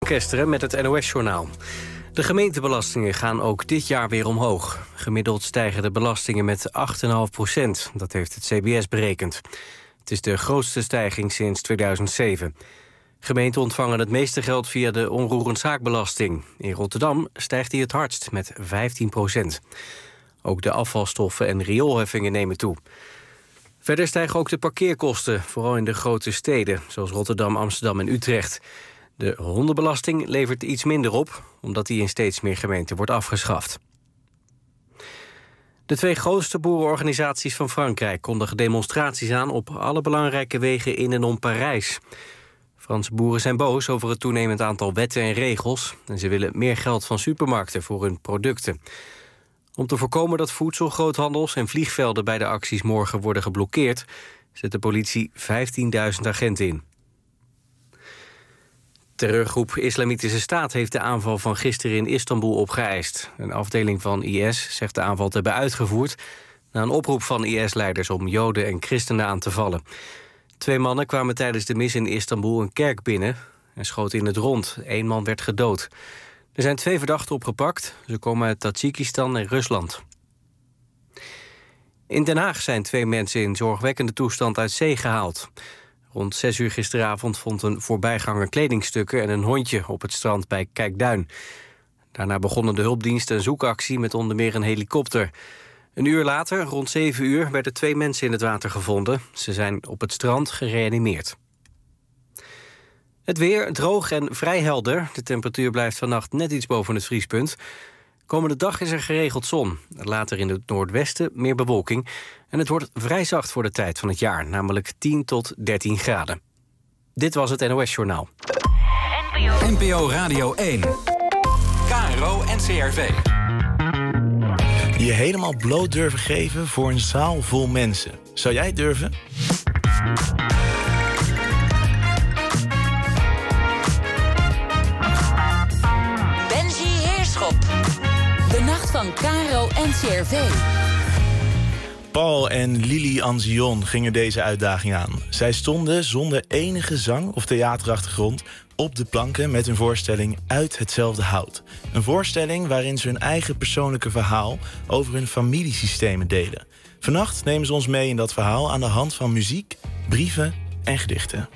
Kesteren met het NOS-journaal. De gemeentebelastingen gaan ook dit jaar weer omhoog. Gemiddeld stijgen de belastingen met 8,5%. Dat heeft het CBS berekend. Het is de grootste stijging sinds 2007. Gemeenten ontvangen het meeste geld via de onroerendzaakbelasting. In Rotterdam stijgt die het hardst met 15%. Ook de afvalstoffen en rioolheffingen nemen toe. Verder stijgen ook de parkeerkosten, vooral in de grote steden, zoals Rotterdam, Amsterdam en Utrecht. De hondenbelasting levert iets minder op, omdat die in steeds meer gemeenten wordt afgeschaft. De 2 grootste boerenorganisaties van Frankrijk kondigen demonstraties aan op alle belangrijke wegen in en om Parijs. Franse boeren zijn boos over het toenemend aantal wetten en regels en ze willen meer geld van supermarkten voor hun producten. Om te voorkomen dat voedselgroothandels en vliegvelden bij de acties morgen worden geblokkeerd, zet de politie 15.000 agenten in. Terreurgroep Islamitische Staat heeft de aanval van gisteren in Istanbul opgeëist. Een afdeling van IS zegt de aanval te hebben uitgevoerd na een oproep van IS-leiders om Joden en christenen aan te vallen. 2 mannen kwamen tijdens de mis in Istanbul een kerk binnen en schoten in het rond. 1 man werd gedood. Er zijn 2 verdachten opgepakt. Ze komen uit Tajikistan en Rusland. In Den Haag zijn 2 mensen in zorgwekkende toestand uit zee gehaald. Rond 6 uur gisteravond vond een voorbijganger kledingstukken en een hondje op het strand bij Kijkduin. Daarna begonnen de hulpdiensten een zoekactie met onder meer een helikopter. Een uur later, rond 7 uur, werden 2 mensen in het water gevonden. Ze zijn op het strand gereanimeerd. Het weer droog en vrij helder. De temperatuur blijft vannacht net iets boven het vriespunt. Komende dag is er geregeld zon. Later in het noordwesten meer bewolking. En het wordt vrij zacht voor de tijd van het jaar, namelijk 10 tot 13 graden. Dit was het NOS Journaal. NPO Radio 1. KRO NCRV. Je helemaal bloot durven geven voor een zaal vol mensen. Zou jij het durven? De nacht van KRO NCRV. Paul en Lili Anzion gingen deze uitdaging aan. Zij stonden zonder enige zang- of theaterachtergrond op de planken met een voorstelling Uit hetzelfde hout. Een voorstelling waarin ze hun eigen persoonlijke verhaal over hun familiesystemen delen. Vannacht nemen ze ons mee in dat verhaal aan de hand van muziek, brieven en gedichten.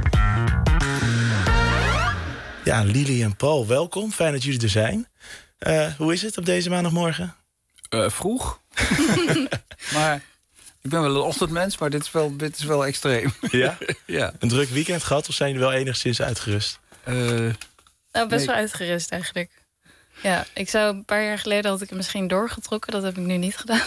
Ja, Lili en Paul, welkom. Fijn dat jullie er zijn. Hoe is het op deze maandagmorgen? Vroeg. Maar ik ben wel een ochtendmens, maar dit is wel extreem. Ja? Ja. Een druk weekend gehad of zijn jullie wel enigszins uitgerust? Best wel uitgerust eigenlijk. Ja, een paar jaar geleden had ik het misschien doorgetrokken. Dat heb ik nu niet gedaan.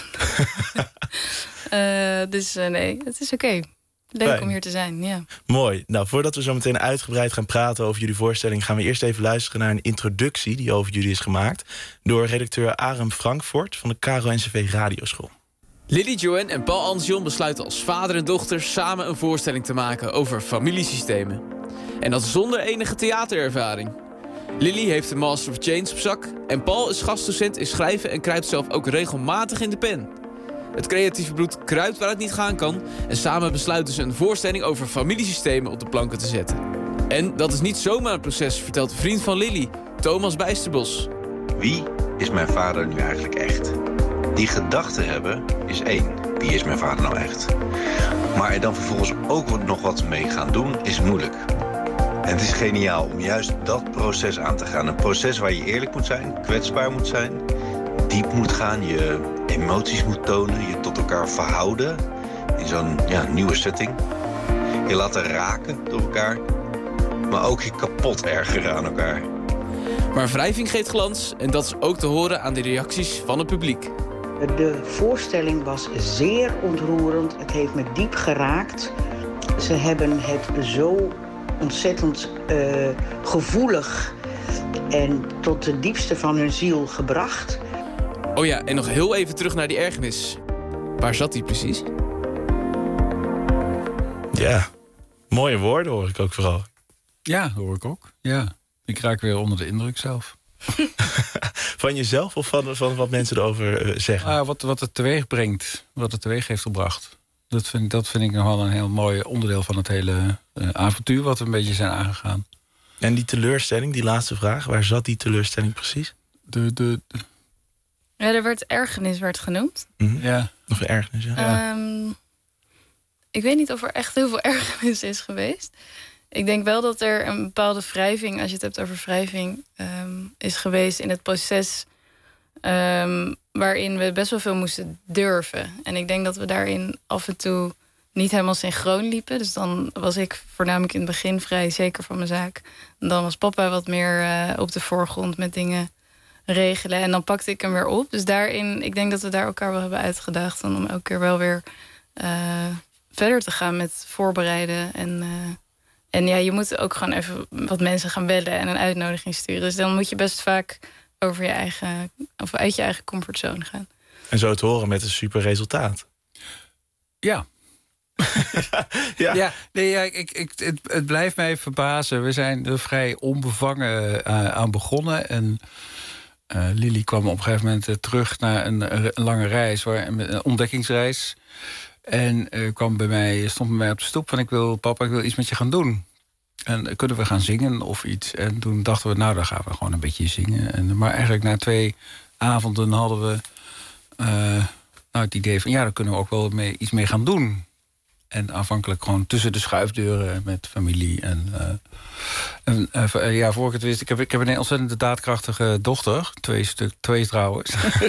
Nee, het is oké. Leuk Fijn. om hier te zijn, ja. Mooi. Nou, voordat we zo meteen uitgebreid gaan praten over jullie voorstelling, gaan we eerst even luisteren naar een introductie die over jullie is gemaakt door redacteur Aram Frankfort van de KRO-NCV Radioschool. Lili Joanne en Paul Anzion besluiten als vader en dochter samen een voorstelling te maken over familiesystemen. En dat zonder enige theaterervaring. Lili heeft de Master of Change op zak en Paul is gastdocent in schrijven en kruipt zelf ook regelmatig in de pen. Het creatieve bloed kruipt waar het niet gaan kan en samen besluiten ze een voorstelling over familiesystemen op de planken te zetten. En dat is niet zomaar een proces, vertelt de vriend van Lili, Thomas Bijsterbos. Wie is mijn vader nu eigenlijk echt? Die gedachte hebben is 1. Wie is mijn vader nou echt? Maar er dan vervolgens ook nog wat mee gaan doen is moeilijk. En het is geniaal om juist dat proces aan te gaan. Een proces waar je eerlijk moet zijn, kwetsbaar moet zijn, diep moet gaan, je emoties moet tonen, je tot elkaar verhouden in zo'n nieuwe setting. Je laten raken door elkaar, maar ook je kapot ergeren aan elkaar. Maar wrijving geeft glans en dat is ook te horen aan de reacties van het publiek. De voorstelling was zeer ontroerend. Het heeft me diep geraakt. Ze hebben het zo ontzettend gevoelig en tot de diepste van hun ziel gebracht. Oh ja, en nog heel even terug naar die ergernis. Waar zat die precies? Ja, mooie woorden hoor ik ook vooral. Ja, hoor ik ook. Ja, ik raak weer onder de indruk zelf. Van jezelf of van wat mensen erover zeggen? Wat het teweeg brengt, wat het teweeg heeft gebracht. Dat vind ik nog wel een heel mooi onderdeel van het hele avontuur wat we een beetje zijn aangegaan. En die teleurstelling, die laatste vraag, waar zat die teleurstelling precies? Ja, er werd ergernis genoemd. Mm-hmm. Ja. Of ergernis, ja. Ik weet niet of er echt heel veel ergernis is geweest. Ik denk wel dat er een bepaalde wrijving, als je het hebt over wrijving, is geweest in het proces waarin we best wel veel moesten durven. En ik denk dat we daarin af en toe niet helemaal synchroon liepen. Dus dan was ik voornamelijk in het begin vrij zeker van mijn zaak. En dan was papa wat meer op de voorgrond met dingen regelen. En dan pakte ik hem weer op. Dus daarin, ik denk dat we daar elkaar wel hebben uitgedaagd. Om elke keer wel weer verder te gaan met voorbereiden. En ja, je moet ook gewoon even wat mensen gaan bellen en een uitnodiging sturen. Dus dan moet je best vaak over je eigen, of uit je eigen comfortzone gaan. En zo te horen met een super resultaat. Ja. Het blijft mij verbazen. We zijn er vrij onbevangen aan begonnen. En Lili kwam op een gegeven moment terug naar een lange reis, een ontdekkingsreis. En stond bij mij op de stoep van: ik wil iets met je gaan doen. En kunnen we gaan zingen of iets? En toen dachten we, nou, dan gaan we gewoon een beetje zingen. Maar eigenlijk na 2 avonden hadden we het idee van: ja, daar kunnen we ook wel iets mee gaan doen. En aanvankelijk gewoon tussen de schuifdeuren met familie. Voor ik het wist, ik heb een ontzettend daadkrachtige dochter. 2 trouwens.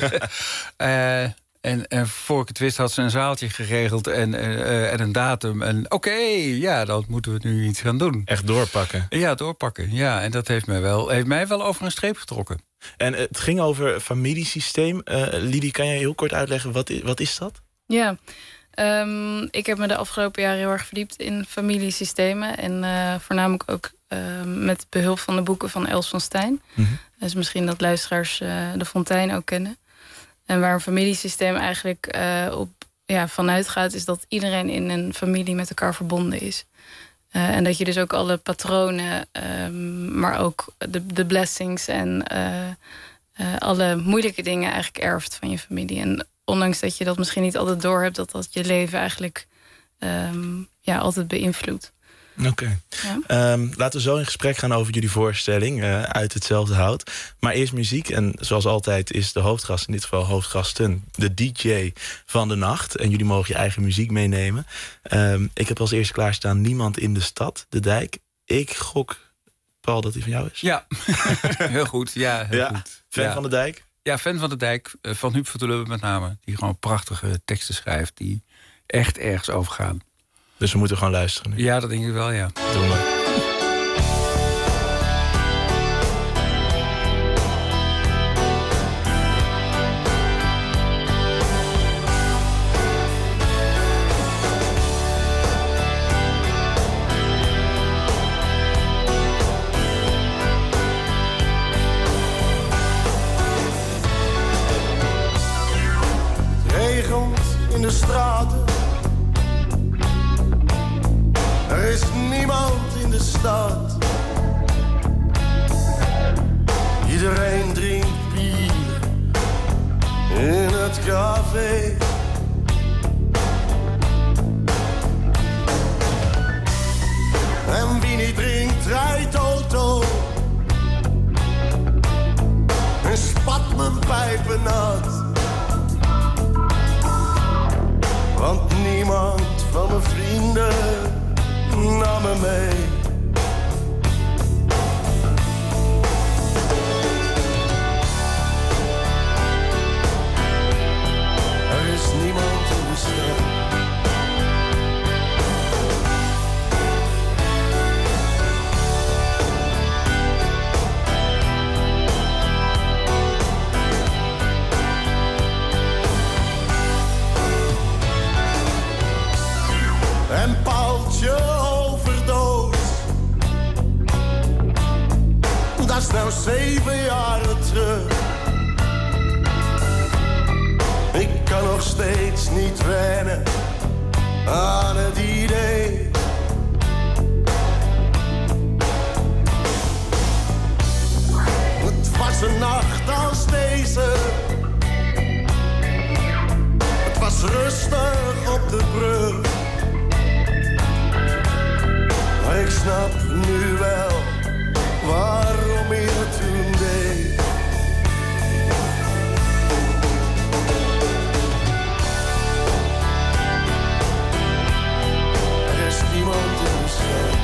En voor ik het wist had ze een zaaltje geregeld en een datum. En oké, dan moeten we nu iets gaan doen. Echt doorpakken. Ja, doorpakken. Ja, en dat heeft mij wel over een streep getrokken. En het ging over familiesysteem. Lili, kan jij heel kort uitleggen, wat is dat? Ja, ik heb me de afgelopen jaren heel erg verdiept in familiesystemen. En voornamelijk ook met behulp van de boeken van Els van Stijn. Mm-hmm. Dus misschien dat luisteraars de Fontein ook kennen. En waar een familiesysteem eigenlijk vanuit gaat, is dat iedereen in een familie met elkaar verbonden is. En dat je dus ook alle patronen, maar ook de blessings en alle moeilijke dingen eigenlijk erft van je familie. En ondanks dat je dat misschien niet altijd doorhebt, dat je leven eigenlijk altijd beïnvloedt. Oké. Ja. Laten we zo in gesprek gaan over jullie voorstelling Uit hetzelfde hout. Maar eerst muziek. En zoals altijd is de hoofdgast, in dit geval hoofdgasten, de DJ van de nacht. En jullie mogen je eigen muziek meenemen. Ik heb als eerste klaarstaan Niemand in de Stad, De Dijk. Ik gok, Paul, dat die van jou is. Ja, heel goed. Ja, heel goed. Fan van de Dijk? Ja, fan van de Dijk. Van Huub van der Lubbe met name. Die gewoon prachtige teksten schrijft die echt ergens overgaan. Dus we moeten gewoon luisteren nu. Ja, dat denk ik wel, ja. Doen we. Het regent in de straten. Er is niemand in de stad. Iedereen drinkt bier in het café. En wie niet drinkt, rijdt auto. En spat mijn pijpen nat. Want niemand van mijn vrienden nam me mee. Er is niemand in de stad. En Paultje overdoos. Dat is nou 7 jaren terug. Ik kan nog steeds niet wennen aan het idee. Het was een nacht als deze. Het was rustig op de brug. Maar ik snap nu wel waarom je het toen deed. Er is niemand in de stad.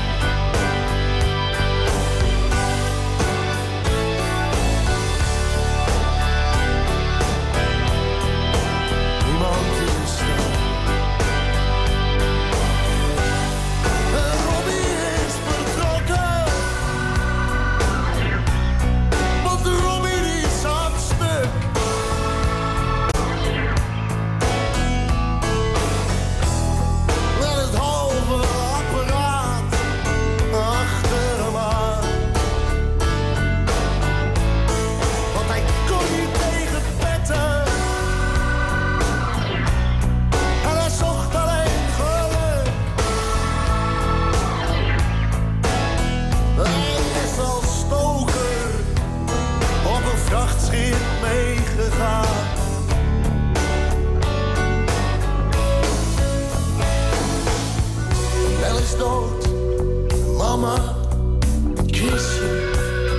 Mama, ik kus je.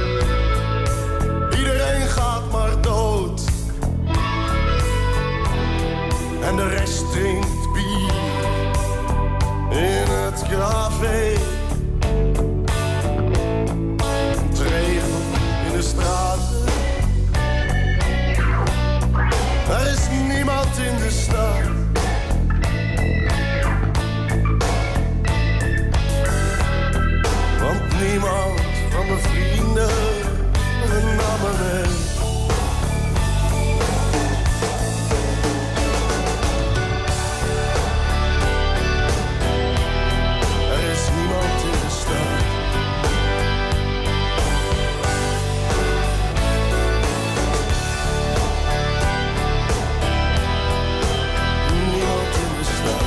Iedereen gaat maar dood. En de rest drinkt bier in het café. Het regent in de straten. Er is niemand in de stad. Want niemand van mijn vrienden nam me mee. Er is niemand in de stad. Niemand in de stad.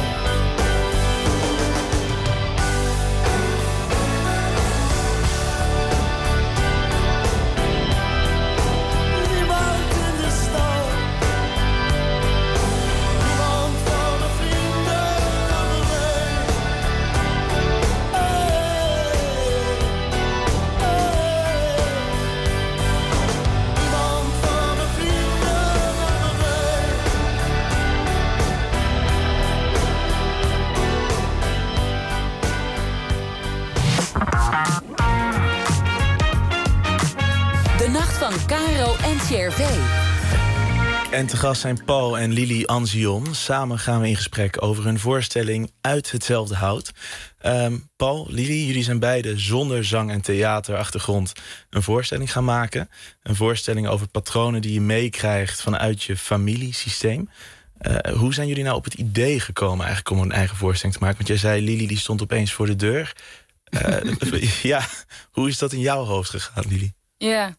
De nacht van Caro en CRV. En te gast zijn Paul en Lili Anzion. Samen gaan we in gesprek over hun voorstelling Uit hetzelfde hout. Paul, Lili, jullie zijn beide zonder zang- en theaterachtergrond een voorstelling gaan maken. Een voorstelling over patronen die je meekrijgt vanuit je familiesysteem. Hoe zijn jullie nou op het idee gekomen eigenlijk om een eigen voorstelling te maken? Want jij zei, Lili die stond opeens voor de deur. Ja, hoe is dat in jouw hoofd gegaan, Lili? Ja,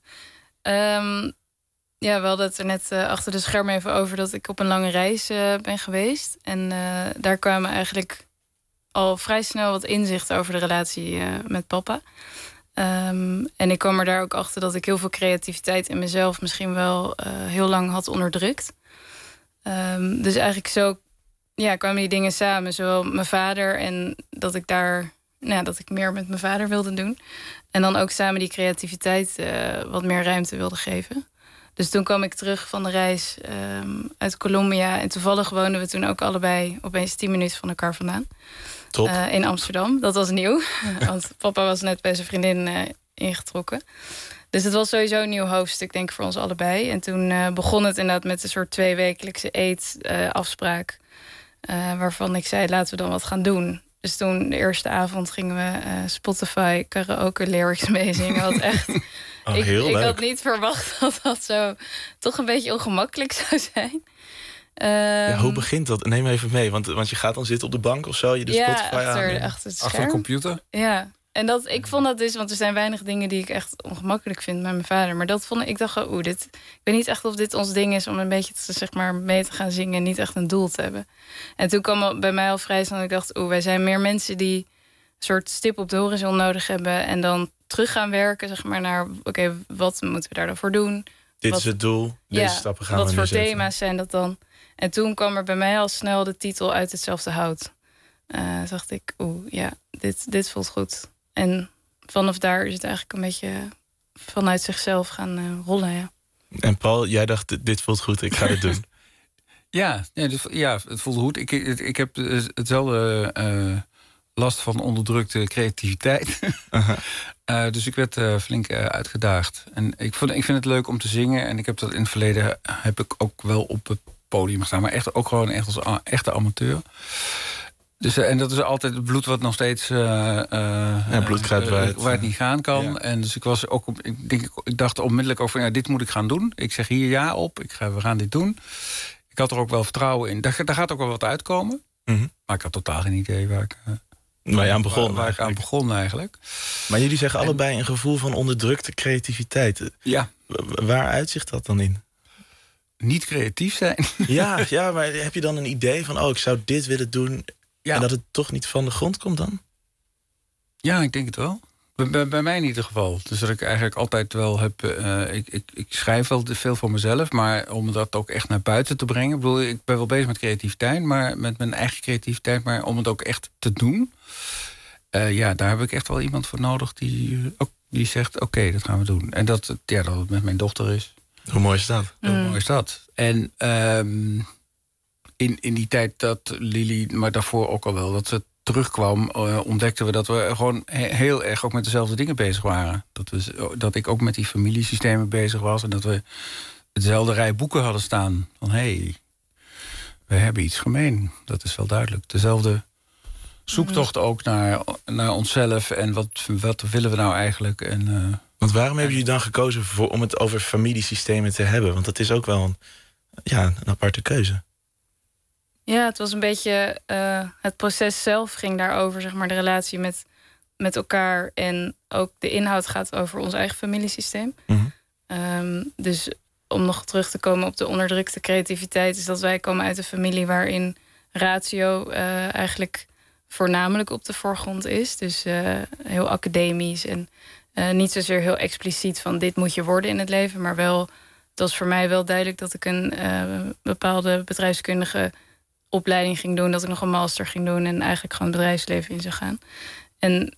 ja, we hadden het er net achter de schermen even over dat ik op een lange reis ben geweest. En daar kwamen eigenlijk al vrij snel wat inzichten over de relatie met papa. En ik kwam er daar ook achter dat ik heel veel creativiteit in mezelf misschien wel heel lang had onderdrukt. Dus eigenlijk zo kwamen die dingen samen. Zowel mijn vader en dat ik daar... dat ik meer met mijn vader wilde doen. En dan ook samen die creativiteit wat meer ruimte wilde geven. Dus toen kwam ik terug van de reis uit Colombia. En toevallig woonden we toen ook allebei opeens 10 minuten van elkaar vandaan. Top. In Amsterdam. Dat was nieuw. Want papa was net bij zijn vriendin ingetrokken. Dus het was sowieso een nieuw hoofdstuk, denk ik, voor ons allebei. En toen begon het inderdaad met een soort 2-wekelijkse eetafspraak. Waarvan ik zei, laten we dan wat gaan doen. Dus toen, de eerste avond, gingen we Spotify karaoke lyrics meezingen. Wat echt... ik had niet verwacht dat dat zo toch een beetje ongemakkelijk zou zijn. Hoe begint dat? Neem even mee, want je gaat dan zitten op de bank of zo. Je doet Spotify achter het scherm. Achter een computer? Ja, en ik vond dat dus... want er zijn weinig dingen die ik echt ongemakkelijk vind met mijn vader. Maar ik dacht, ik weet niet echt of dit ons ding is... om een beetje mee te gaan zingen en niet echt een doel te hebben. En toen kwam bij mij al vrij snel dat ik dacht... wij zijn meer mensen die een soort stip op de horizon nodig hebben... en dan terug gaan werken, naar... oké, wat moeten we daar dan voor doen? Dit is het doel, deze stappen gaan we nu zetten. Wat voor thema's zijn dat dan? En toen kwam er bij mij al snel de titel Uit hetzelfde hout. Dacht ik, dit voelt goed. En vanaf daar is het eigenlijk een beetje vanuit zichzelf gaan rollen, ja. En Paul, jij dacht, dit voelt goed, ik ga dit doen. Ja, het voelde goed. Ik heb hetzelfde last van onderdrukte creativiteit. Dus ik werd flink uitgedaagd. En ik vind het leuk om te zingen. En ik heb dat in het verleden heb ik ook wel op het podium gestaan. Maar echt ook gewoon echt als echte amateur. Dus, en dat is altijd het bloed wat nog steeds bloedkruid waar het niet gaan kan. Ja. En dus ik dacht onmiddellijk over, dit moet ik gaan doen. Ik zeg hier ja op, we gaan dit doen. Ik had er ook wel vertrouwen in. Daar gaat ook wel wat uitkomen. Mm-hmm. Maar ik had totaal geen idee waar ik aan begon eigenlijk. Maar jullie zeggen allebei een gevoel van onderdrukte creativiteit. Ja. Waar uitzicht dat dan in? Niet creatief zijn. Ja, maar heb je dan een idee van, ik zou dit willen doen... Ja. En dat het toch niet van de grond komt dan? Ja, ik denk het wel. Bij mij in ieder geval. Dus dat ik eigenlijk altijd wel heb... Ik schrijf wel veel voor mezelf, maar om dat ook echt naar buiten te brengen... Ik ben wel bezig met creativiteit, maar met mijn eigen creativiteit... maar om het ook echt te doen... daar heb ik echt wel iemand voor nodig die zegt... oké, dat gaan we doen. En dat het met mijn dochter is. Hoe mooi is dat? Hoe mooi is dat? En... In die tijd dat Lili, maar daarvoor ook al wel, dat ze terugkwam, ontdekten we dat we gewoon heel erg ook met dezelfde dingen bezig waren. Dat ik ook met die familiesystemen bezig was en dat we hetzelfde rij boeken hadden staan. Van we hebben iets gemeen. Dat is wel duidelijk. Dezelfde zoektocht ook naar onszelf en wat willen we nou eigenlijk. Want waarom hebben jullie dan gekozen om het over familiesystemen te hebben? Want dat is ook wel een aparte keuze. Ja, het was een beetje... het proces zelf ging daarover, zeg maar, de relatie met elkaar. En ook de inhoud gaat over ons eigen familiesysteem. Mm-hmm. Dus om nog terug te komen op de onderdrukte creativiteit... is dat wij komen uit een familie waarin ratio eigenlijk voornamelijk op de voorgrond is. Dus heel academisch en niet zozeer heel expliciet van... dit moet je worden in het leven, maar wel... het was voor mij wel duidelijk dat ik een bepaalde bedrijfskundige... opleiding ging doen, dat ik nog een master ging doen... en eigenlijk gewoon het bedrijfsleven in zou gaan. En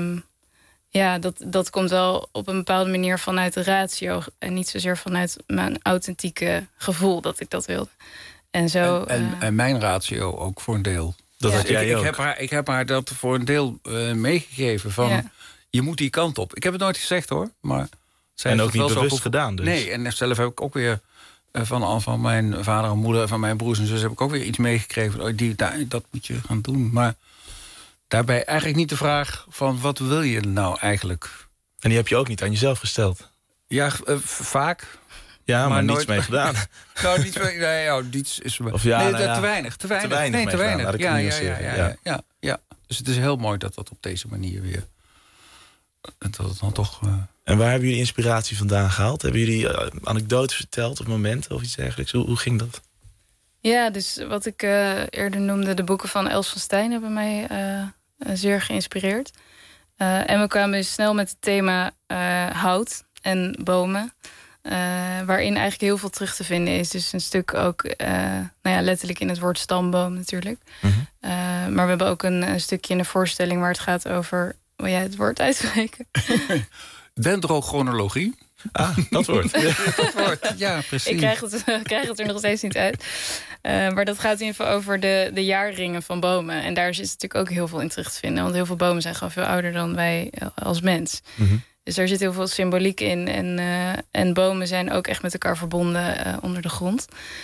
dat komt wel op een bepaalde manier vanuit de ratio... en niet zozeer vanuit mijn authentieke gevoel dat ik dat wilde. En zo... En mijn ratio ook voor een deel. Ik heb haar dat voor een deel meegegeven van... Ja. Je moet die kant op. Ik heb het nooit gezegd hoor, maar... zij en ook niet bewust gedaan dus. Nee, en zelf heb ik ook weer... van mijn vader en moeder, van mijn broers en zus... heb ik ook weer iets meegekregen. Dat moet je gaan doen. Maar daarbij eigenlijk niet de vraag van... wat wil je nou eigenlijk? En die heb je ook niet aan jezelf gesteld? Ja, vaak. Ja, maar niets mee gedaan. Niets is... Te weinig. Te weinig. Ja. Dus het is heel mooi dat dat op deze manier weer... dat het dan toch... En waar hebben jullie inspiratie vandaan gehaald? Hebben jullie anekdotes verteld of momenten of iets dergelijks? Hoe ging dat? Ja, dus wat ik eerder noemde... de boeken van Els van Stijn hebben mij zeer geïnspireerd. En we kwamen snel met het thema hout en bomen... waarin eigenlijk heel veel terug te vinden is. Dus een stuk ook letterlijk in het woord stamboom natuurlijk. Mm-hmm. Maar we hebben ook een stukje in de voorstelling... waar het gaat over... wil jij het woord uitspreken? Dendrochronologie. Dat woord. Dat woord, ja, precies. Ik krijg het er nog steeds niet uit. Maar dat gaat in ieder geval over de jaarringen van bomen. En daar is natuurlijk ook heel veel in terug te vinden. Want heel veel bomen zijn gewoon veel ouder dan wij als mens. Mm-hmm. Dus daar zit heel veel symboliek in. En bomen zijn ook echt met elkaar verbonden onder de grond.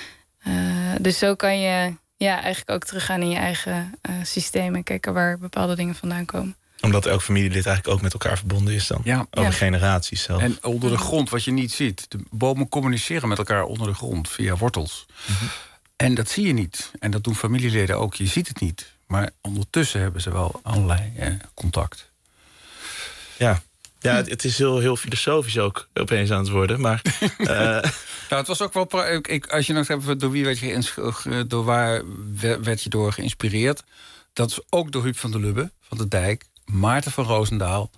Dus zo kan je eigenlijk ook teruggaan in je eigen systeem... en kijken waar bepaalde dingen vandaan komen. Omdat elk familielid eigenlijk ook met elkaar verbonden is dan. Ja. Over generaties zelf. En onder de grond, wat je niet ziet. De bomen communiceren met elkaar onder de grond via wortels. Mm-hmm. En dat zie je niet. En dat doen familieleden ook. Je ziet het niet. Maar ondertussen hebben ze wel allerlei contact. Ja, het is heel filosofisch ook opeens aan het worden. Maar, het was ook wel... als je nog hebt door wie door waar werd je door geïnspireerd... dat is ook door Huub van der Lubbe, van de Dijk... Maarten van Roosendaal,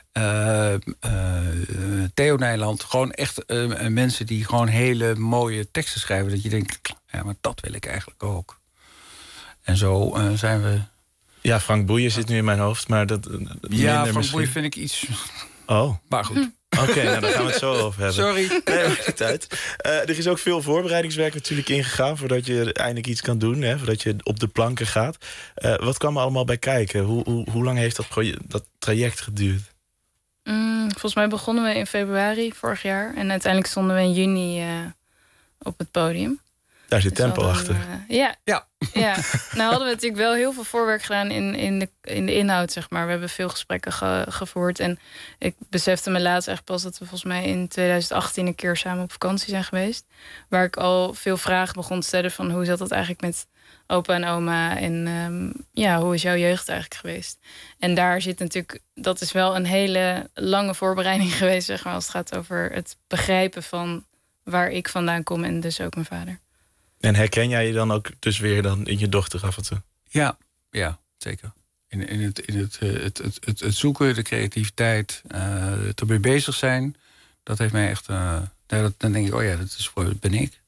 Theo Nijland. Gewoon echt mensen die gewoon hele mooie teksten schrijven. Dat je denkt, ja, maar dat wil ik eigenlijk ook. En zo zijn we... Ja, Frank Boeien zit nu in mijn hoofd, maar dat Frank Boeien vind ik iets... Oh. Maar goed. Oké, nou, daar gaan we het zo over hebben. Sorry. Nee, maakt niet uit. Er is ook veel voorbereidingswerk natuurlijk ingegaan voordat je eindelijk iets kan doen, hè, voordat je op de planken gaat. Wat kwam er allemaal bij kijken? Hoe lang heeft dat traject geduurd? Volgens mij begonnen we in februari vorig jaar. En uiteindelijk stonden we in juni op het podium. Daar zit tempo achter. Ja. Nou hadden we natuurlijk wel heel veel voorwerk gedaan in de inhoud, zeg maar. We hebben veel gesprekken gevoerd. En ik besefte me laatst echt pas dat we volgens mij in 2018 een keer samen op vakantie zijn geweest. Waar ik al veel vragen begon te stellen van hoe zat dat eigenlijk met opa en oma? En hoe is jouw jeugd eigenlijk geweest? En daar zit natuurlijk, dat is wel een hele lange voorbereiding geweest, zeg maar, als het gaat over het begrijpen van waar ik vandaan kom en dus ook mijn vader. En herken jij je dan ook dus weer dan in je dochter af en toe? Ja, zeker. In het zoeken, de creativiteit, het ermee bezig zijn, dat heeft mij echt... dan denk ik, dat ben ik.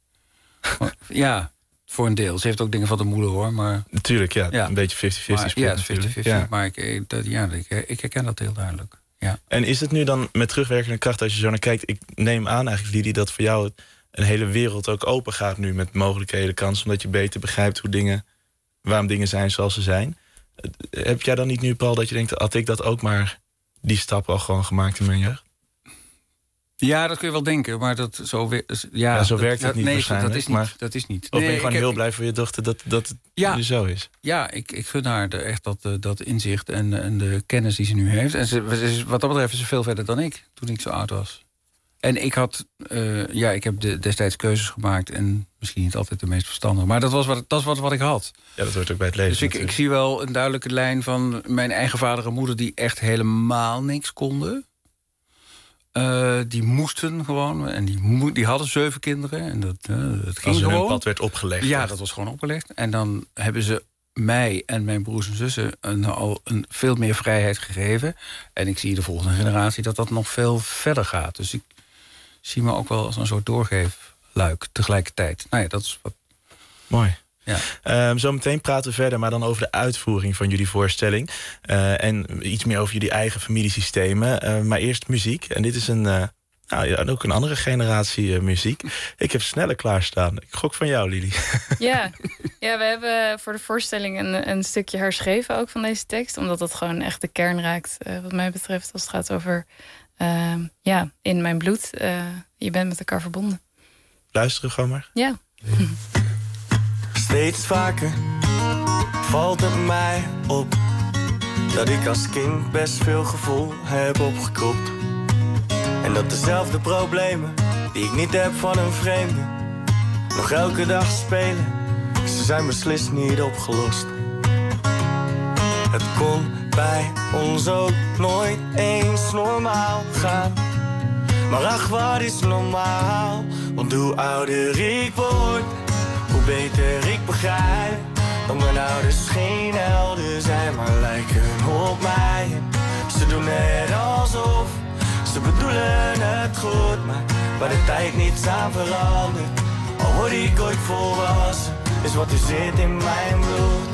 Ja, voor een deel. Ze heeft ook dingen van de moeder, hoor. Maar, natuurlijk, een beetje 50-50 split. Ja, 50-50. Maar ik herken dat heel duidelijk. Ja. En is het nu dan met terugwerkende kracht, als je zo naar kijkt... ik neem aan eigenlijk, Lili, dat voor jou een hele wereld ook open gaat nu met mogelijkheden, kansen, omdat je beter begrijpt waarom dingen zijn zoals ze zijn. Heb jij dan niet nu, Paul, dat je denkt, had ik dat ook maar die stap al gewoon gemaakt in mijn jeugd? Ja, dat kun je wel denken, maar zo werkt het niet waarschijnlijk. Dat is niet. Of ben je gewoon heel blij voor je dochter dat het nu zo is? Ja, ik gun haar echt dat inzicht en de kennis die ze nu heeft. En wat dat betreft is ze veel verder dan ik, toen ik zo oud was. En ik heb destijds keuzes gemaakt en misschien niet altijd de meest verstandige. Maar dat was wat ik had. Ja, dat hoort ook bij het leven. Dus ik zie wel een duidelijke lijn van mijn eigen vader en moeder die echt helemaal niks konden. Die moesten gewoon. En die hadden 7 kinderen. En dat ging gewoon. Hun pad werd opgelegd. Ja, dat was gewoon opgelegd. En dan hebben ze mij en mijn broers en zussen al veel meer vrijheid gegeven. En ik zie de volgende generatie dat nog veel verder gaat. Dus ik zie me ook wel als een soort doorgeefluik tegelijkertijd. Nou ja, dat is wat... Mooi. Ja. Zometeen praten we verder, maar dan over de uitvoering van jullie voorstelling. En iets meer over jullie eigen familiesystemen. Maar eerst muziek. En dit is ook een andere generatie muziek. Ik heb Sneller klaarstaan. Ik gok van jou, Lili. Ja, we hebben voor de voorstelling een stukje herschreven ook van deze tekst. Omdat dat gewoon echt de kern raakt, wat mij betreft, als het gaat over... in mijn bloed. Je bent met elkaar verbonden. Luisteren gewoon maar. Ja. Steeds vaker valt het mij op dat ik als kind best veel gevoel heb opgekropt. En dat dezelfde problemen die ik niet heb van een vreemde nog elke dag spelen. Ze zijn beslist niet opgelost. Het kon bij ons ook nooit eens normaal gaan. Maar ach, wat is normaal? Want hoe ouder ik word, hoe beter ik begrijp dat mijn ouders geen helden zijn, maar lijken op mij. Ze doen net alsof ze bedoelen het goed, maar waar de tijd niets aan verandert. Al word ik ooit volwassen, is wat er zit in mijn bloed.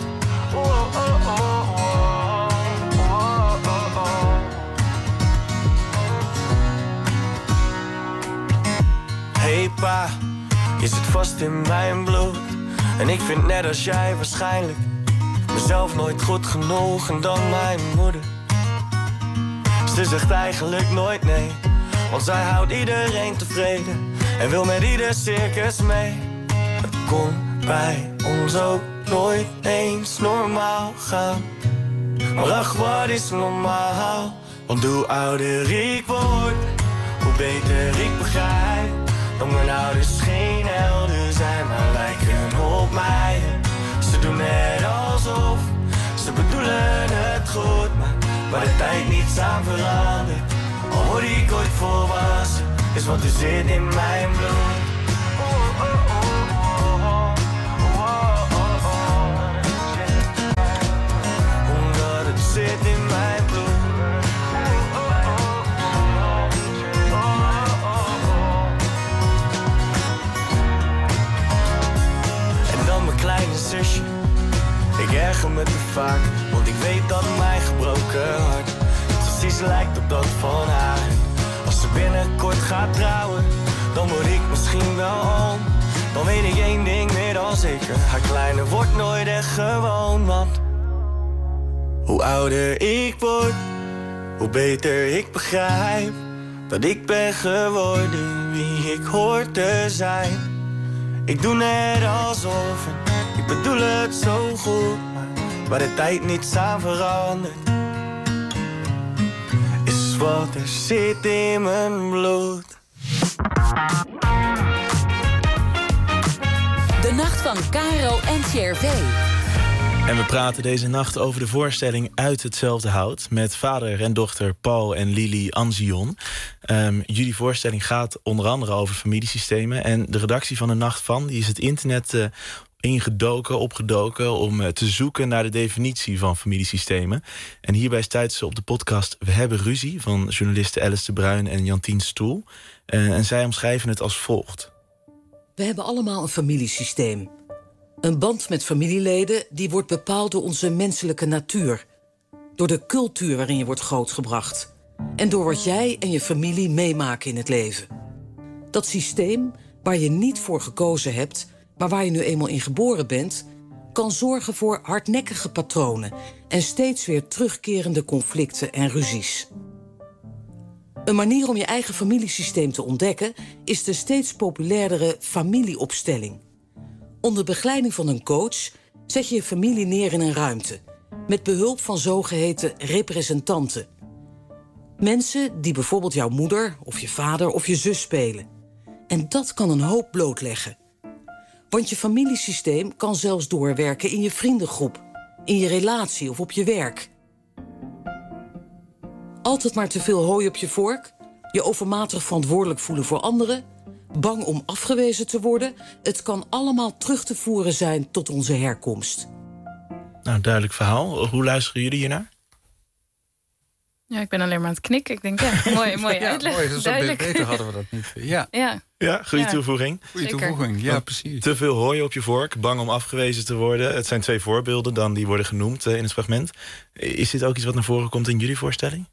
Hey pa, je zit vast in mijn bloed. En ik vind net als jij waarschijnlijk mezelf nooit goed genoeg en dan mijn moeder. Ze zegt eigenlijk nooit nee, want zij houdt iedereen tevreden en wil met ieder circus mee. Het kon bij ons ook nooit eens normaal gaan. Maar ach, wat is normaal? Want hoe ouder ik word, hoe beter ik begrijp dat mijn ouders geen helden zijn, maar lijken op mij. Ze doen net alsof ze bedoelen het goed, maar waar de tijd niets aan verandert. Al word ik ooit volwassen, is wat er zit in mijn bloed. Omdat het zit in mijn bloed. En dan mijn kleine zusje. Ik erger me te vaak, want ik lijkt op dat van haar. Als ze binnenkort gaat trouwen, dan word ik misschien wel oom. Dan weet ik één ding meer dan zeker, haar kleine wordt nooit echt gewoon. Want hoe ouder ik word, hoe beter ik begrijp dat ik ben geworden wie ik hoor te zijn. Ik doe net alsof en ik bedoel het zo goed, maar waar de tijd niets aan verandert, is wat er zit in mijn bloed. De nacht van Caro en CRV. En we praten deze nacht over de voorstelling Uit hetzelfde hout met vader en dochter Paul en Lili Anzion. Jullie voorstelling gaat onder andere over familiesystemen. En de redactie van de Nacht van die is het internet opgedoken om te zoeken naar de definitie van familiesystemen. En hierbij stuiten ze op de podcast We hebben ruzie van journalisten Alice de Bruin en Jantien Stoel. En zij omschrijven het als volgt. We hebben allemaal een familiesysteem. Een band met familieleden die wordt bepaald door onze menselijke natuur. Door de cultuur waarin je wordt grootgebracht. En door wat jij en je familie meemaken in het leven. Dat systeem, waar je niet voor gekozen hebt, maar waar je nu eenmaal in geboren bent, kan zorgen voor hardnekkige patronen en steeds weer terugkerende conflicten en ruzies. Een manier om je eigen familiesysteem te ontdekken is de steeds populairdere familieopstelling. Onder begeleiding van een coach zet je je familie neer in een ruimte, met behulp van zogeheten representanten. Mensen die bijvoorbeeld jouw moeder of je vader of je zus spelen. En dat kan een hoop blootleggen. Want je familiesysteem kan zelfs doorwerken in je vriendengroep, in je relatie of op je werk. Altijd maar te veel hooi op je vork, je overmatig verantwoordelijk voelen voor anderen, bang om afgewezen te worden. Het kan allemaal terug te voeren zijn tot onze herkomst. Nou, duidelijk verhaal. Hoe luisteren jullie hiernaar? Ja, ik ben alleen maar aan het knikken. Ik denk, mooi uitleg. Mooi, dus beter hadden we dat niet. Ja, goede toevoeging. Goede toevoeging, ja, precies. Te veel hooi op je vork, bang om afgewezen te worden. Het zijn 2 voorbeelden dan die worden genoemd in het fragment. Is dit ook iets wat naar voren komt in jullie voorstelling?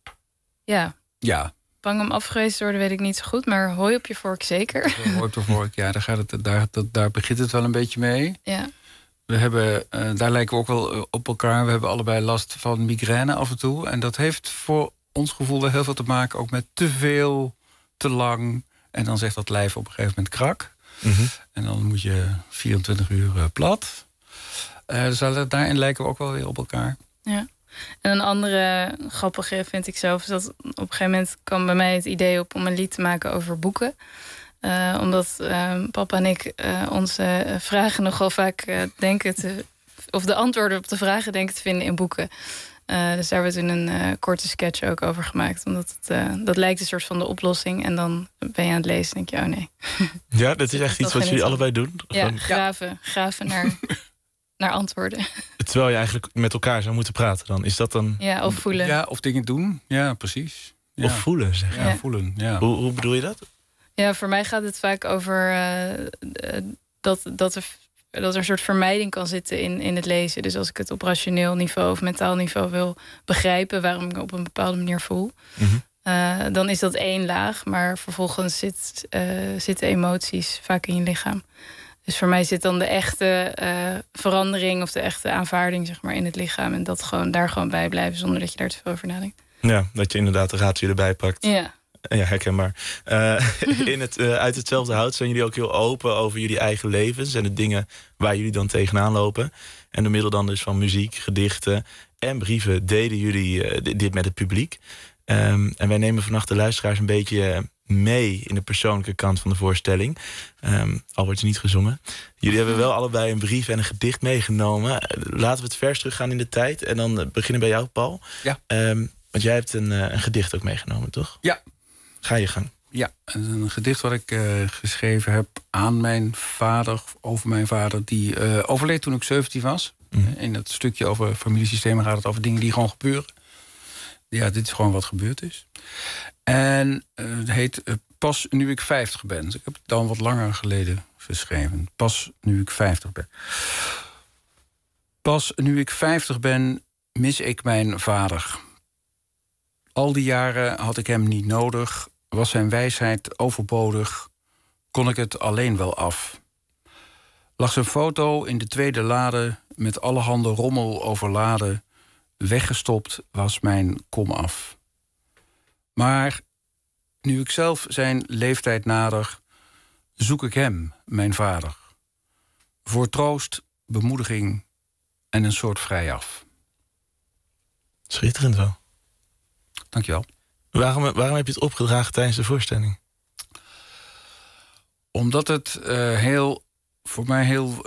Ja. Bang om afgewezen te worden weet ik niet zo goed, maar hooi op je vork zeker. Hooi op je vork, ja, daar begint het wel een beetje mee. Ja. We hebben, daar lijken we ook wel op elkaar. We hebben allebei last van migraine af en toe. En dat heeft voor ons gevoel wel heel veel te maken ook met te veel, te lang. En dan zegt dat lijf op een gegeven moment krak. Mm-hmm. En dan moet je 24 uur plat. Dus daarin lijken we ook wel weer op elkaar. Ja. En een andere grappige vind ik zelf is dat op een gegeven moment kwam bij mij het idee op om een lied te maken over boeken. Omdat papa en ik onze vragen nogal vaak of de antwoorden op de vragen denken te vinden in boeken. Dus daar hebben we toen een korte sketch ook over gemaakt. Omdat dat lijkt een soort van de oplossing. En dan ben je aan het lezen en denk je, oh nee. Ja, dat is echt iets wat jullie allebei doen? Ja, graven naar antwoorden. Terwijl je eigenlijk met elkaar zou moeten praten dan. Is dat dan... Ja, of voelen. Ja, of dingen doen. Ja, precies. Ja. Of voelen, zeg je. Ja, voelen. Ja. Hoe bedoel je dat? Ja, voor mij gaat het vaak over dat er een soort vermijding kan zitten in het lezen. Dus als ik het op rationeel niveau of mentaal niveau wil begrijpen waarom ik op een bepaalde manier voel, dan is dat 1 laag. Maar vervolgens zitten emoties vaak in je lichaam. Dus voor mij zit dan de echte verandering of de echte aanvaarding zeg maar, in het lichaam. En dat daar gewoon bij blijven zonder dat je daar te veel over nadenkt. Ja, dat je inderdaad de ratio erbij pakt. Ja. Ja, herkenbaar. Uit hetzelfde hout zijn jullie ook heel open over jullie eigen levens en de dingen waar jullie dan tegenaan lopen. En door middel dan dus van muziek, gedichten en brieven deden jullie dit met het publiek. En wij nemen vannacht de luisteraars een beetje mee in de persoonlijke kant van de voorstelling. Al wordt er niet gezongen. Jullie hebben wel allebei een brief en een gedicht meegenomen. Laten we het vers teruggaan in de tijd en dan beginnen bij jou, Paul. Ja. Want jij hebt een gedicht ook meegenomen, toch? Ja. Ga je gang. Ja, een gedicht wat ik geschreven heb aan mijn vader, over mijn vader, die overleed toen ik 17 was. In het stukje over familiesystemen gaat het over dingen die gewoon gebeuren. Ja, dit is gewoon wat gebeurd is. En het heet Pas nu ik 50 ben. Dus ik heb het dan wat langer geleden geschreven. Pas nu ik 50 ben. Pas nu ik 50 ben, mis ik mijn vader. Al die jaren had ik hem niet nodig, was zijn wijsheid overbodig, kon ik het alleen wel af. Lag zijn foto in de tweede lade, met allerhande rommel overladen, weggestopt was mijn komaf. Maar nu ik zelf zijn leeftijd nader, zoek ik hem, mijn vader. Voor troost, bemoediging en een soort vrijaf. Schitterend wel. Dankjewel. Waarom heb je het opgedragen tijdens de voorstelling? Omdat het voor mij heel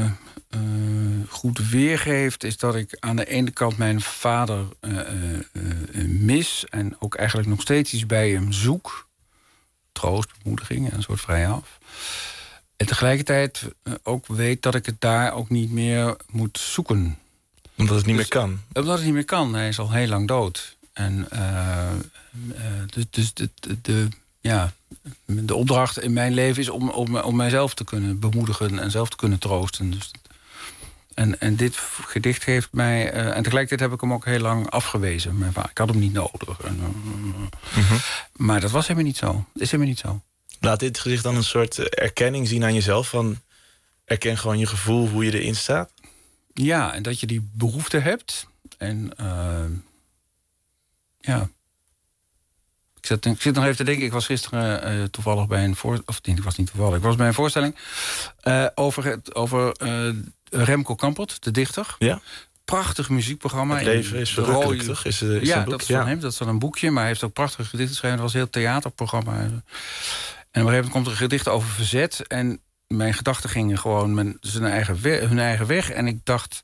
goed weergeeft, is dat ik aan de ene kant mijn vader mis en ook eigenlijk nog steeds iets bij hem zoek. Troost, bemoediging en een soort vrijaf. En tegelijkertijd ook weet dat ik het daar ook niet meer moet zoeken. Omdat het niet meer kan? Omdat het niet meer kan. Hij is al heel lang dood. En dus de opdracht in mijn leven is om mijzelf te kunnen bemoedigen en zelf te kunnen troosten. Dus, en dit gedicht geeft mij... en tegelijkertijd heb ik hem ook heel lang afgewezen. Ik had hem niet nodig. Maar dat was helemaal niet zo. Dat is helemaal niet zo. Laat dit gedicht dan een soort erkenning zien aan jezelf? Van erken gewoon je gevoel, hoe je erin staat? Ja, en dat je die behoefte hebt. En ja... Ik zit nog even te denken. Ik was gisteren toevallig bij een voorstelling. Ik was niet toevallig. Ik was bij een voorstelling over Remco Kampert, de dichter. Ja. Prachtig muziekprogramma. Het leven is verrukkelijk, toch? Is dat is van hem. Dat is dan een boekje. Maar hij heeft ook prachtige gedichten geschreven. Het was een heel theaterprogramma. En op een gegeven moment komt er een gedicht over verzet. En mijn gedachten gingen gewoon hun eigen weg. En ik dacht...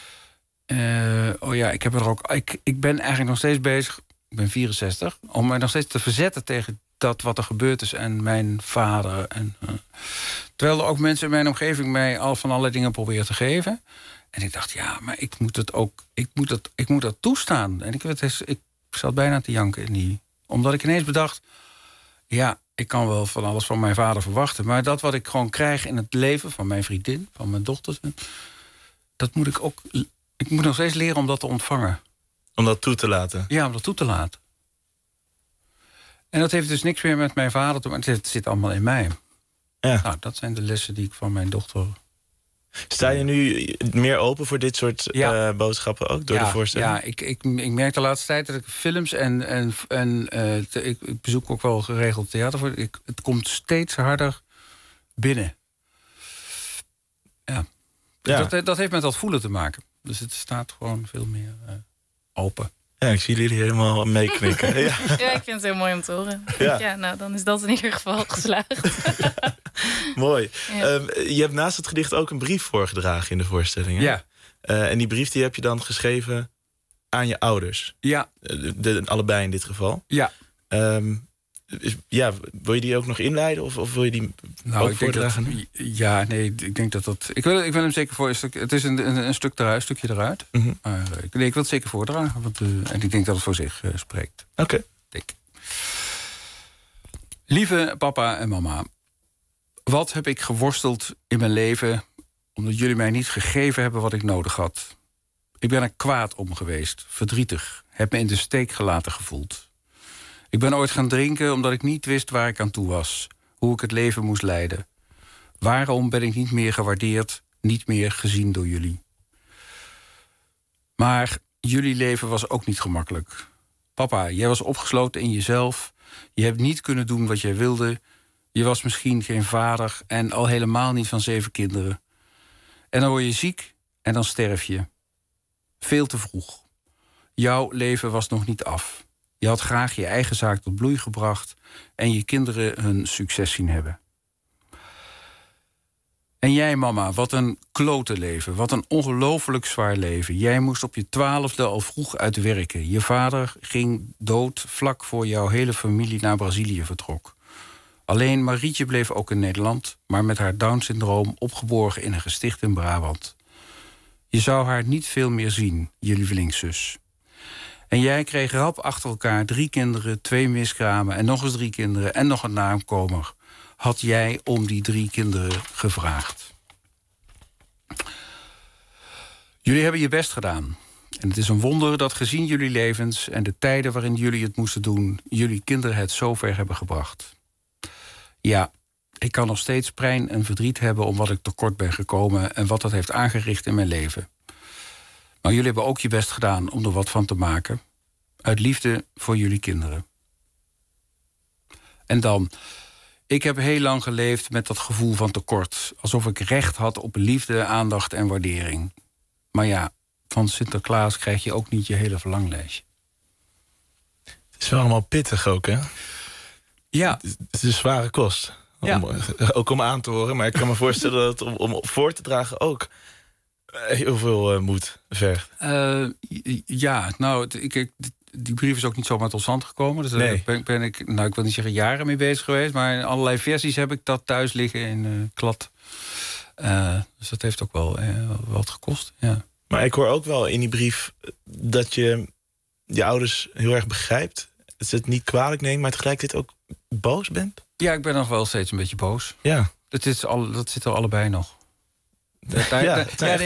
ik heb er ook... Ik ben eigenlijk nog steeds bezig... Ik ben 64, om mij nog steeds te verzetten tegen dat wat er gebeurd is en mijn vader. Terwijl er ook mensen in mijn omgeving mij al van allerlei dingen proberen te geven. En ik dacht, ja, maar ik moet dat toestaan. En ik zat bijna te janken. Omdat ik ineens bedacht, ja, ik kan wel van alles van mijn vader verwachten. Maar dat wat ik gewoon krijg in het leven van mijn vriendin, van mijn dochters, dat moet ik ook... Ik moet nog steeds leren om dat te ontvangen. Om dat toe te laten? Ja, om dat toe te laten. En dat heeft dus niks meer met mijn vader te maken. Het zit allemaal in mij. Ja. Nou, dat zijn de lessen die ik van mijn dochter... Sta je nu meer open voor dit soort boodschappen ook door de voorstelling? Ja, ik merk de laatste tijd dat ik films ik bezoek ook wel geregeld theater. Het komt steeds harder binnen. Ja. Dat heeft met dat voelen te maken. Dus het staat gewoon veel meer... open. Ja, ik zie jullie helemaal meeknikken. Ja, ik vind het heel mooi om te horen. Ja, nou, dan is dat in ieder geval geslaagd. Mooi. Ja. Je hebt naast het gedicht ook een brief voorgedragen in de voorstelling. Hè? Ja. En die brief die heb je dan geschreven aan je ouders. Ja. Allebei in dit geval. Ja. Wil je die ook nog inleiden? Of wil je die ook voordragen? Ik denk dat... Ik wil hem zeker voor... Het is een stukje eruit. Mm-hmm. Ik wil het zeker voordragen. En ik denk dat het voor zich spreekt. Oké. Lieve papa en mama. Wat heb ik geworsteld in mijn leven... omdat jullie mij niet gegeven hebben wat ik nodig had. Ik ben er kwaad om geweest. Verdrietig. Heb me in de steek gelaten gevoeld. Ik ben ooit gaan drinken omdat ik niet wist waar ik aan toe was. Hoe ik het leven moest leiden. Waarom ben ik niet meer gewaardeerd, niet meer gezien door jullie? Maar jullie leven was ook niet gemakkelijk. Papa, jij was opgesloten in jezelf. Je hebt niet kunnen doen wat jij wilde. Je was misschien geen vader en al helemaal niet van 7 kinderen. En dan word je ziek en dan sterf je. Veel te vroeg. Jouw leven was nog niet af. Je had graag je eigen zaak tot bloei gebracht... en je kinderen hun succes zien hebben. En jij, mama, wat een klote leven. Wat een ongelooflijk zwaar leven. Jij moest op je 12e al vroeg uitwerken. Je vader ging dood vlak voor jouw hele familie naar Brazilië vertrok. Alleen Marietje bleef ook in Nederland... maar met haar Down-syndroom opgeborgen in een gesticht in Brabant. Je zou haar niet veel meer zien, je lievelingszus... En jij kreeg rap achter elkaar 3 kinderen, 2 miskramen... en nog eens 3 kinderen en nog een nakomer. Had jij om die 3 kinderen gevraagd. Jullie hebben je best gedaan. En het is een wonder dat gezien jullie levens en de tijden waarin jullie het moesten doen, jullie kinderen het zover hebben gebracht. Ja, ik kan nog steeds pijn en verdriet hebben om wat ik tekort ben gekomen en wat dat heeft aangericht in mijn leven. Maar jullie hebben ook je best gedaan om er wat van te maken. Uit liefde voor jullie kinderen. En dan, ik heb heel lang geleefd met dat gevoel van tekort. Alsof ik recht had op liefde, aandacht en waardering. Maar ja, van Sinterklaas krijg je ook niet je hele verlanglijstje. Het is wel allemaal pittig ook, hè? Ja. Het is een zware kost. Ja. Ook om aan te horen. Maar ik kan me voorstellen dat het om voor te dragen ook heel veel moed vergt. Ja, nou, die brief is ook niet zomaar tot stand gekomen. Dus daar ben ik, nou, ik wil niet zeggen jaren mee bezig geweest. Maar in allerlei versies heb ik dat thuis liggen in klad. Dus dat heeft ook wel wat gekost, ja. Maar ik hoor ook wel in die brief dat je ouders heel erg begrijpt. Dat ze het niet kwalijk neemt, maar tegelijkertijd ook boos bent. Ja, ik ben nog wel steeds een beetje boos. Ja. Dat zit er allebei nog. Daar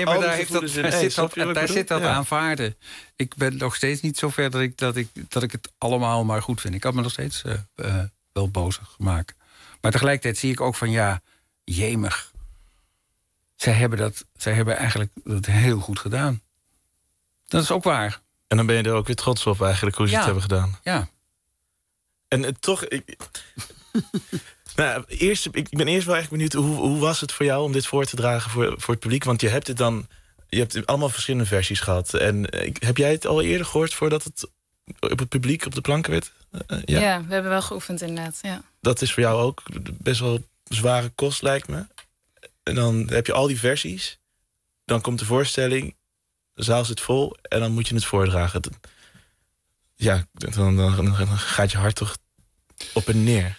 zit dat aanvaarden. Ik ben nog steeds niet zo ver dat ik het allemaal maar goed vind. Ik had me nog steeds wel boos gemaakt. Maar tegelijkertijd zie ik ook van ja, jemig. Zij hebben eigenlijk dat heel goed gedaan. Dat is ook waar. En dan ben je er ook weer trots op eigenlijk hoe ze het hebben gedaan. Ja. En toch... Nou, ik ben eerst wel echt benieuwd, hoe was het voor jou om dit voor te dragen voor het publiek? Want je hebt allemaal verschillende versies gehad. En heb jij het al eerder gehoord voordat het op het publiek op de planken werd? Ja, we hebben wel geoefend inderdaad. Ja. Dat is voor jou ook best wel zware kost, lijkt me. En dan heb je al die versies. Dan komt de voorstelling, de zaal zit vol en dan moet je het voordragen. Ja, dan gaat je hart toch op en neer.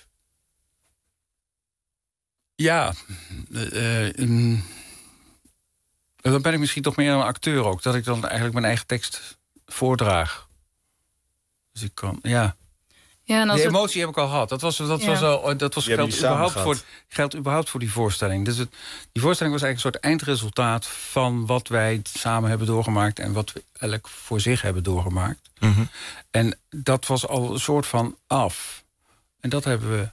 Ja, dan ben ik misschien toch meer een acteur ook. Dat ik dan eigenlijk mijn eigen tekst voordraag. Dus ik kan, ja. En als die emotie heb ik al gehad. Dat geldt überhaupt voor die voorstelling. Dus die voorstelling was eigenlijk een soort eindresultaat van wat wij samen hebben doorgemaakt en wat we eigenlijk voor zich hebben doorgemaakt. Mm-hmm. En dat was al een soort van af. En dat hebben we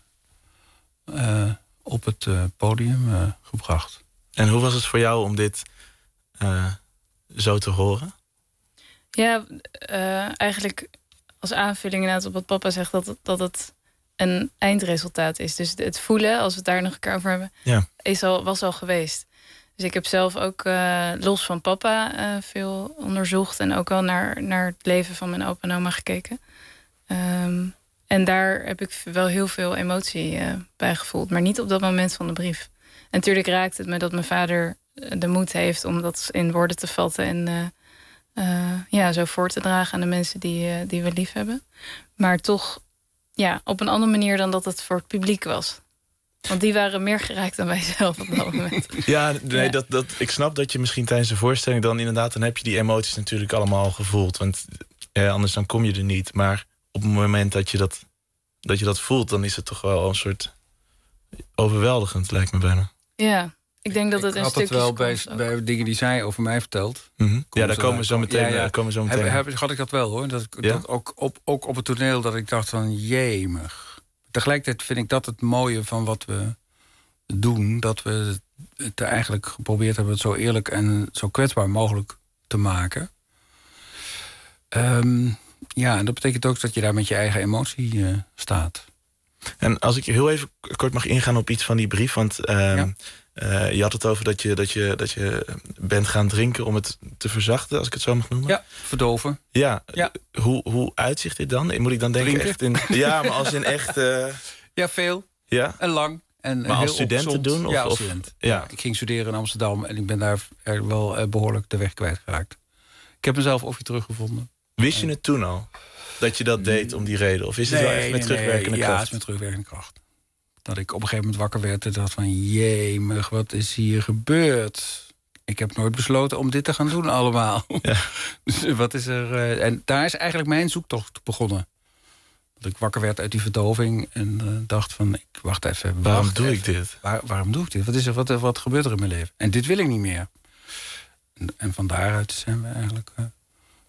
op het podium gebracht. En hoe was het voor jou om dit zo te horen? Ja, eigenlijk als aanvulling inderdaad op wat papa zegt, dat het een eindresultaat is. Dus het voelen, als we het daar nog een keer over hebben, was al geweest. Dus ik heb zelf ook los van papa veel onderzocht en ook wel naar het leven van mijn opa en oma gekeken. En daar heb ik wel heel veel emotie bij gevoeld. Maar niet op dat moment van de brief. En natuurlijk raakt het me dat mijn vader de moed heeft om dat in woorden te vatten en zo voor te dragen aan de mensen die we lief hebben. Maar toch op een andere manier dan dat het voor het publiek was. Want die waren meer geraakt dan wij zelf op dat moment. Ik snap dat je misschien tijdens de voorstelling dan heb je die emoties natuurlijk allemaal gevoeld. Want anders dan kom je er niet. Maar op het moment dat je dat voelt, dan is het toch wel een soort overweldigend, lijkt me bijna. Ja, ik denk dat het een stukje... Ik had het wel bij dingen die zij over mij vertelt. Mm-hmm. Ja, daar komen we zo meteen. Had ik dat wel, hoor. Dat ook op het toneel dat ik dacht van jemig. Tegelijkertijd vind ik dat het mooie van wat we doen. Dat we het eigenlijk geprobeerd hebben het zo eerlijk en zo kwetsbaar mogelijk te maken. En dat betekent ook dat je daar met je eigen emotie staat. En als ik heel even kort mag ingaan op iets van die brief. Want je had het over dat je bent gaan drinken om het te verzachten, als ik het zo mag noemen. Ja, verdoven. Ja. Hoe uitzicht dit dan? Moet ik dan denken echt in... Ja, maar als in echt... Ja, veel. Ja? En lang. En maar als student te doen? Ja, als student. Ja. Ik ging studeren in Amsterdam en ik ben daar wel behoorlijk de weg kwijtgeraakt. Ik heb mezelf ook weer teruggevonden. Wist je het toen al? Dat je dat deed om die reden? Of is het wel echt met terugwerkende kracht? Ja, het is met terugwerkende kracht. Dat ik op een gegeven moment wakker werd en dacht van... jemig, wat is hier gebeurd? Ik heb nooit besloten om dit te gaan doen allemaal. Ja. Dus wat is er... en daar is eigenlijk mijn zoektocht begonnen. Dat ik wakker werd uit die verdoving en dacht van... wacht even. Waarom doe ik dit? Waarom doe ik dit? Wat is er? Wat gebeurt er in mijn leven? En dit wil ik niet meer. En van daaruit zijn we eigenlijk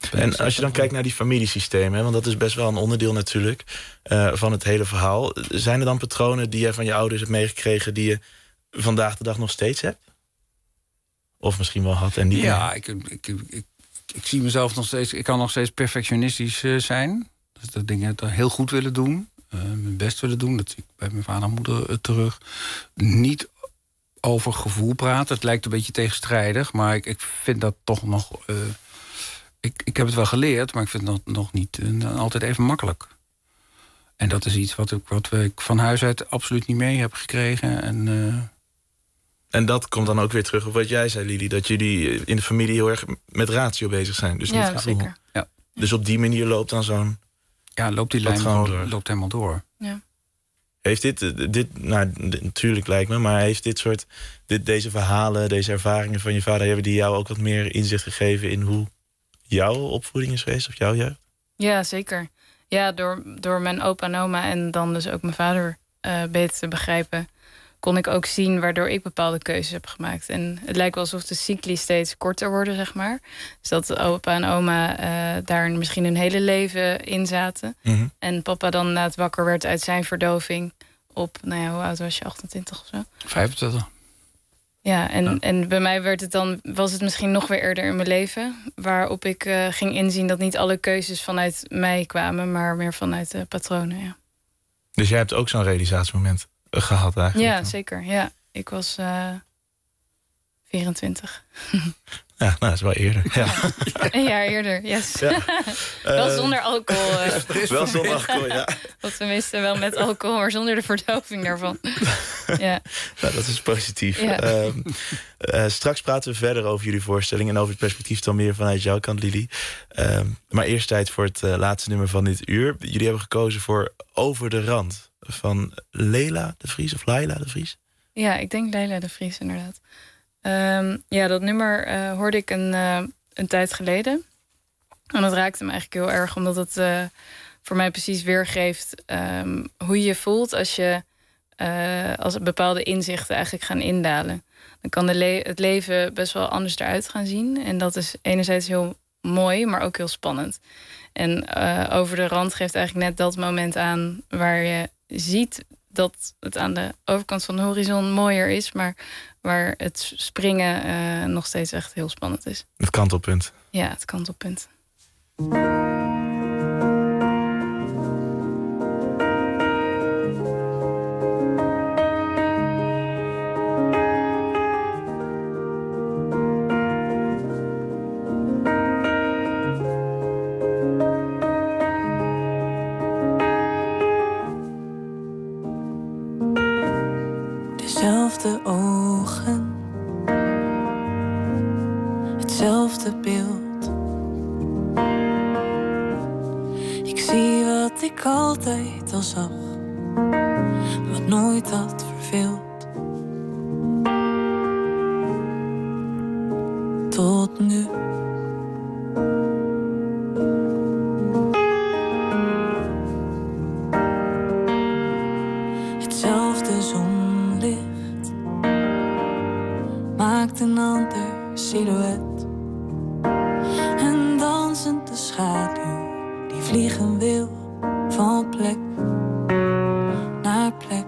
En als je dan kijkt naar die familiesystemen, want dat is best wel een onderdeel natuurlijk van het hele verhaal. Zijn er dan patronen die je van je ouders hebt meegekregen die je vandaag de dag nog steeds hebt? Of misschien wel had en die... Ja, ik zie mezelf nog steeds... Ik kan nog steeds perfectionistisch zijn. Dus dat dingen heel goed willen doen. Mijn best willen doen. Dat zie ik bij mijn vader en moeder terug. Niet over gevoel praten. Het lijkt een beetje tegenstrijdig. Maar ik vind dat toch nog... Ik heb het wel geleerd, maar ik vind het nog niet altijd even makkelijk. En dat is iets wat ik van huis uit absoluut niet mee heb gekregen. En dat komt dan ook weer terug op wat jij zei, Lili. Dat jullie in de familie heel erg met ratio bezig zijn. Dus ja, niet zeker. Ja. Dus op die manier loopt dan zo'n... Ja, loopt die lijn loopt helemaal door. Ja. Heeft dit natuurlijk lijkt me, maar heeft deze verhalen, deze ervaringen van je vader, hebben die jou ook wat meer inzicht gegeven in hoe jouw opvoeding is geweest of jouw jeugd? Ja, zeker. Ja, door mijn opa en oma en dan dus ook mijn vader beter te begrijpen, kon ik ook zien waardoor ik bepaalde keuzes heb gemaakt. En het lijkt wel alsof de cycli steeds korter worden, zeg maar. Dus dat opa en oma daar misschien hun hele leven in zaten. Mm-hmm. En papa dan na het wakker werd uit zijn verdoving op, hoe oud was je, 28 of zo? 25. Ja, en bij mij was het misschien nog weer eerder in mijn leven, waarop ik ging inzien dat niet alle keuzes vanuit mij kwamen, maar meer vanuit de patronen, ja. Dus jij hebt ook zo'n realisatiemoment gehad eigenlijk? Ja, zeker. Ja. Ik was 24. Ja, dat is wel eerder. Ja. Een jaar eerder, yes. Ja. Wel zonder alcohol. Wel zonder alcohol, ja. Of tenminste wel met alcohol, maar zonder de verdoving daarvan. Ja. Nou, dat is positief. Ja. Straks praten we verder over jullie voorstelling en over het perspectief dan meer vanuit jouw kant, Lili. Maar eerst tijd voor het laatste nummer van dit uur. Jullie hebben gekozen voor Over de Rand van Leila de Vries of Laila de Vries. Ja, ik denk Leila de Vries inderdaad. Dat nummer hoorde ik een tijd geleden. En dat raakte me eigenlijk heel erg, omdat het voor mij precies weergeeft hoe je je voelt als je als bepaalde inzichten eigenlijk gaan indalen. Dan kan het leven best wel anders eruit gaan zien. En dat is enerzijds heel mooi, maar ook heel spannend. En Over de Rand geeft eigenlijk net dat moment aan waar je ziet dat het aan de overkant van de horizon mooier is, maar waar het springen nog steeds echt heel spannend is. Het kantelpunt. Ja, het kantelpunt. Dezelfde ogen, hetzelfde beeld. Ik zie wat ik altijd al zag, wat nooit had verveeld. Tot nu. Hetzelfde zonlicht maakt een ander silhouet. En dansende schaduw die vliegen wil van plek naar plek.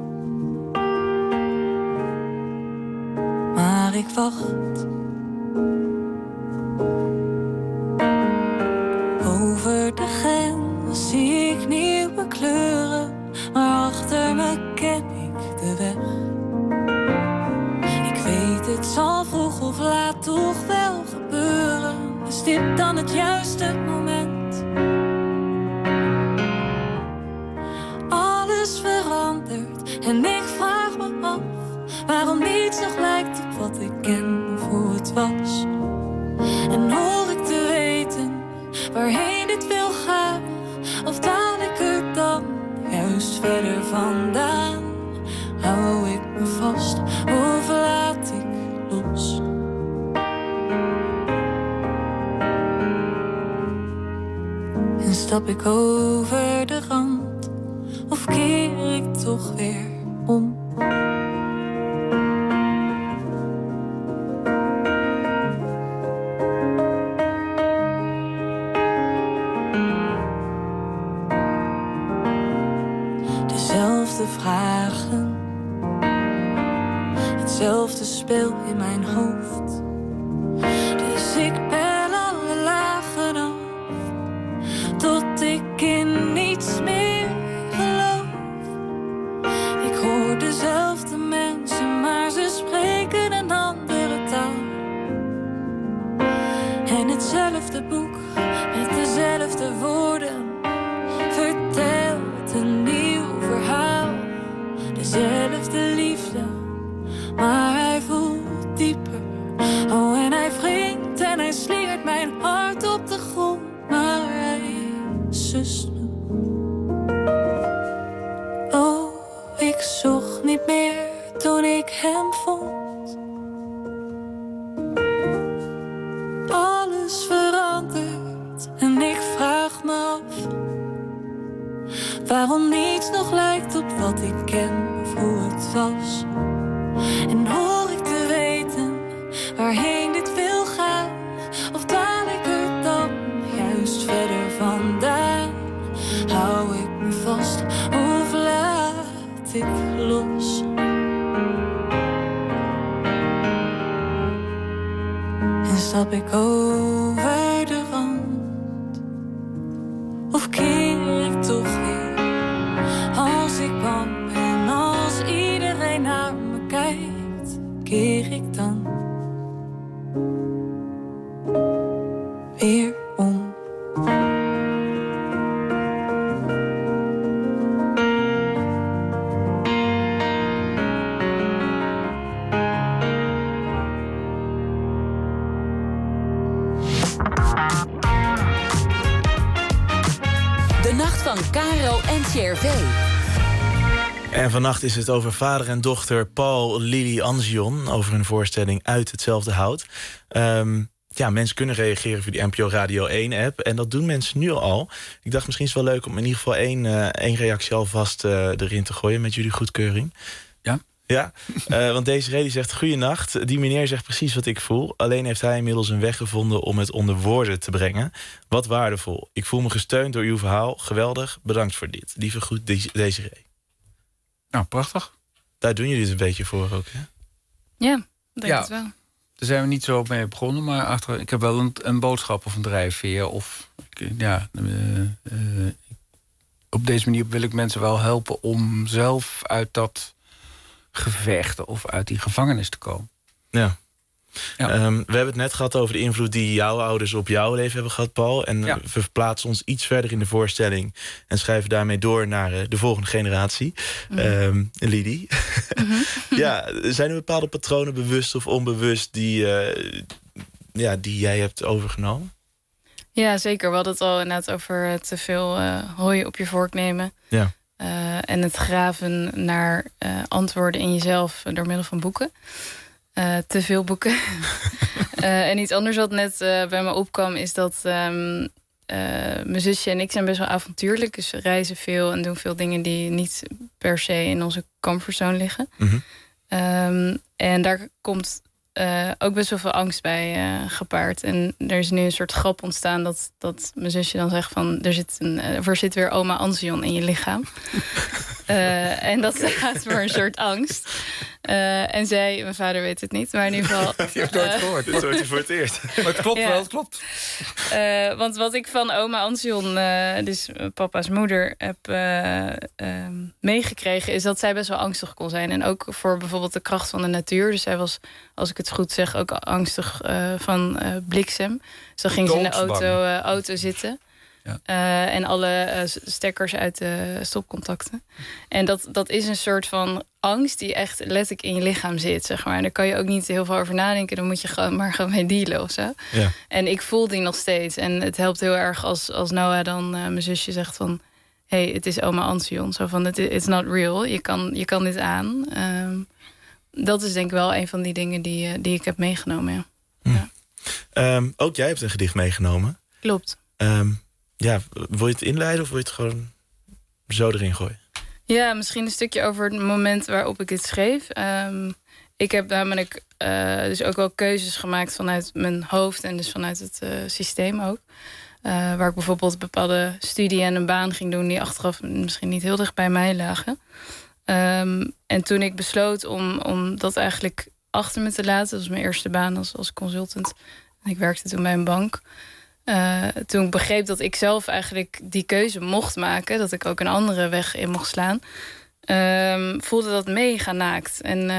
Maar ik wacht. Over de grens zie ik nieuwe kleuren, maar achter me ken ik de weg. Ik weet het zal vroeg of laat toch wel gebeuren. Is dit dan het juiste moment? Alles verandert en ik vraag me af waarom niets nog lijkt op wat ik ken of hoe het was. En hoor ik te weten waarheen dit wil gaan, of daal ik er dan juist verder vandaan? Hou ik me vast of laat ik los? En stap ik over de rand, of keer ik toch weer om? hetzelfde speel in mijn hoofd. Dus ik bel alle lagen af, tot ik in niets meer geloof. Ik hoor dezelfde mensen, maar ze spreken een andere taal. En hetzelfde boek met dezelfde woorden vertelt een nieuw verhaal. Dezelfde liefde, maar hij voelt dieper. Oh, en hij wringt en hij slingert mijn hart op de grond. Maar hij sust me. Oh, ik zocht niet meer toen ik hem vond. Alles verandert en ik vraag me af waarom niets nog lijkt op wat ik ken of hoe het was. En hoor ik te weten waarheen dit wil gaan, of dwaal ik er dan juist verder vandaan? Hou ik me vast of laat ik los? En stap ik over de rand, of keer ik toch weer? Als ik bang ben, als iedereen naar me kijkt, keer ik dan weer om. De nacht van Caro en CRV. En vannacht is het over vader en dochter Paul, Lili, Anzion, over hun voorstelling Uit hetzelfde hout. Mensen kunnen reageren via die NPO Radio 1-app. En dat doen mensen nu al. Ik dacht, misschien is het wel leuk om in ieder geval één reactie alvast erin te gooien met jullie goedkeuring. Ja? Ja, want Desiree die zegt: goeienacht, die meneer zegt precies wat ik voel. Alleen heeft hij inmiddels een weg gevonden om het onder woorden te brengen. Wat waardevol. Ik voel me gesteund door uw verhaal. Geweldig, bedankt voor dit. Lieve groet, Desiree. Nou, prachtig. Daar doen jullie het een beetje voor ook, hè? Ja, denk het wel. Daar zijn we niet zo mee begonnen, maar ik heb wel een boodschap of een drijfveer. Op deze manier wil ik mensen wel helpen om zelf uit dat gevecht of uit die gevangenis te komen. Ja. We hebben het net gehad over de invloed die jouw ouders op jouw leven hebben gehad, Paul. En we verplaatsen ons iets verder in de voorstelling en schrijven daarmee door naar de volgende generatie. Lili. Zijn er bepaalde patronen, bewust of onbewust, die jij hebt overgenomen? Ja, zeker. We hadden het al inderdaad over te veel hooi op je vork nemen. Ja. En het graven naar antwoorden in jezelf door middel van boeken. Te veel boeken. En iets anders wat net bij me opkwam is dat mijn zusje en ik zijn best wel avontuurlijk. Dus we reizen veel en doen veel dingen die niet per se in onze comfortzone liggen. En daar komt ook best wel veel angst bij gepaard. En er is nu een soort grap ontstaan dat mijn zusje dan zegt van er zit weer oma Anzion in je lichaam. En dat staat voor een soort angst. En mijn vader weet het niet, maar in ieder geval... Die heb ik nooit gehoord. Dit hoort je voor het eerst. Maar het klopt wel, het klopt. Want wat ik van oma Anzion, dus papa's moeder, heb meegekregen, is dat zij best wel angstig kon zijn. En ook voor bijvoorbeeld de kracht van de natuur. Dus zij was, als ik het goed zeg, ook angstig van bliksem. Dus dan ging ze in de auto zitten. Ja. En alle stekkers uit de stopcontacten. En dat is een soort van angst die echt letterlijk in je lichaam zit, zeg maar. En daar kan je ook niet heel veel over nadenken. Dan moet je gewoon mee dealen of zo. Ja. En ik voel die nog steeds. En het helpt heel erg als Noah dan mijn zusje zegt van... hey, het is oma Anzion. Zo van, it's not real. Je kan dit aan. Dat is denk ik wel een van die dingen die ik heb meegenomen, ja. Ook jij hebt een gedicht meegenomen. Klopt. Wil je het inleiden of wil je het gewoon zo erin gooien? Ja, misschien een stukje over het moment waarop ik dit schreef. Ik heb namelijk dus ook wel keuzes gemaakt vanuit mijn hoofd en dus vanuit het systeem ook. Waar ik bijvoorbeeld bepaalde studie en een baan ging doen die achteraf misschien niet heel dicht bij mij lagen. En toen ik besloot om dat eigenlijk achter me te laten... dat was mijn eerste baan als consultant. En ik werkte toen bij een bank. Toen ik begreep dat ik zelf eigenlijk die keuze mocht maken... dat ik ook een andere weg in mocht slaan... voelde dat mega naakt. En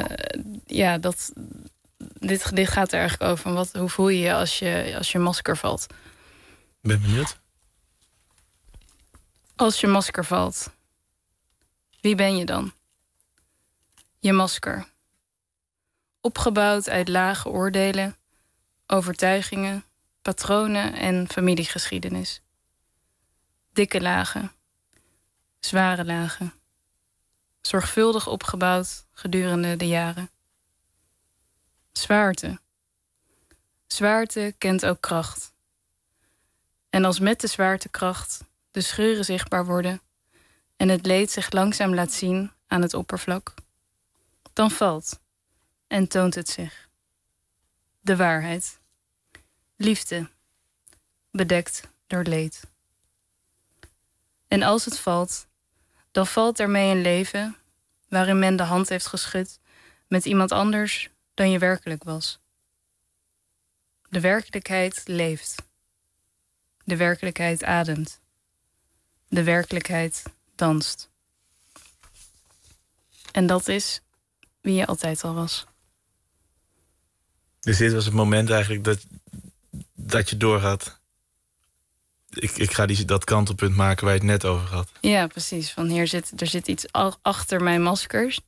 dit gaat er eigenlijk over. Hoe voel je je als je masker valt? Ben benieuwd. Als je masker valt, wie ben je dan? Je masker. Opgebouwd uit lage oordelen, overtuigingen, patronen en familiegeschiedenis. Dikke lagen, zware lagen. Zorgvuldig opgebouwd gedurende de jaren. Zwaarte. Zwaarte kent ook kracht. En als met de zwaartekracht de scheuren zichtbaar worden en het leed zich langzaam laat zien aan het oppervlak, dan valt en toont het zich. De waarheid. Liefde. Bedekt door leed. En als het valt, dan valt ermee een leven waarin men de hand heeft geschud met iemand anders dan je werkelijk was. De werkelijkheid leeft. De werkelijkheid ademt. De werkelijkheid danst. En dat is wie je altijd al was. Dus dit was het moment eigenlijk dat je doorgaat. Ik ga dat kantelpunt maken waar je het net over had. Ja, precies. Van er zit iets achter mijn maskers.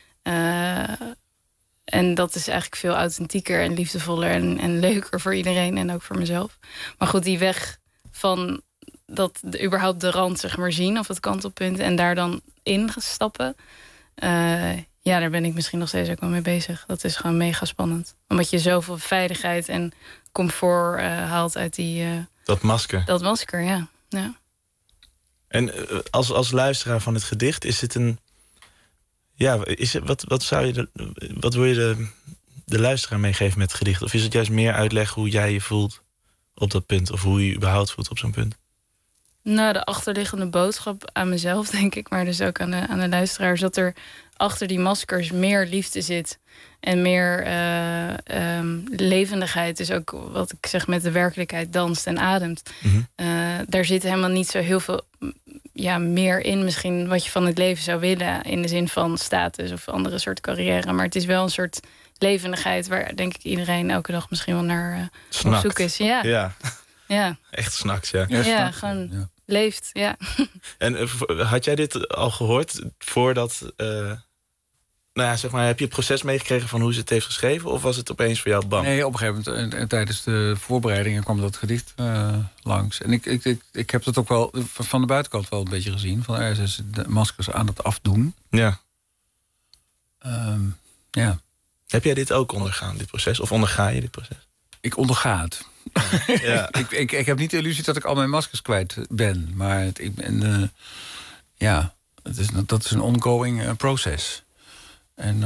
En dat is eigenlijk veel authentieker en liefdevoller en leuker voor iedereen en ook voor mezelf. Maar goed, die weg van überhaupt de rand zeg maar zien of het kantelpunt en daar dan in stappen. Daar ben ik misschien nog steeds ook wel mee bezig. Dat is gewoon mega spannend. Omdat je zoveel veiligheid en comfort haalt uit dat masker. Dat masker, ja. En als luisteraar van het gedicht, is het een... Ja, wat wil je de luisteraar meegeven met het gedicht? Of is het juist meer uitleggen hoe jij je voelt op dat punt? Of hoe je je überhaupt voelt op zo'n punt? Nou, de achterliggende boodschap aan mezelf, denk ik, maar dus ook aan de luisteraars, dat er achter die maskers meer liefde zit en meer levendigheid. Dus ook wat ik zeg met de werkelijkheid danst en ademt. Mm-hmm. Daar zit helemaal niet zo heel veel meer in misschien wat je van het leven zou willen in de zin van status of andere soort carrière. Maar het is wel een soort levendigheid waar denk ik iedereen elke dag misschien wel naar op zoek is. Ja. Echt snacks, ja. Gewoon leeft, ja. En had jij dit al gehoord voordat... heb je het proces meegekregen van hoe ze het heeft geschreven? Of was het opeens voor jou bam? Nee, op een gegeven moment tijdens de voorbereidingen kwam dat gedicht langs. En ik heb dat ook wel van de buitenkant wel een beetje gezien. Van er is de maskers aan het afdoen. Ja. Ja. Heb jij dit ook ondergaan, dit proces? Of onderga je dit proces? Ik onderga het. Ja. ik heb niet de illusie dat ik al mijn maskers kwijt ben. Maar dat is een ongoing proces. En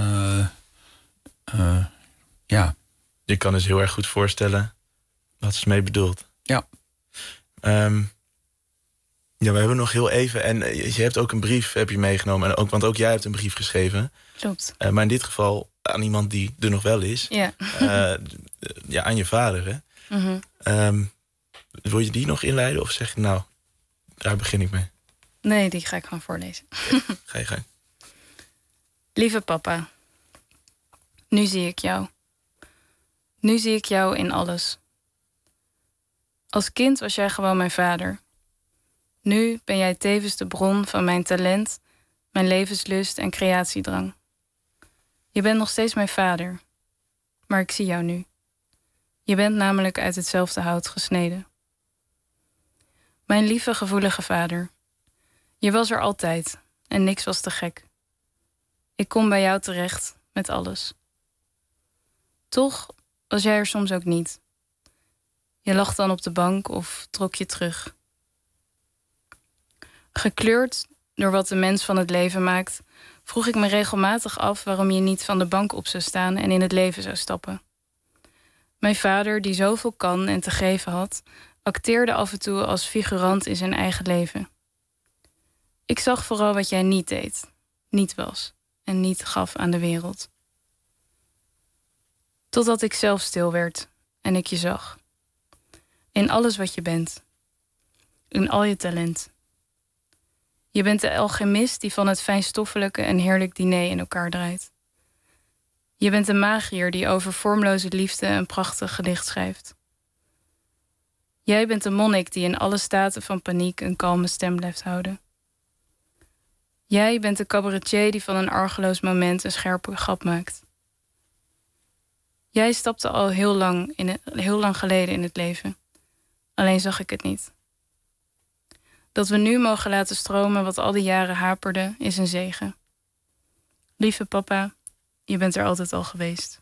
je kan dus heel erg goed voorstellen wat ze mee bedoelt. Ja. We hebben nog heel even... En je hebt ook een brief heb je meegenomen. En want ook jij hebt een brief geschreven. Klopt. Maar in dit geval aan iemand die er nog wel is. Ja. Aan je vader, hè? Mm-hmm. Wil je die nog inleiden? Of zeg je, nou, daar begin ik mee? Nee, die ga ik gewoon voorlezen. Ga je gang. Lieve papa, nu zie ik jou. Nu zie ik jou in alles. Als kind was jij gewoon mijn vader. Nu ben jij tevens de bron van mijn talent, mijn levenslust en creatiedrang. Je bent nog steeds mijn vader, maar ik zie jou nu. Je bent namelijk uit hetzelfde hout gesneden. Mijn lieve, gevoelige vader. Je was er altijd en niks was te gek. Ik kom bij jou terecht met alles. Toch was jij er soms ook niet. Je lag dan op de bank of trok je terug. Gekleurd door wat de mens van het leven maakt, vroeg ik me regelmatig af waarom je niet van de bank op zou staan en in het leven zou stappen. Mijn vader, die zoveel kan en te geven had, acteerde af en toe als figurant in zijn eigen leven. Ik zag vooral wat jij niet deed. niet was en niet gaf aan de wereld. Totdat ik zelf stil werd en ik je zag. In alles wat je bent. In al je talent. Je bent de alchemist die van het fijnstoffelijke een heerlijk diner in elkaar draait. Je bent de magiër die over vormloze liefde een prachtig gedicht schrijft. Jij bent de monnik die in alle staten van paniek een kalme stem blijft houden. Jij bent de cabaretier die van een argeloos moment een scherpe grap maakt. Jij stapte al heel lang geleden in het leven. Alleen zag ik het niet. Dat we nu mogen laten stromen wat al die jaren haperde, is een zegen. Lieve papa, je bent er altijd al geweest.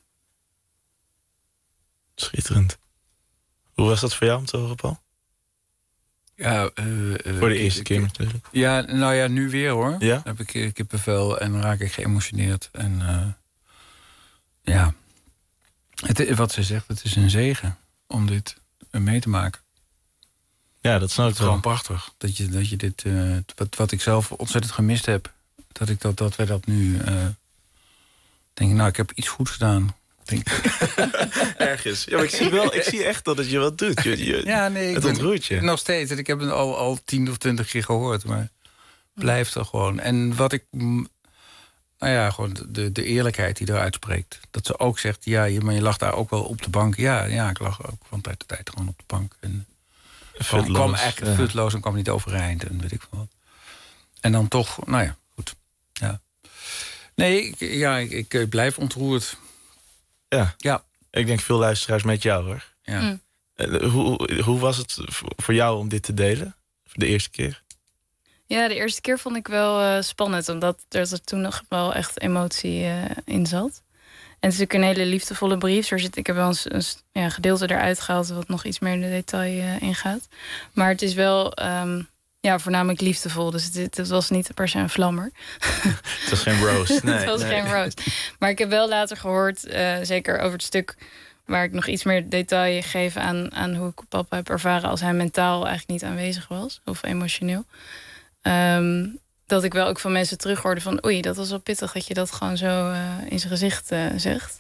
Schitterend. Hoe was dat voor jou om te horen, Paul? Ja, voor de eerste keer natuurlijk. Ja, nou ja, nu weer hoor. Ja? Dan heb ik kippenvel en dan raak ik geëmotioneerd. En ja, wat ze zegt, het is een zegen om dit mee te maken. Ja, dat snap ik wel. Gewoon prachtig. Dat je dit, wat ik zelf ontzettend gemist heb, dat wij dat nu denk ik, nou, ik heb iets goeds gedaan. Denk ik. Ergens. Ja, maar ik zie echt dat het je wat doet. Ja, nee, het ontroert je. Nog steeds. Ik heb het al 10 of 20 keer gehoord, maar blijft er gewoon. En wat ik, nou ja, gewoon de eerlijkheid die eruit spreekt. Dat ze ook zegt, ja, maar je lag daar ook wel op de bank. Ja, ik lag ook van tijd tot tijd gewoon op de bank. En kwam eigenlijk futloos en kwam niet overeind en weet ik veel wat. En dan toch, nou ja, goed. Ja. Nee, ik blijf ontroerd. Ja. Ik denk veel luisteraars met jou, hoor. Ja. Hoe was het voor jou om dit te delen? De eerste keer? Ja, de eerste keer vond ik wel spannend. Omdat er toen nog wel echt emotie in zat. En het is natuurlijk een hele liefdevolle brief. Ik heb wel een gedeelte eruit gehaald wat nog iets meer in de detail ingaat. Maar het is wel voornamelijk liefdevol. Dus het was niet per se een vlammer. Het was geen roast. Nee, het was geen roast. Maar ik heb wel later gehoord, zeker over het stuk waar ik nog iets meer detail geef aan hoe ik papa heb ervaren als hij mentaal eigenlijk niet aanwezig was. Of emotioneel. Dat ik wel ook van mensen terughoorde van oei, dat was wel pittig dat je dat gewoon zo in zijn gezicht zegt.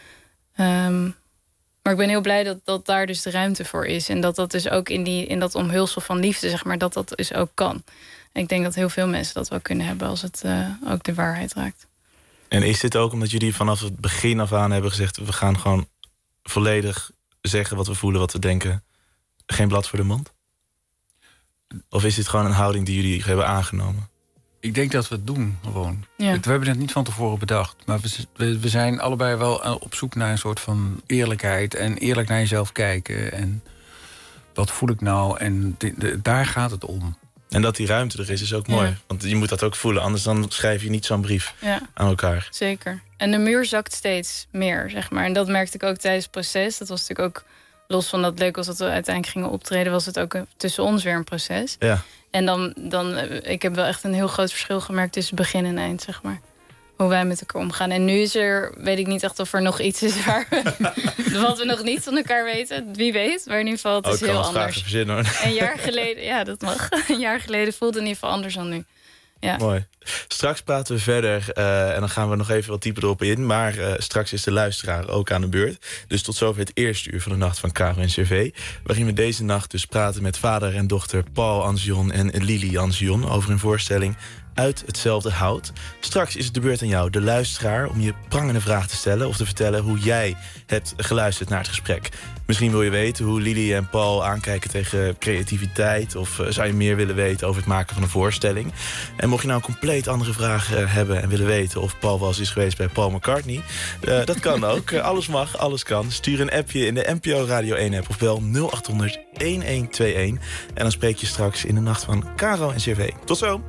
Maar ik ben heel blij dat daar dus de ruimte voor is. En dat dus ook in dat omhulsel van liefde, zeg maar, dat dus ook kan. En ik denk dat heel veel mensen dat wel kunnen hebben als het ook de waarheid raakt. En is dit ook omdat jullie vanaf het begin af aan hebben gezegd, we gaan gewoon volledig zeggen wat we voelen, wat we denken? Geen blad voor de mond? Of is dit gewoon een houding die jullie hebben aangenomen? Ik denk dat we het doen, gewoon. Ja. We hebben het niet van tevoren bedacht. Maar we zijn allebei wel op zoek naar een soort van eerlijkheid. En eerlijk naar jezelf kijken. En wat voel ik nou? En daar gaat het om. En dat die ruimte er is ook mooi. Ja. Want je moet dat ook voelen. Anders dan schrijf je niet zo'n brief aan elkaar. Zeker. En de muur zakt steeds meer, zeg maar. En dat merkte ik ook tijdens het proces. Dat was natuurlijk ook, los van dat leuk was dat we uiteindelijk gingen optreden, was het ook tussen ons weer een proces. Ja. En dan ik heb wel echt een heel groot verschil gemerkt tussen begin en eind, zeg maar. Hoe wij met elkaar omgaan. En nu is weet ik niet echt of er nog iets is waar wat we nog niet van elkaar weten. Wie weet, maar in ieder geval, het is heel anders. Verzinnen, hoor. Een jaar geleden, ja, dat mag. Een jaar geleden voelde het in ieder geval anders dan nu. Ja. Mooi. Straks praten we verder en dan gaan we nog even wat dieper erop in. Maar straks is de luisteraar ook aan de beurt. Dus tot zover het eerste uur van de Nacht van Caro en CV. Waarin we deze nacht dus praten met vader en dochter Paul Anzion en Lili Anzion over hun voorstelling Uit hetzelfde hout. Straks is het de beurt aan jou, de luisteraar, om je prangende vraag te stellen of te vertellen hoe jij hebt geluisterd naar het gesprek. Misschien wil je weten hoe Lili en Paul aankijken tegen creativiteit, of zou je meer willen weten over het maken van een voorstelling. En mocht je nou een compleet andere vraag hebben en willen weten of Paul wel eens is geweest bij Paul McCartney, dat kan ook. Alles mag, alles kan. Stuur een appje in de NPO Radio 1 app of bel 0800 1121 en dan spreek je straks in de Nacht van Caro en CV. Tot zo!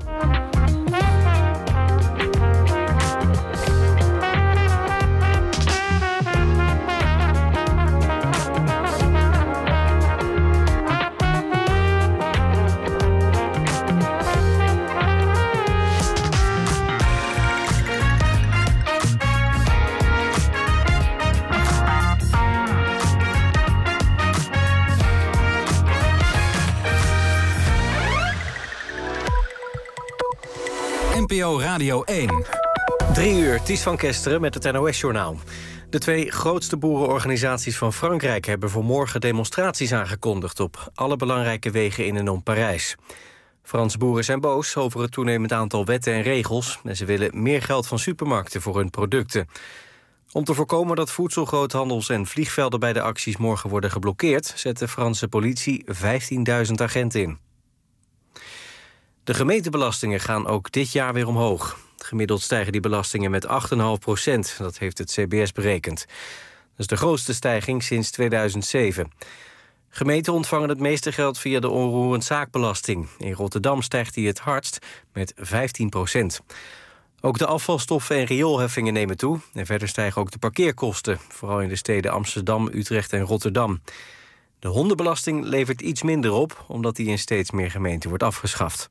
NPO Radio 1. 3 uur, Ties van Kesteren met het NOS-journaal. De 2 grootste boerenorganisaties van Frankrijk hebben voor morgen demonstraties aangekondigd op alle belangrijke wegen in en om Parijs. Franse boeren zijn boos over het toenemend aantal wetten en regels en ze willen meer geld van supermarkten voor hun producten. Om te voorkomen dat voedselgroothandels en vliegvelden bij de acties morgen worden geblokkeerd, zet de Franse politie 15.000 agenten in. De gemeentebelastingen gaan ook dit jaar weer omhoog. Gemiddeld stijgen die belastingen met 8,5%. Dat heeft het CBS berekend. Dat is de grootste stijging sinds 2007. Gemeenten ontvangen het meeste geld via de onroerend zaakbelasting. In Rotterdam stijgt die het hardst met 15%. Ook de afvalstoffen en rioolheffingen nemen toe. En verder stijgen ook de parkeerkosten. Vooral in de steden Amsterdam, Utrecht en Rotterdam. De hondenbelasting levert iets minder op, omdat die in steeds meer gemeenten wordt afgeschaft.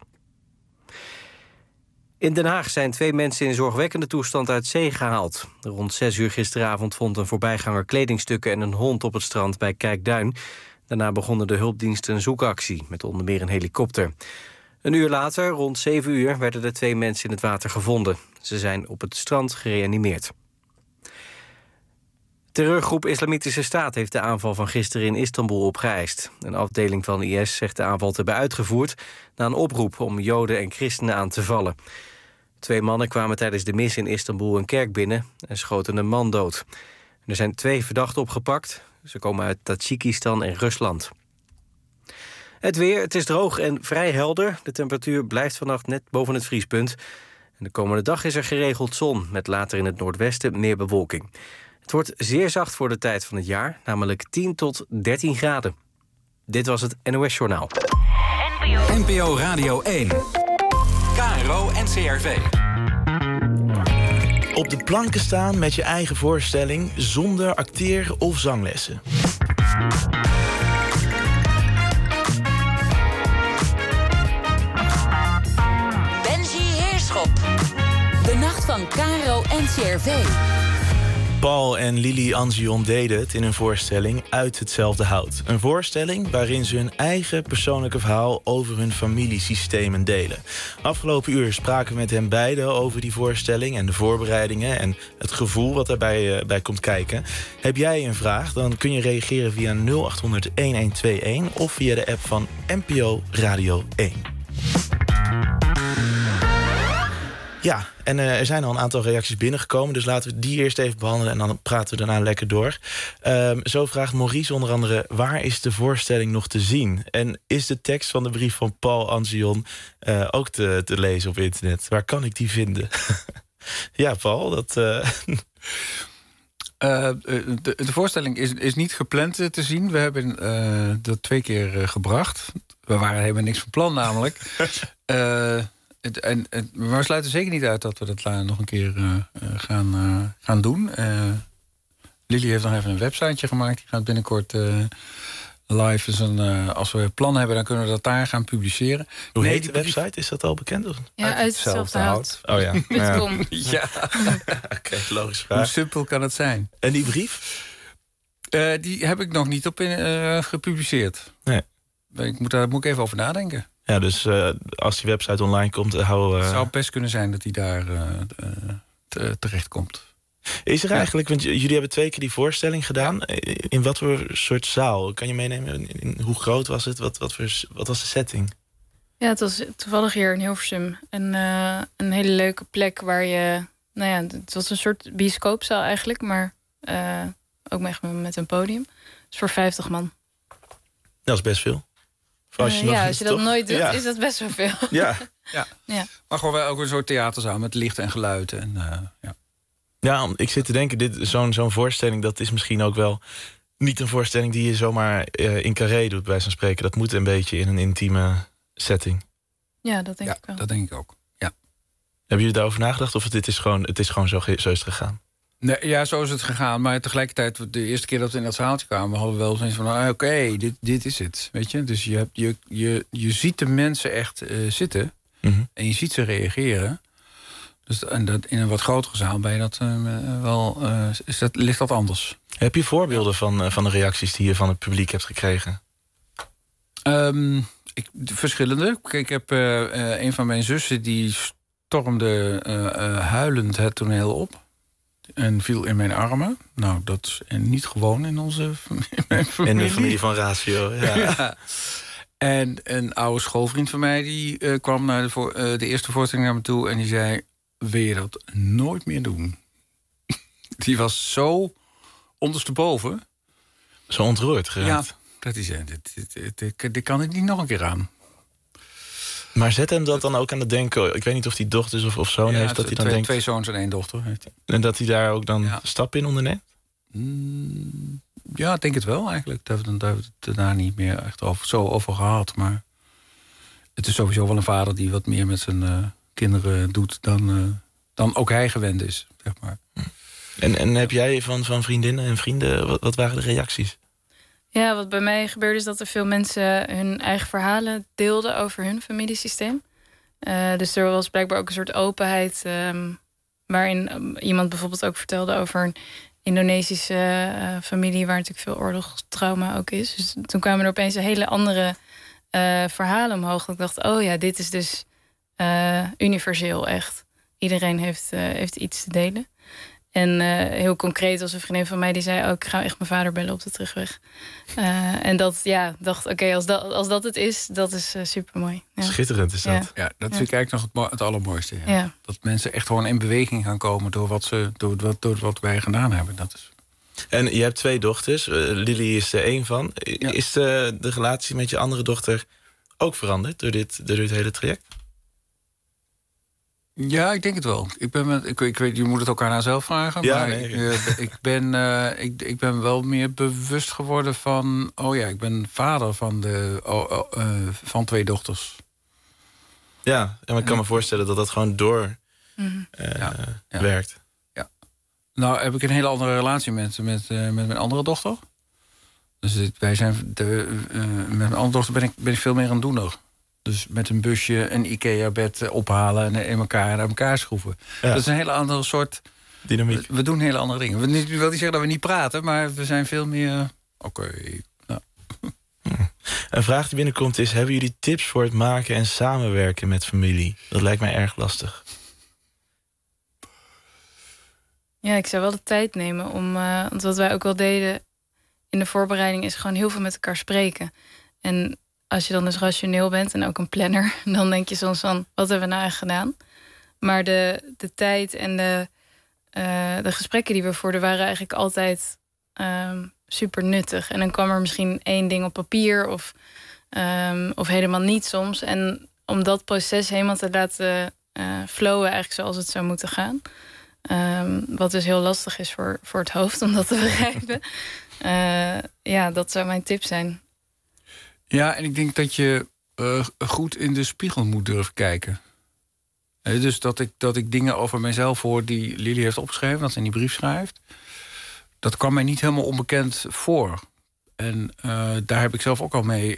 In Den Haag zijn 2 mensen in zorgwekkende toestand uit zee gehaald. Rond 6 uur gisteravond vond een voorbijganger kledingstukken en een hond op het strand bij Kijkduin. Daarna begonnen de hulpdiensten een zoekactie, met onder meer een helikopter. Een uur later, rond 7 uur, werden de 2 mensen in het water gevonden. Ze zijn op het strand gereanimeerd. Terreurgroep Islamitische Staat heeft de aanval van gisteren in Istanbul opgeëist. Een afdeling van IS zegt de aanval te hebben uitgevoerd na een oproep om Joden en christenen aan te vallen. 2 mannen kwamen tijdens de mis in Istanbul een kerk binnen en schoten een man dood. Er zijn 2 verdachten opgepakt. Ze komen uit Tajikistan en Rusland. Het weer, het is droog en vrij helder. De temperatuur blijft vannacht net boven het vriespunt. En de komende dag is er geregeld zon, met later in het noordwesten meer bewolking. Het wordt zeer zacht voor de tijd van het jaar, namelijk 10 tot 13 graden. Dit was het NOS Journaal. NPO Radio 1. KRO NCRV. Op de planken staan met je eigen voorstelling zonder acteer- of zanglessen. Benji Heerschop. De nacht van KRO NCRV. Paul en Lili Anzion deden het in een voorstelling Uit hetzelfde hout. Een voorstelling waarin ze hun eigen persoonlijke verhaal over hun familiesystemen delen. Afgelopen uur spraken we met hen beiden over die voorstelling en de voorbereidingen en het gevoel wat daarbij bij komt kijken. Heb jij een vraag? Dan kun je reageren via 0800 1121 of via de app van NPO Radio 1. Ja, en er zijn al een aantal reacties binnengekomen, dus laten we die eerst even behandelen en dan praten we daarna lekker door. Zo vraagt Maurice onder andere, waar is de voorstelling nog te zien? En is de tekst van de brief van Paul Anzion ook te lezen op internet? Waar kan ik die vinden? Ja, Paul, dat... De voorstelling is niet gepland te zien. We hebben dat 2 keer gebracht. We waren helemaal niks van plan namelijk. Maar we sluiten zeker niet uit dat we dat nog een keer gaan doen. Lili heeft nog even een websiteje gemaakt. Die gaat binnenkort live. Dus als we plannen hebben, dan kunnen we dat daar gaan publiceren. Hoe heet de website? Is dat al bekend? Of? Ja, uit hetzelfde hout. Oh ja. Ja. Oké, logisch vraag. Hoe simpel kan het zijn? En die brief? Die heb ik nog niet op gepubliceerd. Nee. Daar moet ik even over nadenken. Ja, dus als die website online komt, Het zou best kunnen zijn dat die daar terecht komt. Is er eigenlijk, want jullie hebben 2 keer die voorstelling gedaan. In wat voor soort zaal? Kan je meenemen? Hoe groot was het? Wat was de setting? Ja, het was toevallig hier in Hilversum. Een hele leuke plek waar je... Nou ja, het was een soort bioscoopzaal eigenlijk, maar ook met een podium. Dus voor 50 man. Dat is best veel. Als je dat nooit doet, is dat best wel veel. Ja. Maar gewoon wel ook een soort theaterzaal met licht en geluid. Ja, ik zit te denken, zo'n voorstelling, dat is misschien ook wel niet een voorstelling die je zomaar in Carré doet, bij wijze van spreken. Dat moet een beetje in een intieme setting. Ja, dat denk ik wel. Dat denk ik ook. Ja. Hebben jullie daarover nagedacht of het is gewoon zo is het gegaan? Nee, ja, zo is het gegaan. Maar tegelijkertijd, de eerste keer dat we in dat zaaltje kwamen, hadden we wel zoiets van, oké, dit is het. Weet je? Dus je ziet de mensen echt zitten. Mm-hmm. En je ziet ze reageren. Dus en dat, in een wat grotere zaal ben je dat ligt dat anders. Heb je voorbeelden van de reacties die je van het publiek hebt gekregen? Verschillende. Kijk, ik heb een van mijn zussen die stormde huilend het toneel op. En viel in mijn armen. Nou, dat is niet gewoon in onze familie. In de familie van Ratio, ja. Ja. En een oude schoolvriend van mij... die kwam naar de eerste voorstelling naar me toe... en die zei, wil je dat nooit meer doen? Die was zo ondersteboven. Zo ontroerd geraakt. Ja, dat hij zei, dit kan ik niet nog een keer aan. Maar zet hem dat dan ook aan het denken... Ik weet niet of hij dochters of zoon heeft... dat hij dan denkt, 2 zoons en 1 dochter heeft hij. En dat hij daar ook dan stap in onderneemt? Ja, ik denk het wel eigenlijk. Daar hebben we het daarna niet meer echt over gehad. Maar het is sowieso wel een vader die wat meer met zijn kinderen doet... dan ook hij gewend is, zeg maar. En heb jij van vriendinnen en vrienden... Wat waren de reacties? Ja, wat bij mij gebeurde is dat er veel mensen hun eigen verhalen deelden over hun familiesysteem. Dus er was blijkbaar ook een soort openheid... waarin iemand bijvoorbeeld ook vertelde over een Indonesische familie... waar natuurlijk veel oorlogstrauma ook is. Dus toen kwamen er opeens een hele andere verhalen omhoog. Ik dacht, oh ja, dit is dus universeel echt. Iedereen heeft iets te delen. En heel concreet was een vriendin van mij die zei... ik ga echt mijn vader bellen op de terugweg. En dacht, oké, als dat het is, dat is supermooi. Ja. Schitterend is dat. Ja, dat vind ik eigenlijk nog het allermooiste. Ja. Ja. Dat mensen echt gewoon in beweging gaan komen... door wat wij gedaan hebben. Dat is... En je hebt 2 dochters. Lily is er 1 van. Ja. Is de relatie met je andere dochter ook veranderd... door dit hele traject? Ja, ik denk het wel. Ik weet, je moet het ook aan haar zelf vragen. Ja, maar nee. ik ben wel meer bewust geworden van... ik ben vader van 2 dochters. Ja, en ik kan me voorstellen dat dat gewoon door werkt. Ja. Nou heb ik een hele andere relatie met mijn andere dochter. Dus met mijn andere dochter ben ik veel meer een doener. Dus met een busje een IKEA-bed ophalen en in elkaar schroeven. Ja. Dat is een hele andere soort... dynamiek. We doen hele andere dingen. Ik wil niet zeggen dat we niet praten, maar we zijn veel meer... Oké. Nou. Een vraag die binnenkomt is... hebben jullie tips voor het maken en samenwerken met familie? Dat lijkt mij erg lastig. Ja, ik zou wel de tijd nemen om... want wat wij ook wel deden in de voorbereiding... is gewoon heel veel met elkaar spreken. En... als je dan dus rationeel bent en ook een planner... dan denk je soms van, wat hebben we nou echt gedaan? Maar de tijd en de gesprekken die we voerden... waren eigenlijk altijd super nuttig. En dan kwam er misschien 1 ding op papier... of helemaal niet soms. En om dat proces helemaal te laten flowen... eigenlijk zoals het zou moeten gaan... wat dus heel lastig is voor het hoofd om dat te begrijpen... dat zou mijn tip zijn... Ja, en ik denk dat je goed in de spiegel moet durven kijken. Dus dat ik dingen over mezelf hoor die Lily heeft opgeschreven... dat ze in die brief schrijft. Dat kwam mij niet helemaal onbekend voor. En daar heb ik zelf ook al mee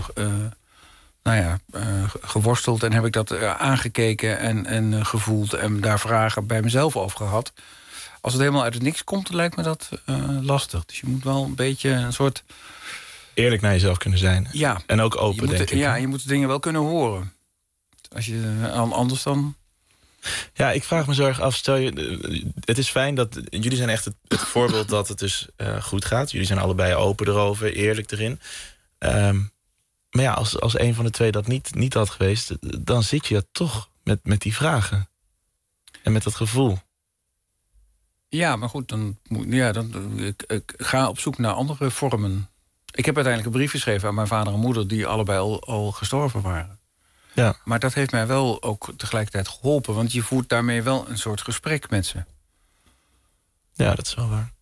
geworsteld... en heb ik dat aangekeken en gevoeld... en daar vragen bij mezelf over gehad. Als het helemaal uit het niks komt, dan lijkt me dat lastig. Dus je moet wel een beetje een soort... eerlijk naar jezelf kunnen zijn. Ja. En ook open, denk ik. Ja, je moet de dingen wel kunnen horen. Als je anders dan... Ja, ik vraag me zo erg af. Stel je, het is fijn dat... jullie zijn echt het voorbeeld dat het dus goed gaat. Jullie zijn allebei open erover, eerlijk erin. Maar ja, als een van de 2 dat niet had geweest... dan zit je toch met die vragen. En met dat gevoel. Ja, maar goed, ik ga op zoek naar andere vormen... Ik heb uiteindelijk een brief geschreven aan mijn vader en moeder... die allebei al gestorven waren. Ja. Maar dat heeft mij wel ook tegelijkertijd geholpen... want je voert daarmee wel een soort gesprek met ze. Ja, dat is wel waar.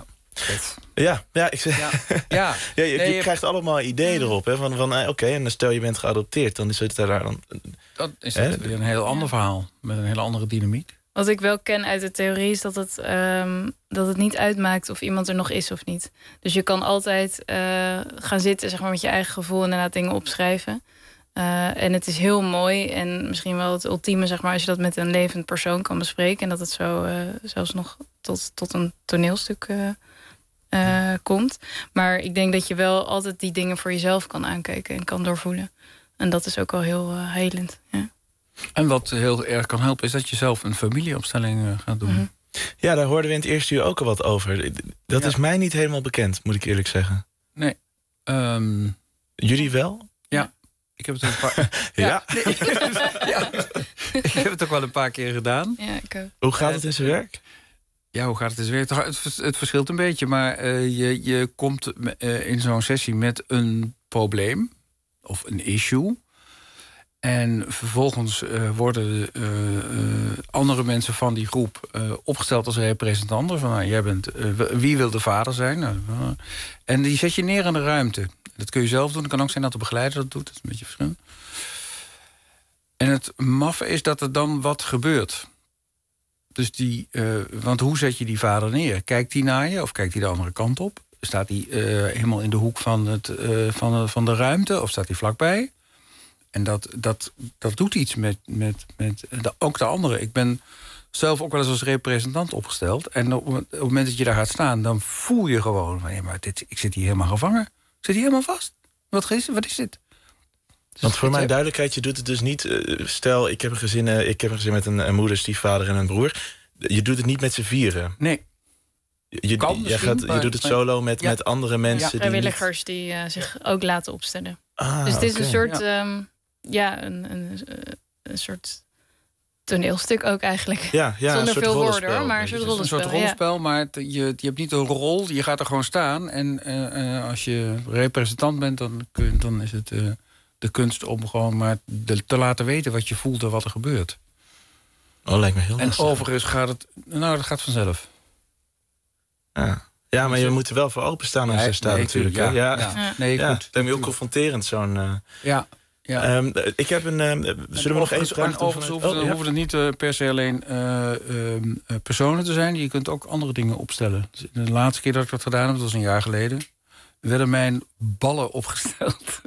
Je krijgt allemaal ideeën erop. Hè, oké, en dan stel je bent geadopteerd... dan is het daar dan... Dan is het weer een heel ander verhaal. Met een hele andere dynamiek. Wat ik wel ken uit de theorie is dat het niet uitmaakt of iemand er nog is of niet. Dus je kan altijd gaan zitten, zeg maar, met je eigen gevoel en inderdaad dingen opschrijven. En het is heel mooi en misschien wel het ultieme, zeg maar, als je dat met een levend persoon kan bespreken. En dat het zo zelfs nog tot een toneelstuk komt. Maar ik denk dat je wel altijd die dingen voor jezelf kan aankijken en kan doorvoelen. En dat is ook wel heel helend. Ja. En wat heel erg kan helpen is dat je zelf een familieopstelling gaat doen. Mm-hmm. Ja, daar hoorden we in het eerste uur ook al wat over. Dat is mij niet helemaal bekend, moet ik eerlijk zeggen. Nee. Jullie wel? Ja. Ik heb het een paar... Ja. Nee, ik heb het ook wel een paar keer gedaan. Ja, ik ook. Hoe gaat het in zijn werk? Ja, hoe gaat het in zijn werk? Het verschilt een beetje, maar je komt in zo'n sessie met een probleem of een issue. En vervolgens worden andere mensen van die groep opgesteld als representanten. Van, jij bent, wie wil de vader zijn? En die zet je neer in de ruimte. Dat kun je zelf doen. Het kan ook zijn dat de begeleider dat doet. Dat is een beetje verschillend. En het maffe is dat er dan wat gebeurt. Dus want hoe zet je die vader neer? Kijkt hij naar je of kijkt hij de andere kant op? Staat hij helemaal in de hoek van de ruimte of staat hij vlakbij? En dat doet iets met ook de anderen. Ik ben zelf ook wel eens als representant opgesteld. En op het moment dat je daar gaat staan, dan voel je gewoon... van, maar ik zit hier helemaal gevangen. Ik zit hier helemaal vast. Wat is dit? Want voor mijn duidelijkheid, je doet het dus niet... stel, ik heb een gezin met een moeder, stiefvader en een broer. Je doet het niet met z'n vieren. Nee. Je doet het solo met andere mensen. Ja, vrijwilligers die zich ook laten opstellen. Dus het is een soort... een soort toneelstuk ook eigenlijk. Ja, zonder veel woorden, hoor, maar het is een soort rollenspel, maar je hebt niet een rol. Je gaat er gewoon staan. En als je representant bent, dan is het de kunst om gewoon maar te laten weten wat je voelt en wat er gebeurt. Oh, lijkt me heel lastig. En overigens gaat dat gaat vanzelf. Ja, maar je moet er wel voor openstaan als je staat natuurlijk. Nee, goed. Dan ben je ook confronterend, zo'n... ik heb zullen we nog één vraag doen? Overigens hoeven het niet per se alleen personen te zijn. Je kunt ook andere dingen opstellen. De laatste keer dat ik dat gedaan heb, dat was een jaar geleden... werden mijn ballen opgesteld.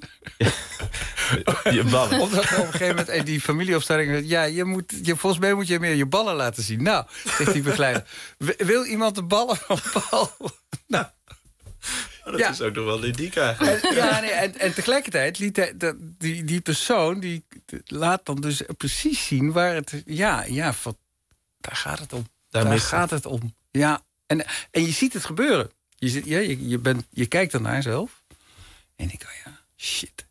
Je ballen? Omdat er op een gegeven moment in die familieopstelling... volgens mij moet je meer je ballen laten zien. Nou, zegt die begeleider. Wil iemand de ballen van Paul? Nou... Dat is ook nog wel ludiek eigenlijk. En tegelijkertijd liet die persoon... die laat dan dus precies zien waar het... daar gaat het om. Daar gaat het om. Ja, en je ziet het gebeuren. Je kijkt ernaar zelf. En ik shit.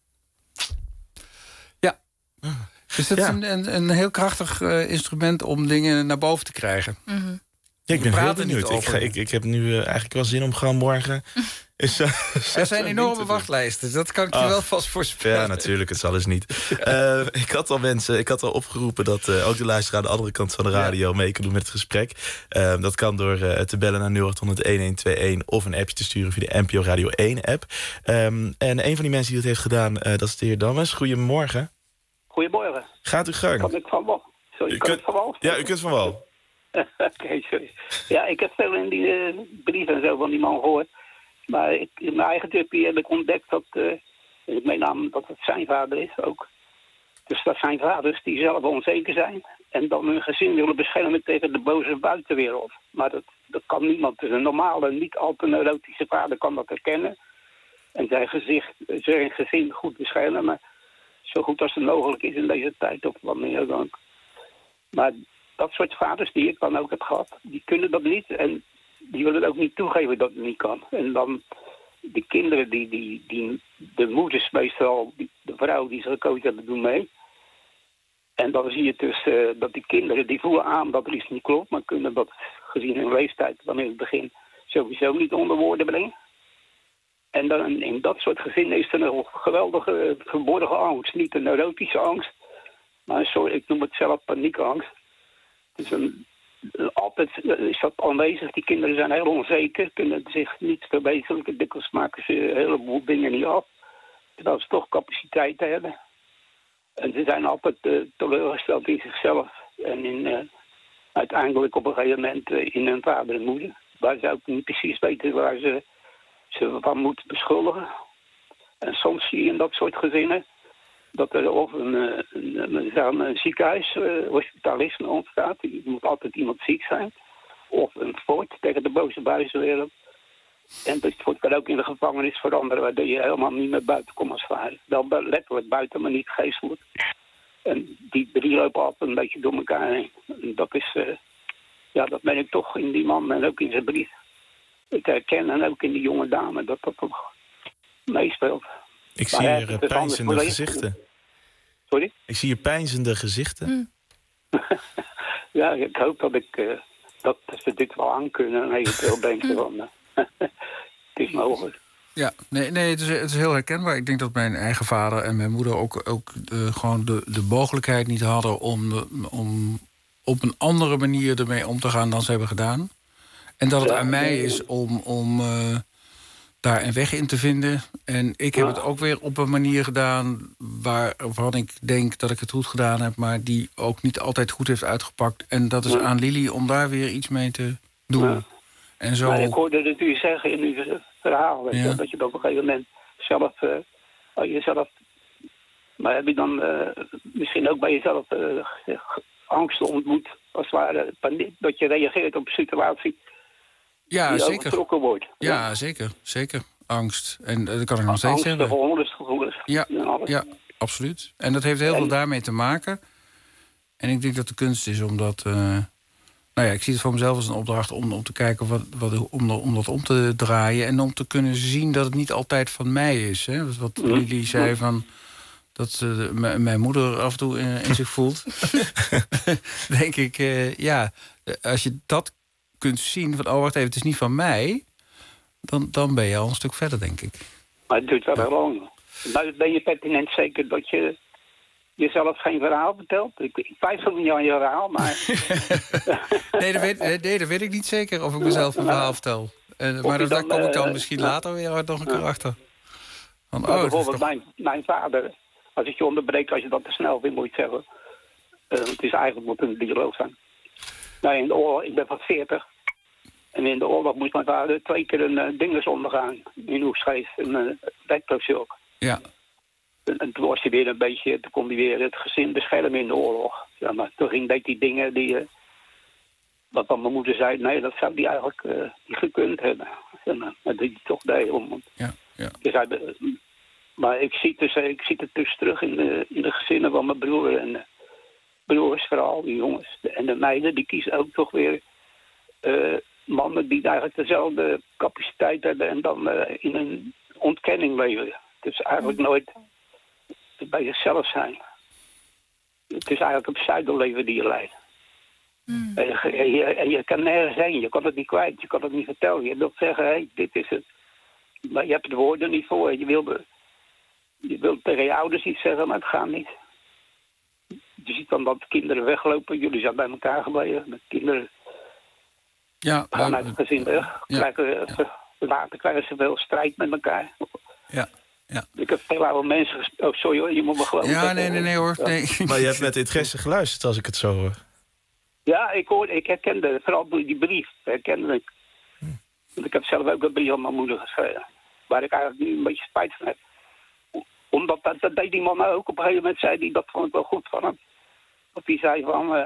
Ja. Dus dat is een heel krachtig instrument om dingen naar boven te krijgen. Mm-hmm. Ja, ik ben heel benieuwd. Ik heb nu eigenlijk wel zin om gewoon morgen... Er zijn enorme wachtlijsten, dat kan ik je wel vast voorspellen. Ja, natuurlijk, het zal eens niet. Ik had al opgeroepen dat ook de luisteraar aan de andere kant van de radio mee kan doen met het gesprek. Dat kan door te bellen naar 0800-1121 of een appje te sturen via de NPO Radio 1-app. En een van die mensen die dat heeft gedaan, dat is de heer Dammes. Goedemorgen. Goedemorgen. Gaat u gang. Kan ik van wal? Sorry, kan ik van wal? Ja, u kunt van wal. Oké, sorry. Ja, ik heb veel in die brief en zo van die man gehoord. Maar in mijn eigen therapie heb ik ontdekt dat... ik meen aan dat het zijn vader is ook. Dus dat zijn vaders die zelf onzeker zijn... en dan hun gezin willen beschermen tegen de boze buitenwereld. Maar dat kan niemand. Dus een normale, niet al te neurotische vader kan dat herkennen... en zijn gezin goed beschermen... maar zo goed als het mogelijk is in deze tijd of wanneer dan ook. Maar dat soort vaders die ik dan ook heb gehad... die kunnen dat niet en... die willen ook niet toegeven dat het niet kan. En dan die kinderen, de moeders meestal, de vrouw die ze gekozen hebben, doen mee. En dan zie je dus dat die kinderen, die voelen aan dat er iets niet klopt... maar kunnen dat gezien hun leeftijd dan in het begin sowieso niet onder woorden brengen. En dan in dat soort gezinnen is er een geweldige verborgen angst. Niet een neurotische angst, maar een soort, ik noem het zelf paniekangst. Dus altijd is dat aanwezig. Die kinderen zijn heel onzeker, kunnen zich niet verwezenlijken. Dikwijls maken ze een heleboel dingen niet af. Terwijl ze toch capaciteit hebben. En ze zijn altijd teleurgesteld in zichzelf. En uiteindelijk op een gegeven moment in hun vader en moeder. Waar ze ook niet precies weten waar ze van moeten beschuldigen. En soms zie je in dat soort gezinnen... dat er of een ziekenhuis, hospitalisme ontstaat. Er moet altijd iemand ziek zijn. Of een fort tegen de boze buitenwereld. En dat fort kan ook in de gevangenis veranderen... waardoor je helemaal niet meer buiten komt als vader. Wel letterlijk buiten, maar niet geestelijk. En die 3 lopen altijd een beetje door elkaar heen. En dat is, dat ben ik toch in die man en ook in zijn brief. Ik herken en ook in die jonge dame dat toch meespeelt. Ik zie hier peinzende gezichten. Sorry? Ik zie hier peinzende gezichten. Ja, ik hoop dat ze dit wel aan kunnen en eventueel denken van... het is mogelijk. Ja, nee, het is heel herkenbaar. Ik denk dat mijn eigen vader en mijn moeder ook gewoon de mogelijkheid niet hadden om op een andere manier ermee om te gaan dan ze hebben gedaan. En dat het aan mij is om daar een weg in te vinden. En ik heb het ook weer op een manier gedaan waarvan ik denk dat ik het goed gedaan heb, maar die ook niet altijd goed heeft uitgepakt. En dat is aan Lili om daar weer iets mee te doen. Ja. En zo... Maar ik hoorde het u zeggen in uw verhaal, dat je op een gegeven moment jezelf... Maar heb je dan misschien ook bij jezelf angsten ontmoet, als het ware, dat je reageert op een situatie die overtrokken wordt? Ja, zeker. Angst. En dat kan ik nog steeds hebben. Angst of onrustgevoelens. Ja, absoluut. En dat heeft heel veel daarmee te maken. En ik denk dat de kunst is om dat... ik zie het voor mezelf als een opdracht om te kijken om dat om te draaien. En om te kunnen zien dat het niet altijd van mij is. Hè? Wat Lili zei van... dat mijn moeder af en toe in zich voelt. Denk ik, als je dat kunt zien van... wacht even, het is niet van mij... dan ben je al een stuk verder, denk ik. Maar het duurt wel heel lang. Maar ben je pertinent zeker dat je jezelf geen verhaal vertelt? Ik twijfel niet aan je verhaal, maar... nee, dat weet ik niet zeker of ik mezelf een verhaal vertel. Maar daar kom ik dan misschien later weer nog een keer achter. Van, bijvoorbeeld mijn vader... Als ik je onderbreek, als je dat te snel vindt, moet je het zeggen. Het is eigenlijk moet een bioloog zijn. Nou, in de oorlog, ik ben van 40. En in de oorlog moest mijn vader 2 keer een dinges ondergaan. In Oegstgeest, een elektroshock. Ja. En toen was hij weer toen kon hij weer het gezin beschermen in de oorlog. Ja, maar toen deed hij dingen die... wat dan mijn moeder zei, nee, dat zou hij eigenlijk niet gekund hebben. Maar dat hij toch deed. Ja. Dus maar ik zie het dus terug in de gezinnen van mijn broer en broers, vooral die jongens. En de meiden, die kiezen ook toch weer mannen die eigenlijk dezelfde capaciteit hebben en dan in een ontkenning leven. Dus eigenlijk nooit bij jezelf zijn. Het is eigenlijk een pseudoleven die je leidt. En je kan nergens heen, je kan het niet kwijt, je kan het niet vertellen. Je wilt zeggen, dit is het. Maar je hebt de woorden niet voor, je wilt tegen je ouders iets zeggen, maar het gaat niet. Je ziet dan dat kinderen weglopen. Jullie zijn bij elkaar gebleven. Met kinderen gaan uit het gezin weg. Later krijgen ze veel strijd met elkaar. Ja. Ik heb veel oude mensen gesproken. Oh, sorry hoor, je moet me geloven. Ja, nee hoor. Nee. Maar je hebt met interesse geluisterd, als ik het zo hoor. Ja, ik herkende, vooral die brief, herkende ik. Want ik heb zelf ook een brief aan mijn moeder geschreven. Waar ik eigenlijk nu een beetje spijt van heb. Omdat dat deed die man ook. Op een gegeven moment zei hij, dat vond ik wel goed van hem. Dat hij zei van,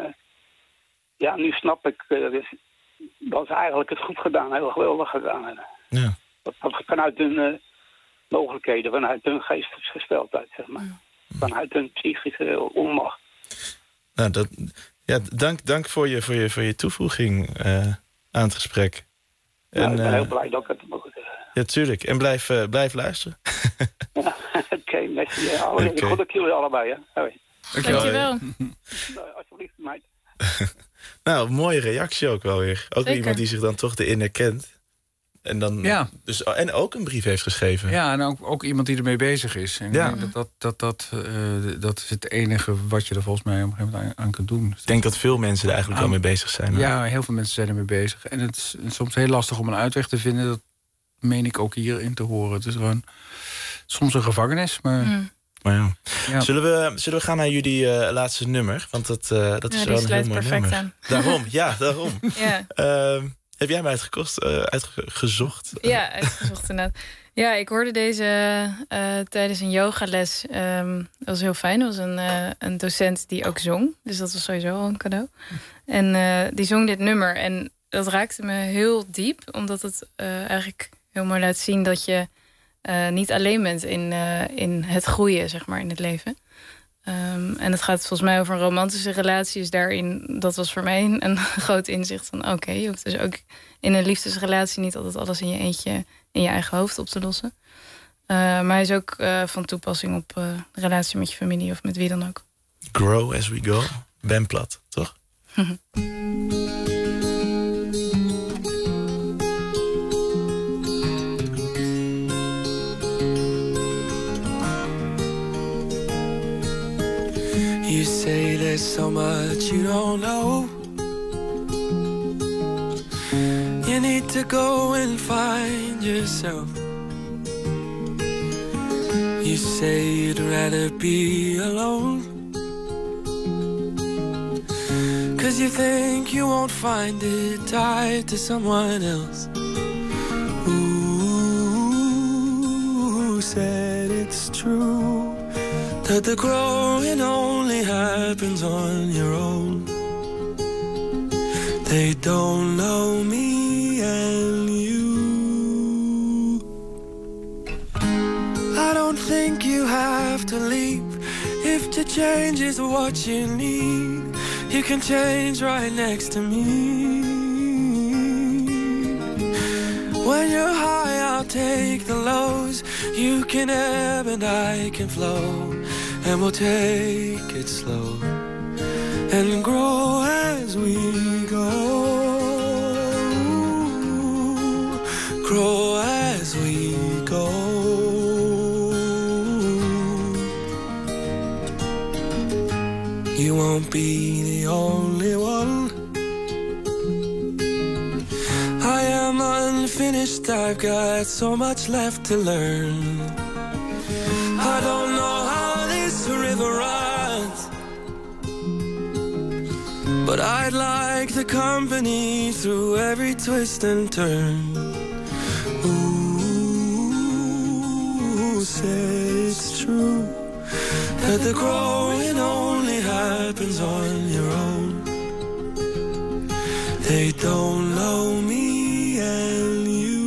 nu snap ik, dat is eigenlijk het goed gedaan, heel geweldig gedaan. Ja. Dat vanuit hun mogelijkheden, vanuit hun geestesgesteldheid, zeg maar. Vanuit hun psychische onmacht. Nou, dank voor je toevoeging aan het gesprek. Nou, ik ben heel blij dat ik het mocht zeggen. Ja, tuurlijk. En blijf luisteren. Oké, merci. Goed dat jullie allebei, hè. Hoi. Dankjewel. Alsjeblieft, meid. Nou, mooie reactie ook wel weer. Ook weer iemand die zich dan toch erin herkent. En dan en ook een brief heeft geschreven. Ja, en ook iemand die ermee bezig is. En ik denk dat is het enige wat je er volgens mij op een gegeven moment aan kunt doen. Ik denk dat veel mensen er eigenlijk wel mee bezig zijn. Hè? Ja, heel veel mensen zijn ermee bezig. En het is soms heel lastig om een uitweg te vinden. Dat meen ik ook hierin te horen. Het is gewoon soms een gevangenis, maar... Maar ja. Zullen we gaan naar jullie laatste nummer? Want dat is wel een heel mooi nummer. Aan. Daarom. Heb jij mij uitgezocht? Ja, uitgezocht inderdaad. Ja, ik hoorde deze tijdens een yogales. Dat was heel fijn. Er was een docent die ook zong. Dus dat was sowieso al een cadeau. En die zong dit nummer. En dat raakte me heel diep. Omdat het eigenlijk heel mooi laat zien dat je niet alleen bent in het groeien, zeg maar, in het leven. En het gaat volgens mij over een romantische relatie. Dus daarin, dat was voor mij een groot inzicht van... oké, je hoeft dus ook in een liefdesrelatie niet altijd alles in je eentje... in je eigen hoofd op te lossen. Maar hij is ook van toepassing op de relatie met je familie of met wie dan ook. Grow as we go. Ben Platt, toch? You say there's so much you don't know. You need to go and find yourself. You say you'd rather be alone, 'cause you think you won't find it tied to someone else. Who said it's true that the growing only happens on your own? They don't know me and you. I don't think you have to leave if to change is what you need. You can change right next to me. When you're high, I'll take the lows. You can ebb and I can flow, and we'll take it slow and grow as we go. Grow as we go. You won't be the only one. I am unfinished, I've got so much left to learn. I don't know how this river runs, but I'd like the company through every twist and turn. Who said it's true that the growing only happens on your own? They don't know me and you.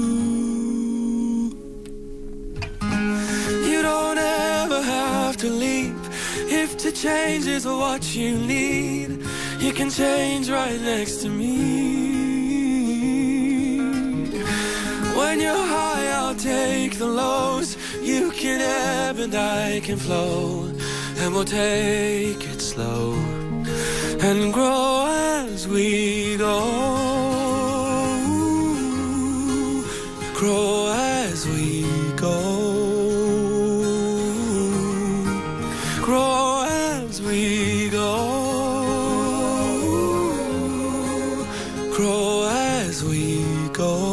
You don't ever have to leave if to change is what you need. You can change right next to me. When you're high, I'll take the lows. You can ebb and I can flow, and we'll take it slow and grow as we go. Grow as we go. Grow as we go. Grow as we go.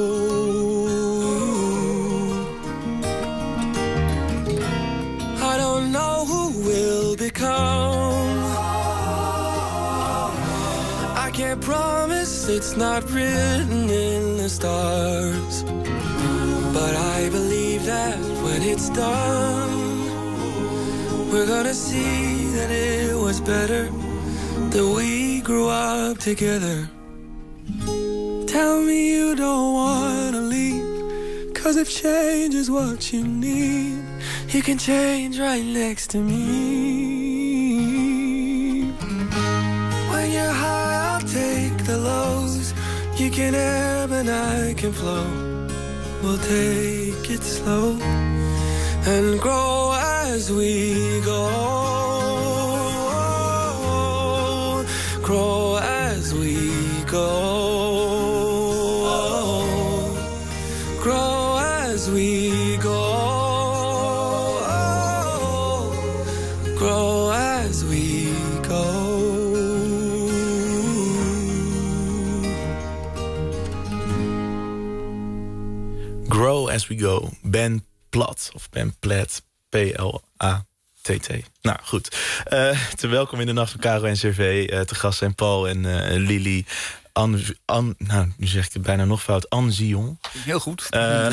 I don't know who will become. I can't promise, it's not written in the stars, but I believe that when it's done, we're gonna see that it was better that we grew up together. Tell me you don't wanna leave, 'cause if change is what you need, you can change right next to me. When you're high, I'll take the lows. You can ebb and I can flow. We'll take it slow and grow as we go. Grow as we go. Grow as we go. Grow as we go. Grow as we go. Ben Platt. Of Ben Platt. P-L-A-T-T. Nou, goed. Te welkom in de Nacht van Caro en CRV. Te gast zijn Paul en Lili nu zeg ik het bijna nog fout, Anzion. Heel goed.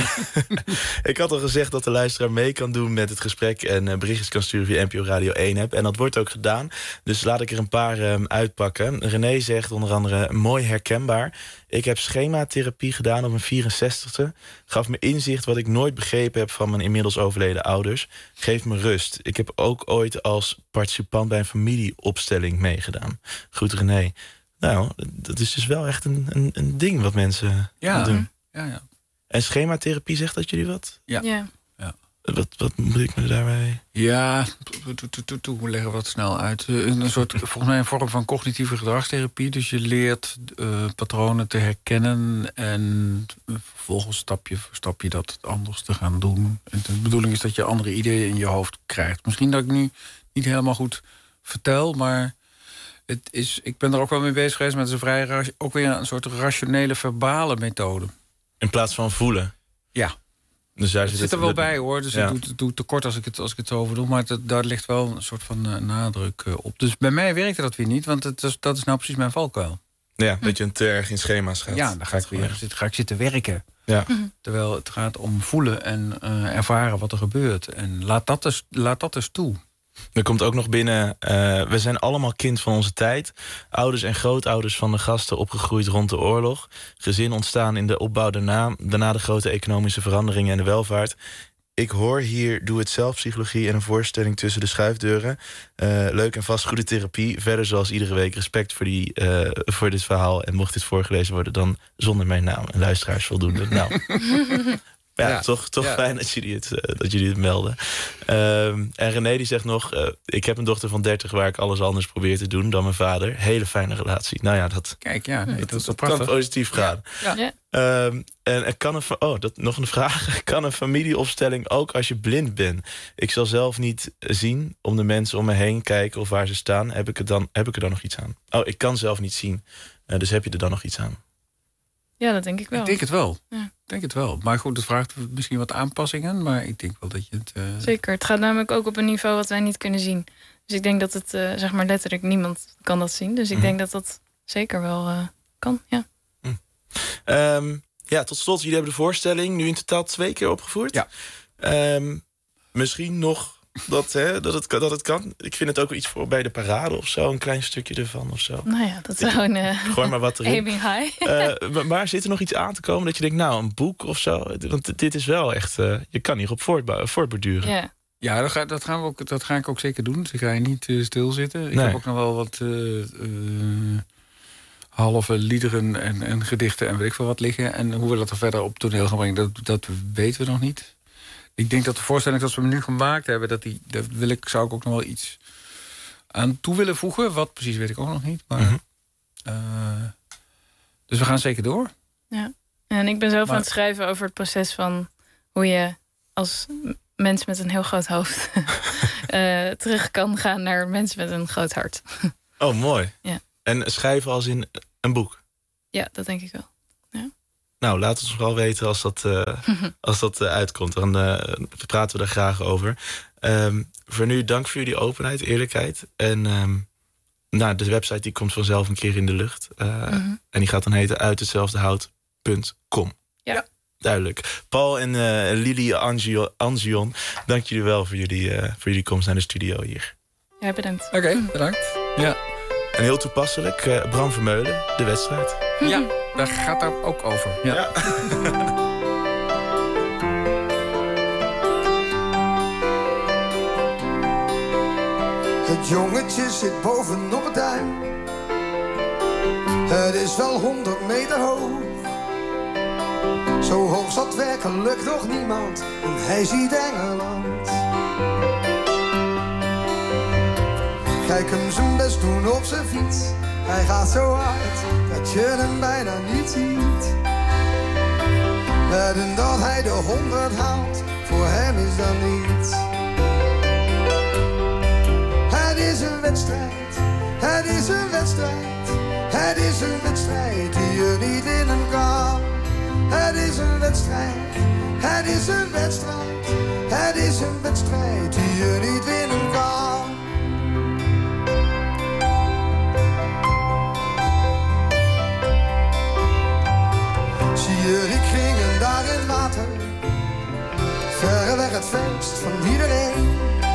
Ik had al gezegd dat de luisteraar mee kan doen met het gesprek en berichtjes kan sturen via NPO Radio 1 app. En dat wordt ook gedaan. Dus laat ik er een paar uitpakken. René zegt onder andere mooi herkenbaar. Ik heb schematherapie gedaan op mijn 64e. Gaf me inzicht wat ik nooit begrepen heb van mijn inmiddels overleden ouders. Geef me rust. Ik heb ook ooit als participant bij een familieopstelling meegedaan. Goed, René. Nou, dat is dus wel echt een ding wat mensen doen. Ja. En schematherapie, zegt dat jullie wat? Ja. Wat moet ik me daarbij... Ja, we leggen wat snel uit. Een soort, volgens mij een vorm van cognitieve gedragstherapie. Dus je leert patronen te herkennen en vervolgens stapje voor stapje dat anders te gaan doen. En de bedoeling is dat je andere ideeën in je hoofd krijgt. Misschien dat ik nu niet helemaal goed vertel, maar ik ben er ook wel mee bezig geweest met ook weer een soort rationele verbale methode. In plaats van voelen? Ja. Dus het zit er wel bij, hoor. Dus het doet tekort als ik het zo over doe. Maar daar ligt wel een soort van nadruk op. Dus bij mij werkte dat weer niet, want dat is nou precies mijn valkuil. Ja, dat je te erg in schema's gaat. Ja, dan ga ik zitten werken. Ja. Terwijl het gaat om voelen en ervaren wat er gebeurt. En laat dat dus toe. Er komt ook nog binnen, we zijn allemaal kind van onze tijd. Ouders en grootouders van de gasten opgegroeid rond de oorlog. Gezin ontstaan in de opbouw daarna de grote economische veranderingen en de welvaart. Ik hoor hier doe-het-zelf psychologie en een voorstelling tussen de schuifdeuren. Leuk en vast goede therapie. Verder zoals iedere week respect voor dit verhaal. En mocht dit voorgelezen worden, dan zonder mijn naam. En luisteraars voldoende. Nou... Ja, toch fijn dat jullie het melden. En René die zegt nog... ik heb een dochter van 30 waar ik alles anders probeer te doen dan mijn vader. Hele fijne relatie. Nou ja, dat kan positief gaan. Ja. En kan nog een vraag. Kan een familieopstelling ook als je blind bent? Ik zal zelf niet zien om de mensen om me heen kijken of waar ze staan. Heb ik er dan nog iets aan? Oh, ik kan zelf niet zien. Dus heb je er dan nog iets aan? Ja, dat denk ik wel. Ik denk het wel. Ja. Ik denk het wel. Maar goed, het vraagt misschien wat aanpassingen. Maar ik denk wel dat je het... Zeker. Het gaat namelijk ook op een niveau wat wij niet kunnen zien. Dus ik denk dat het, zeg maar letterlijk, niemand kan dat zien. Dus ik denk dat dat zeker wel kan, ja. Ja, tot slot, jullie hebben de voorstelling nu in totaal 2 keer opgevoerd. Ja. Misschien nog dat het kan. Ik vind het ook iets voor bij de parade of zo. Een klein stukje ervan of zo. Nou ja, dat zou een... Gooi maar wat erin. Aiming high. Maar zit er nog iets aan te komen dat je denkt, nou, een boek of zo? Want dit is wel echt... je kan hierop voortborduren. Ja. Ja, dat ga ik ook zeker doen. Dus ik ga je niet stilzitten. Ik heb ook nog wel wat halve liederen en gedichten en weet ik veel wat liggen. En hoe we dat er verder op toneel gaan brengen, dat weten we nog niet. Ik denk dat de voorstelling zoals we hem nu gemaakt hebben... zou ik ook nog wel iets aan toe willen voegen. Wat precies weet ik ook nog niet. Maar, dus we gaan zeker door. Ja. En ik ben zelf aan het schrijven over het proces van... hoe je als mens met een heel groot hoofd... terug kan gaan naar mensen met een groot hart. Oh, mooi. Ja. En schrijven als in een boek? Ja, dat denk ik wel. Ja. Nou, laat het ons vooral weten als dat uitkomt. Dan praten we daar graag over. Voor nu, dank voor jullie openheid, eerlijkheid. En de website die komt vanzelf een keer in de lucht. En die gaat dan heten uithetzelfdehout.com. Ja. Duidelijk. Paul en Lili Anzion, dank jullie wel voor jullie komst naar de studio hier. Ja, bedankt. Oké, bedankt. Ja. En heel toepasselijk, Bram Vermeulen, de wedstrijd. Ja, daar gaat het ook over. Ja. Het jongetje zit bovenop het duin. Het is wel 100 meter hoog. Zo hoog zat werkelijk nog niemand. En hij ziet Engeland. Kijk hem zijn best doen op zijn fiets. Hij gaat zo hard dat je hem bijna niet ziet. En dat hij de 100 haalt, voor hem is dat niets. Het is een wedstrijd, het is een wedstrijd. Het is een wedstrijd die je niet winnen kan. Het is een wedstrijd, het is een wedstrijd. Het is een wedstrijd die je niet winnen kan. Jullie gingen daar in water, verreweg het feest van iedereen.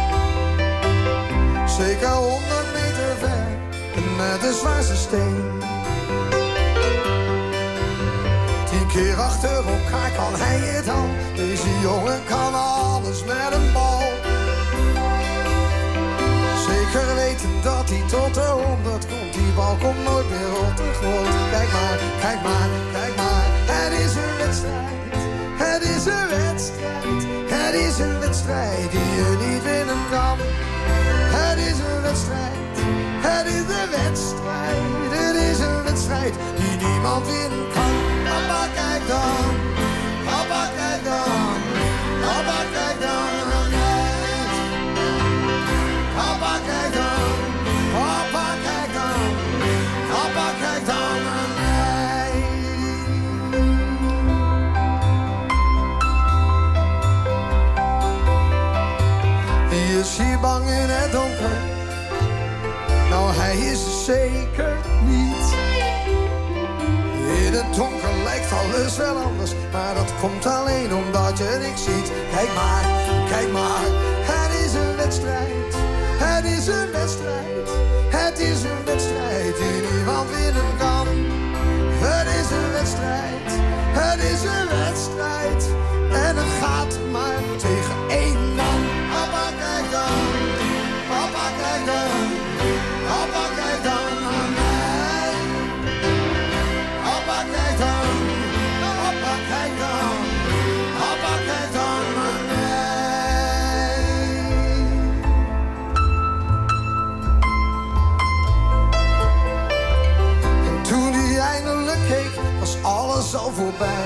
Zeker 100 meter ver en met de zwaarste steen. 10 keer achter elkaar kan hij het al. Deze jongen kan alles met een bal. Zeker weten dat hij tot de 100 komt. Die bal komt nooit meer op de grond. Kijk maar, kijk maar, kijk maar. Het is een wedstrijd, het is een wedstrijd. Het is een wedstrijd die je niet winnen kan. Het is een wedstrijd, het is een wedstrijd. Het is een wedstrijd die niemand winnen kan. Papa, kijk dan, papa, kijk dan. Papa, kijk dan. Papa, kijk dan, papa, kijk dan, papa, kijk dan naar mij. Wie is hier bang in het donker? Nou, hij is er zeker niet. In het donker lijkt alles wel anders, maar dat komt alleen omdat je niks ziet. Kijk maar, het is een wedstrijd. Het is een wedstrijd, het is een wedstrijd die niemand winnen kan. Het is een wedstrijd, het is een wedstrijd. En het gaat maar tegen één man. Papa, kijk dan, papa, kijk dan. Papa, kijk dan naar mij. Papa, kijk dan, papa, kijk dan. Papa, kijk dan naar mij. Eindelijk keek, was alles al voorbij.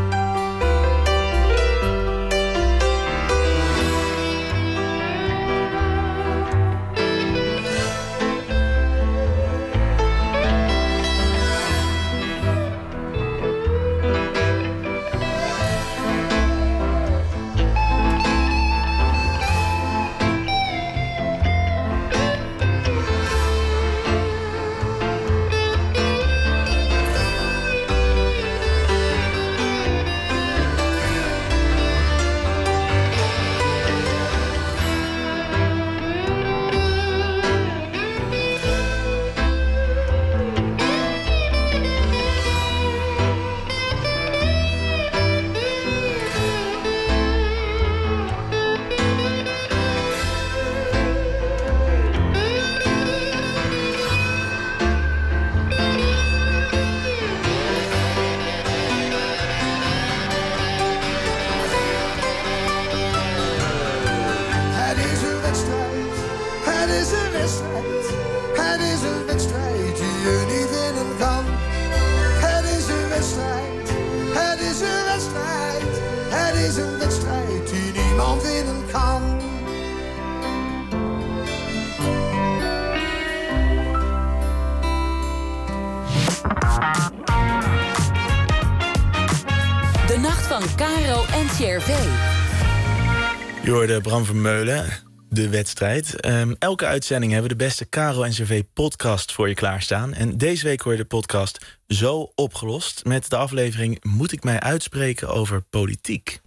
De nacht van Caro en CRV. Je hoorde Bram Vermeulen, de wedstrijd. Elke uitzending hebben we de beste Caro en CRV podcast voor je klaarstaan. En deze week hoor je de podcast Zo opgelost. Met de aflevering Moet ik mij uitspreken over politiek?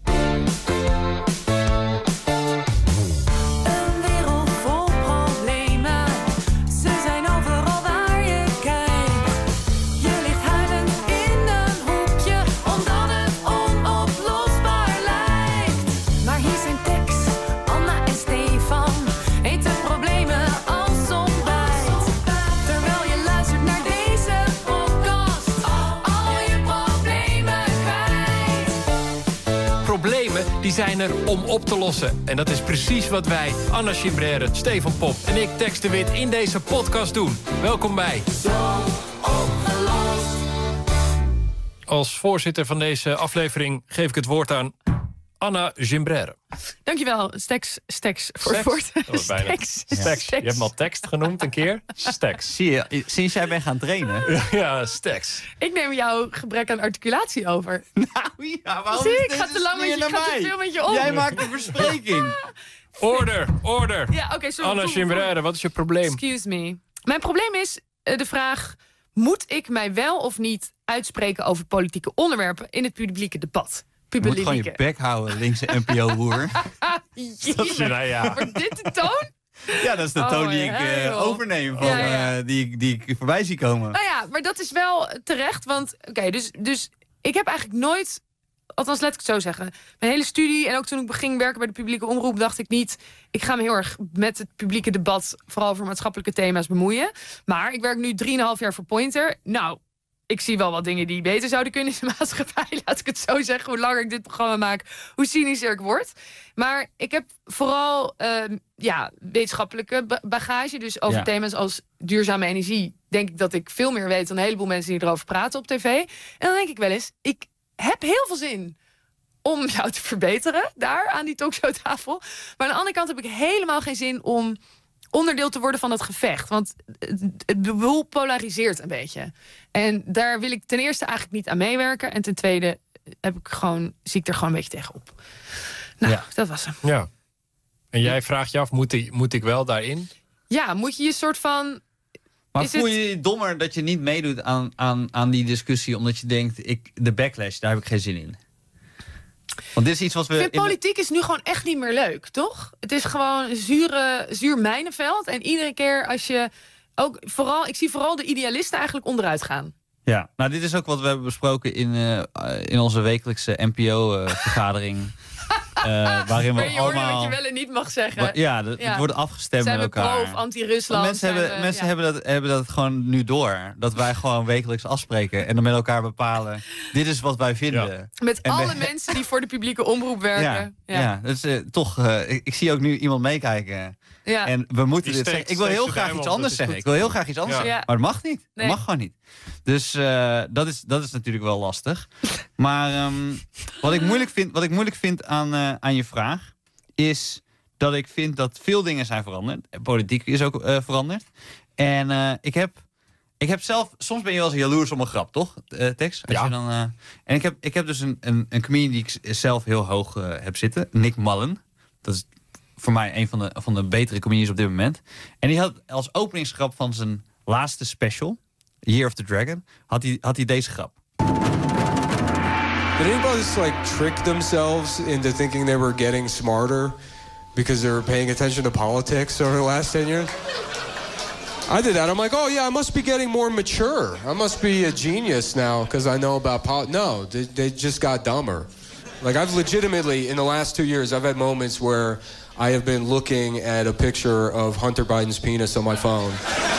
Die zijn er om op te lossen. En dat is precies wat wij, Anna Gimbrère, Stefan Pop en ik, Tex de Wit, in deze podcast doen. Welkom bij Zo opgelost. Als voorzitter van deze aflevering geef ik het woord aan Anna Gimbrère. Dankjewel, Stex voor het woord. Stex. Je hebt me al tekst genoemd een keer. Stex. Zie je, sinds jij bent gaan trainen. Ja, Stex. Ik neem jouw gebrek aan articulatie over. Nou ja, waarom zie, is ik ga te lang met je, ik ga te veel met je om. Jij maakt een verspreking. Order. Ja, okay, sorry. Anna Gimbrère, wat is je probleem? Excuse me. Mijn probleem is de vraag... moet ik mij wel of niet uitspreken over politieke onderwerpen in het publieke debat? Je moet gewoon je bek houden, linkse NPO-hoer. Wordt dit de toon? Ja, dat is de toon die ik overneem, die ik voorbij zie komen. Nou ja, maar dat is wel terecht, want dus ik heb eigenlijk nooit, althans laat ik het zo zeggen, mijn hele studie en ook toen ik ging werken bij de publieke omroep, dacht ik niet, ik ga me heel erg met het publieke debat, vooral over maatschappelijke thema's, bemoeien. Maar ik werk nu 3,5 jaar voor Pointer. Nou, ik zie wel wat dingen die beter zouden kunnen in de maatschappij. Laat ik het zo zeggen. Hoe langer ik dit programma maak, hoe cynischer ik word. Maar ik heb vooral wetenschappelijke bagage. Dus over thema's als duurzame energie denk ik dat ik veel meer weet dan een heleboel mensen die erover praten op tv. En dan denk ik wel eens, ik heb heel veel zin om jou te verbeteren daar aan die talkshowtafel. Maar aan de andere kant heb ik helemaal geen zin om onderdeel te worden van dat gevecht. Want het boel polariseert een beetje. En daar wil ik ten eerste eigenlijk niet aan meewerken. En ten tweede zie ik er gewoon een beetje tegenop. Nou, dat was hem. Ja. En jij vraagt je af, moet ik wel daarin? Ja, moet je je soort van... Maar voel je je dommer dat je niet meedoet aan die discussie, omdat je denkt, de backlash, daar heb ik geen zin in? Want dit is iets wat we... Ik vind politiek is nu gewoon echt niet meer leuk, toch? Het is gewoon zuur mijnenveld. En iedere keer als je ook ik zie vooral de idealisten eigenlijk onderuit gaan. Ja, nou dit is ook wat we hebben besproken in onze wekelijkse NPO-vergadering. Waarin we allemaal... wat je wel en niet mag zeggen. Het wordt afgestemd met elkaar. Zijn we pro of anti-Rusland? Mensen hebben dat gewoon nu door. Dat wij gewoon wekelijks afspreken en dan met elkaar bepalen, dit is wat wij vinden. Ja. Met alle mensen die voor de publieke omroep werken. Dus ik zie ook nu iemand meekijken. Ja. En we moeten dit zeggen. Ik wil heel graag iets anders zeggen. Maar het mag niet. Het mag gewoon niet. Dus dat is natuurlijk wel lastig. Maar wat ik moeilijk vind aan je vraag is dat ik vind dat veel dingen zijn veranderd. Politiek is ook veranderd. En ik heb zelf... Soms ben je wel eens jaloers om een grap, toch, Tex? Als je dan, en ik heb dus een comedian die ik zelf heel hoog heb zitten. Nick Mullen. Dat is voor mij een van de betere comedians op dit moment. En die had als openingsgrap van zijn laatste special, Year of the Dragon, had hij deze grap. Did anybody just trick themselves into thinking they were getting smarter because they were paying attention to politics over the last 10 years? I did that. I'm like, oh yeah, I must be getting more mature. I must be a genius now because I know about politics. No, they just got dumber. Like I've legitimately, in the last 2 years, I've had moments where I have been looking at a picture of Hunter Biden's penis on my phone.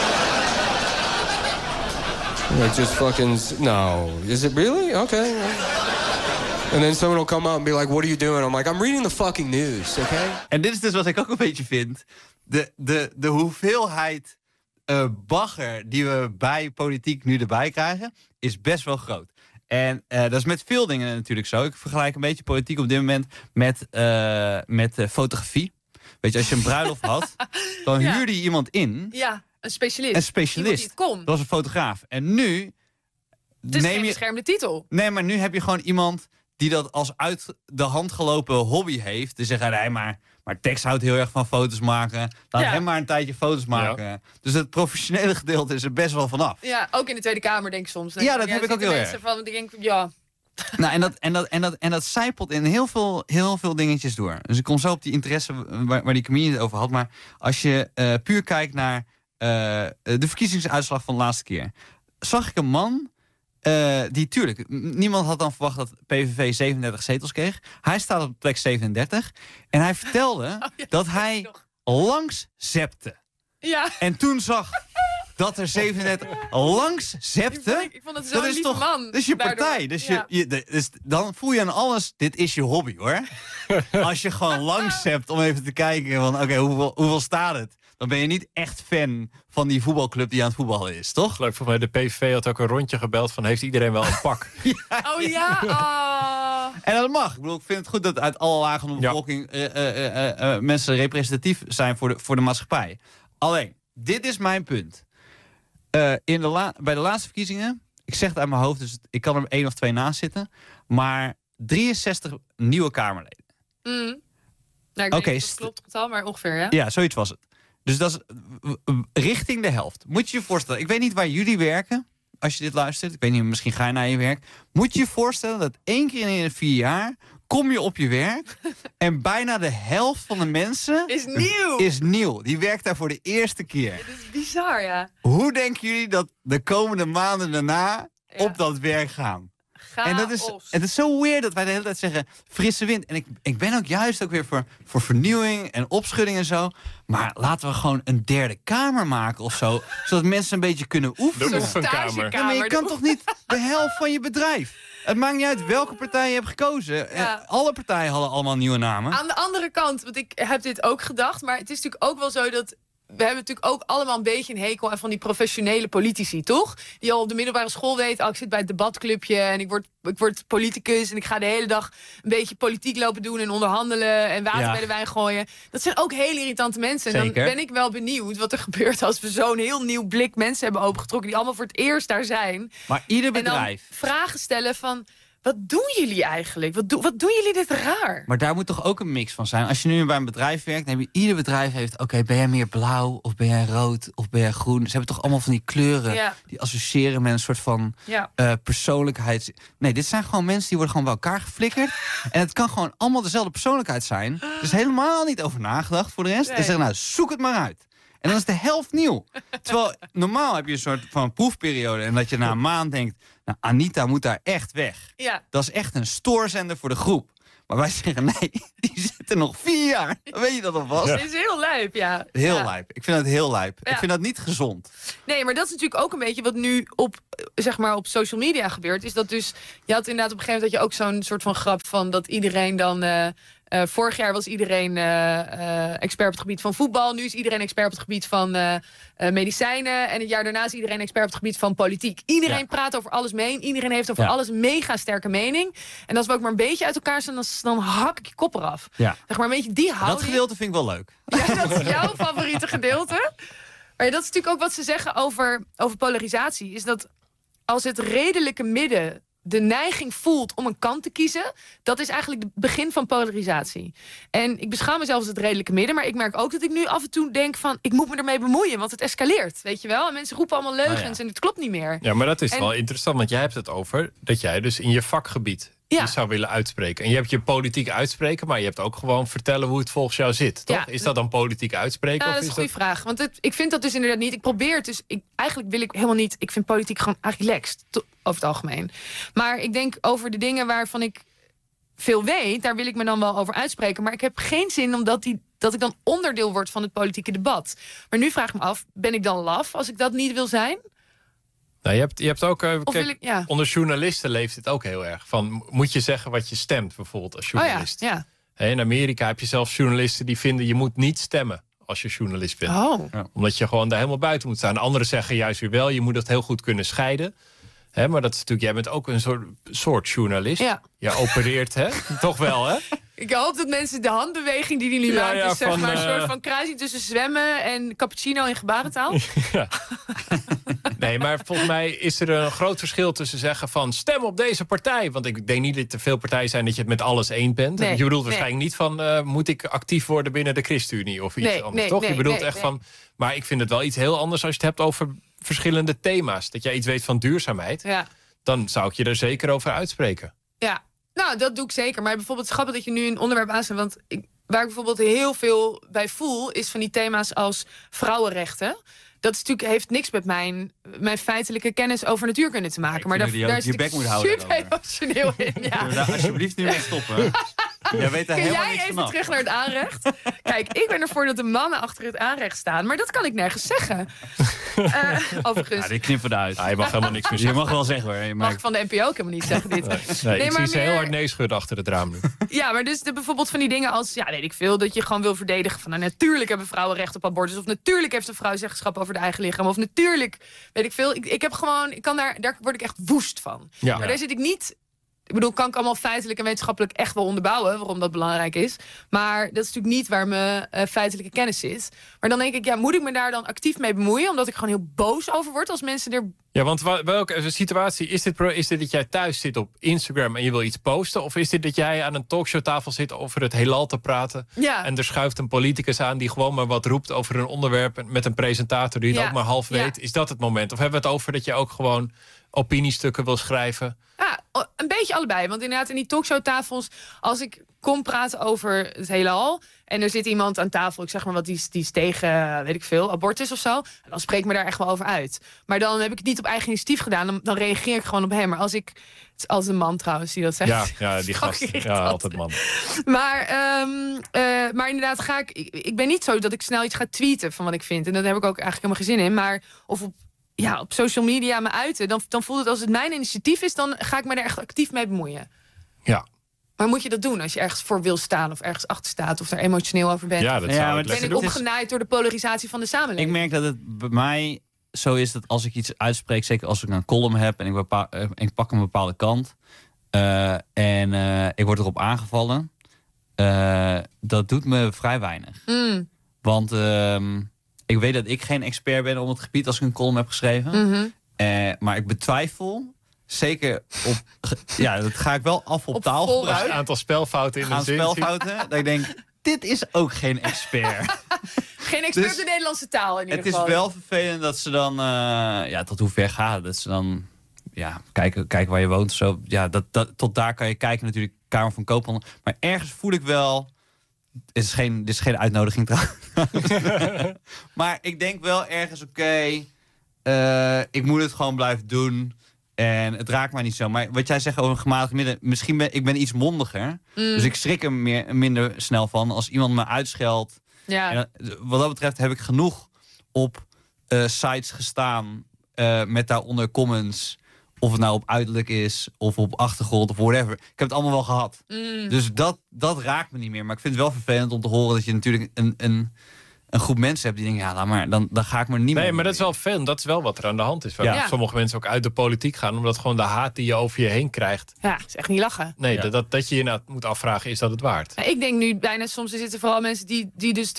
Like just fucking, no. Is it really? Okay. And then someone will come out and be like, what are you doing? I'm like, I'm reading the fucking news, okay? En dit is dus wat ik ook een beetje vind. De hoeveelheid bagger die we bij politiek nu erbij krijgen, is best wel groot. En dat is met veel dingen natuurlijk zo. Ik vergelijk een beetje politiek op dit moment met fotografie. Weet je, als je een bruiloft had, dan huurde je iemand in. Ja, een specialist. Een specialist. Die het kon. Dat was een fotograaf. En nu... Het is geen beschermde titel. Nee, maar nu heb je gewoon iemand die dat als uit de hand gelopen hobby heeft. Dus zeggen, nee, maar Tex houdt heel erg van foto's maken. Laat hem maar een tijdje foto's maken. Ja. Dus het professionele gedeelte is er best wel vanaf. Ja, ook in de Tweede Kamer denk ik soms. Ja, dat heb ik ook heel erg. Ik denk, ja... Nou, en dat zijpelt in heel veel dingetjes door. Dus ik kom zo op die interesse waar die comedian het over had. Maar als je puur kijkt naar de verkiezingsuitslag van de laatste keer, zag ik een man die, tuurlijk, niemand had dan verwacht dat PVV 37 zetels kreeg. Hij staat op plek 37 en hij vertelde dat hij langs zepte. Ja. En toen zag dat er 37 langs zepte. Ik vond het zo'n lieve man. Dat is je partij. Dus dan voel je aan alles, dit is je hobby hoor. Als je gewoon langs zept om even te kijken van oké, hoeveel staat het? Dan ben je niet echt fan van die voetbalclub die aan het voetballen is, toch? Leuk, voor mij de PVV had ook een rondje gebeld van heeft iedereen wel een pak? Oh ja? Oh. En dat mag. Ik bedoel, ik vind het goed dat uit alle lagen van de bevolking mensen representatief zijn voor de maatschappij. Alleen, dit is mijn punt. Bij de laatste verkiezingen, ik zeg het uit mijn hoofd, dus ik kan er 1 of 2 naast zitten, maar 63 nieuwe Kamerleden. Nou, ik weet niet of het klopt het getal, maar ongeveer, ja? Ja, zoiets was het. Dus dat is richting de helft. Moet je je voorstellen, ik weet niet waar jullie werken, als je dit luistert, ik weet niet, misschien ga je naar je werk. Moet je je voorstellen dat 1 keer in de 4 jaar kom je op je werk en bijna de helft van de mensen is nieuw. Die werkt daar voor de eerste keer. Dat is bizar, ja. Hoe denken jullie dat de komende maanden daarna op dat werk gaan? En het is zo weird dat wij de hele tijd zeggen frisse wind. En ik ben ook juist ook weer voor vernieuwing en opschudding en zo. Maar laten we gewoon een derde kamer maken of zo. Zodat mensen een beetje kunnen oefenen. De oefenkamer. Ja, maar je kan toch niet de helft van je bedrijf. Het maakt niet uit welke partij je hebt gekozen. Ja. Alle partijen hadden allemaal nieuwe namen. Aan de andere kant, want ik heb dit ook gedacht. Maar het is natuurlijk ook wel zo dat... We hebben natuurlijk ook allemaal een beetje een hekel aan van die professionele politici, toch? Die al op de middelbare school weten, ik zit bij het debatclubje en ik word politicus en ik ga de hele dag een beetje politiek lopen doen en onderhandelen en water bij de wijn gooien. Dat zijn ook hele irritante mensen. En dan ben ik wel benieuwd wat er gebeurt als we zo'n heel nieuw blik mensen hebben opengetrokken die allemaal voor het eerst daar zijn. Maar ieder bedrijf. En dan vragen stellen van... Wat doen jullie eigenlijk? Wat doen jullie dit raar? Maar daar moet toch ook een mix van zijn. Als je nu bij een bedrijf werkt, dan heb je ieder bedrijf heeft... Oké, ben jij meer blauw of ben jij rood of ben jij groen? Ze hebben toch allemaal van die kleuren die associëren met een soort van persoonlijkheid. Nee, dit zijn gewoon mensen die worden gewoon bij elkaar geflikkerd. En het kan gewoon allemaal dezelfde persoonlijkheid zijn. Er is helemaal niet over nagedacht voor de rest. En zeggen, nou, zoek het maar uit. En dan is de helft nieuw. Terwijl normaal heb je een soort van proefperiode. En dat je na een maand denkt... Nou, Anita moet daar echt weg. Ja. Dat is echt een stoorzender voor de groep. Maar wij zeggen nee, die zitten nog 4 jaar. Weet je dat alvast? Dat is heel lijp, ja. Heel lijp. Ik vind dat heel lijp. Ja. Ik vind dat niet gezond. Nee, maar dat is natuurlijk ook een beetje wat nu op social media gebeurt. Is dat dus... Je had inderdaad op een gegeven moment dat je ook zo'n soort van grap van... dat iedereen dan... vorig jaar was iedereen expert op het gebied van voetbal. Nu is iedereen expert op het gebied van medicijnen. En het jaar daarna is iedereen expert op het gebied van politiek. Iedereen praat over alles mee. Iedereen heeft over alles een mega sterke mening. En als we ook maar een beetje uit elkaar staan, dan hak ik je kop eraf. Ja. Zeg maar een beetje die houding. Dat gedeelte vind ik wel leuk. Ja, dat is jouw favoriete gedeelte. Maar dat is natuurlijk ook wat ze zeggen over polarisatie. Is dat als het redelijke midden de neiging voelt om een kant te kiezen... dat is eigenlijk het begin van polarisatie. En ik beschouw mezelf als het redelijke midden... maar ik merk ook dat ik nu af en toe denk van... ik moet me ermee bemoeien, want het escaleert, weet je wel? En mensen roepen allemaal leugens en het klopt niet meer. Ja, maar dat is wel interessant, want jij hebt het over... dat jij dus in je vakgebied je zou willen uitspreken. En je hebt je politiek uitspreken... maar je hebt ook gewoon vertellen hoe het volgens jou zit, toch? Is dat dan politiek uitspreken? Nou, dat is een goede vraag. Want ik vind dat dus inderdaad niet. Ik probeer het dus... Eigenlijk wil ik helemaal niet... Ik vind politiek gewoon relaxed, over het algemeen. Maar ik denk over de dingen waarvan ik veel weet... daar wil ik me dan wel over uitspreken. Maar ik heb geen zin omdat dat ik dan onderdeel word van het politieke debat. Maar nu vraag ik me af, ben ik dan laf als ik dat niet wil zijn? Nou, je hebt ook... onder journalisten leeft het ook heel erg. Van, moet je zeggen wat je stemt, bijvoorbeeld, als journalist? Ja. In Amerika heb je zelfs journalisten die vinden... je moet niet stemmen als je journalist bent. Omdat je gewoon daar helemaal buiten moet staan. Anderen zeggen juist weer wel, je moet dat heel goed kunnen scheiden. Maar dat is natuurlijk, jij bent ook een soort journalist. Ja. Je opereert, toch wel, hè? Ik hoop dat mensen de handbeweging die nu maakt... is zeg maar een soort van kruising tussen zwemmen en cappuccino in gebarentaal. Ja. Nee, maar volgens mij is er een groot verschil tussen zeggen van... stem op deze partij. Want ik denk niet dat er veel partijen zijn dat je het met alles eens bent. Nee, je bedoelt waarschijnlijk niet van... moet ik actief worden binnen de ChristenUnie of iets anders, toch? Je bedoelt echt van... Maar ik vind het wel iets heel anders als je het hebt over verschillende thema's. Dat jij iets weet van duurzaamheid. Ja. Dan zou ik je er zeker over uitspreken. Ja. Nou, dat doe ik zeker. Maar bijvoorbeeld het grappig dat je nu een onderwerp aansnijdt. Want waar ik bijvoorbeeld heel veel bij voel... is van die thema's als vrouwenrechten. Dat is natuurlijk, heeft niks met mijn feitelijke kennis over natuurkunde te maken. Maar daar is je bek moet houden. Super emotioneel in. Ja. Daar alsjeblieft niet mee stoppen. Jij weet daar Kun helemaal jij niks even vanaf. terug naar het aanrecht? Kijk, ik ben ervoor dat de mannen achter het aanrecht staan. Maar dat kan ik nergens zeggen. Overigens. Ja, die knippen eruit. Je mag helemaal niks meer zeggen. Je mag wel zeggen hoor. Mag ik van de NPO ook helemaal niet zeggen dit. Nee, ik zie ze heel hard nee schudden achter het raam nu. Ja, maar dus bijvoorbeeld van die dingen als... Ja, weet ik veel, dat je gewoon wil verdedigen van... Nou, natuurlijk hebben vrouwen recht op abortus. Of natuurlijk heeft een vrouw zeggenschap over de eigen lichaam. Of natuurlijk, weet ik veel. Ik heb gewoon... Daar word ik echt woest van. Ja. Maar daar zit ik niet... Ik bedoel, kan ik allemaal feitelijk en wetenschappelijk echt wel onderbouwen... waarom dat belangrijk is. Maar dat is natuurlijk niet waar mijn feitelijke kennis zit. Maar dan denk ik, moet ik me daar dan actief mee bemoeien? Omdat ik gewoon heel boos over word als mensen er Ja, want welke situatie is dit? Is dit dat jij thuis zit op Instagram en je wil iets posten? Of is dit dat jij aan een talkshowtafel zit over het heelal te praten? Ja. En er schuift een politicus aan die gewoon maar wat roept over een onderwerp met een presentator die het ook maar half weet. Is dat het moment? Of hebben we het over dat je ook gewoon opiniestukken wil schrijven? Ja, een beetje allebei. Want inderdaad in die talkshowtafels, als ik kom praten over het heelal en er zit iemand aan tafel, ik zeg maar wat, die is tegen, weet ik veel, abortus of zo, dan spreek ik me daar echt wel over uit. Maar dan heb ik het niet op eigen initiatief gedaan, dan reageer ik gewoon op hem. Maar als ik, het is altijd een man trouwens die dat zegt. Ja, die gast. Ja, altijd man. Maar inderdaad ik ben niet zo dat ik snel iets ga tweeten van wat ik vind. En daar heb ik ook eigenlijk helemaal geen zin in. Maar of op social media me uiten, dan voelt het als het mijn initiatief is, dan ga ik me er echt actief mee bemoeien. Ja. Maar moet je dat doen als je ergens voor wil staan of ergens achter staat of daar emotioneel over bent? Ja, dat zou ben ik opgenaaid door de polarisatie van de samenleving? Ik merk dat het bij mij zo is dat als ik iets uitspreek, zeker als ik een column heb en ik pak een bepaalde kant en ik word erop aangevallen, dat doet me vrij weinig. Want ik weet dat ik geen expert ben op het gebied als ik een column heb geschreven. Maar ik betwijfel, zeker op... Ja, dat ga ik wel af op taalgebruik. Een aantal spelfouten in de zin. Dat ik denk, dit is ook geen expert. Geen expert Dus in de Nederlandse taal in ieder geval. geval. Het is wel vervelend dat ze dan... tot hoe ver gaat het? Dat ze dan kijken waar je woont. Zo. Ja, tot daar kan je kijken natuurlijk. Kamer van Koophandel. Maar ergens voel ik wel... Dit is geen uitnodiging trouwens. Maar ik denk wel ergens, ik moet het gewoon blijven doen. En het raakt mij niet zo. Maar wat jij zegt over een gematigd midden... Misschien ben ik iets mondiger. Dus ik schrik er minder snel van. Als iemand me uitscheldt. Ja. En wat dat betreft heb ik genoeg op sites gestaan. Met daaronder comments. Of het nou op uiterlijk is. Of op achtergrond. Of whatever. Ik heb het allemaal wel gehad. Dus dat raakt me niet meer. Maar ik vind het wel vervelend om te horen dat je natuurlijk een groep mensen hebt die denken, ja, laat maar, dan ga ik maar niet meer. Nee, maar dat is wel vervelend. Dat is wel wat er aan de hand is. Ja. Sommige mensen ook uit de politiek gaan, omdat gewoon de haat die je over je heen krijgt. Ja, dat is echt niet lachen. Nee, dat je je nou moet afvragen, is dat het waard? Ik denk nu bijna soms, er zitten vooral mensen die dus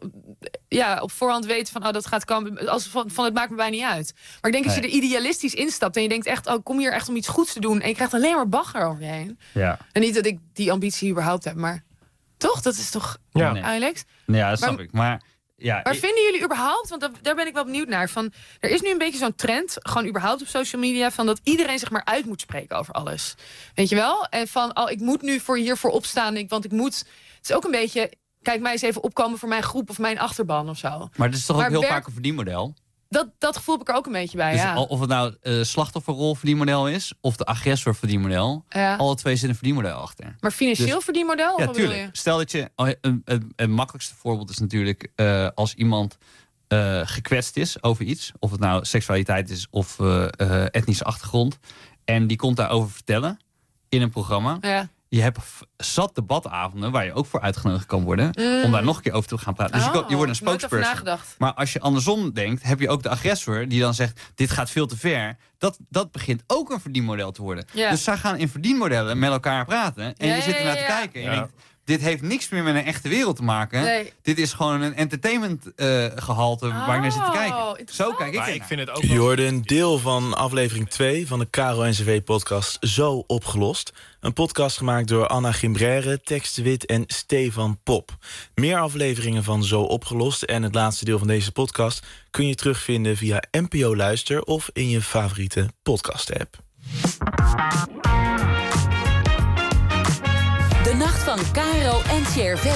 op voorhand weten van, dat gaat komen. Van het maakt me bijna niet uit. Maar ik denk als je er idealistisch instapt en je denkt echt, ik kom hier echt om iets goeds te doen. En je krijgt alleen maar bagger over je heen. Ja. En niet dat ik die ambitie überhaupt heb, maar toch? Dat is toch, Alex? Ja, dat snap ik. Maar vinden jullie überhaupt, want daar ben ik wel benieuwd naar, van er is nu een beetje zo'n trend, gewoon überhaupt op social media, van dat iedereen zich maar uit moet spreken over alles. Weet je wel? En van, ik moet nu hiervoor opstaan, want ik moet... Het is ook een beetje, kijk mij eens even opkomen voor mijn groep of mijn achterban of zo. Maar het is toch ook heel vaak een verdienmodel? Dat gevoel heb ik er ook een beetje bij, dus of het nou slachtofferrol verdienmodel is, of de agressor verdienmodel. Ja. Alle twee zit een verdienmodel achter. Maar financieel verdienmodel? Ja, tuurlijk. Stel dat je... Het makkelijkste voorbeeld is natuurlijk als iemand gekwetst is over iets. Of het nou seksualiteit is of etnische achtergrond. En die komt daarover vertellen in een programma. Ja. Je hebt zat debatavonden waar je ook voor uitgenodigd kan worden. Om daar nog een keer over te gaan praten. Dus je wordt een spokesperson. Maar als je andersom denkt, heb je ook de agressor die dan zegt, dit gaat veel te ver. Dat begint ook een verdienmodel te worden. Ja. Dus zij gaan in verdienmodellen met elkaar praten. En je zit ernaar te kijken. En je denkt, dit heeft niks meer met een echte wereld te maken. Nee. Dit is gewoon een entertainment gehalte waar ik naar zit te kijken. Zo kijk ik vind het ook je hoorde een deel van aflevering 2 van de Caro NCV-podcast Zo Opgelost. Een podcast gemaakt door Anna Gimbrère, Tex de Wit en Stefan Pop. Meer afleveringen van Zo Opgelost en het laatste deel van deze podcast kun je terugvinden via NPO Luister of in je favoriete podcast-app. De nacht van Caro en CRV.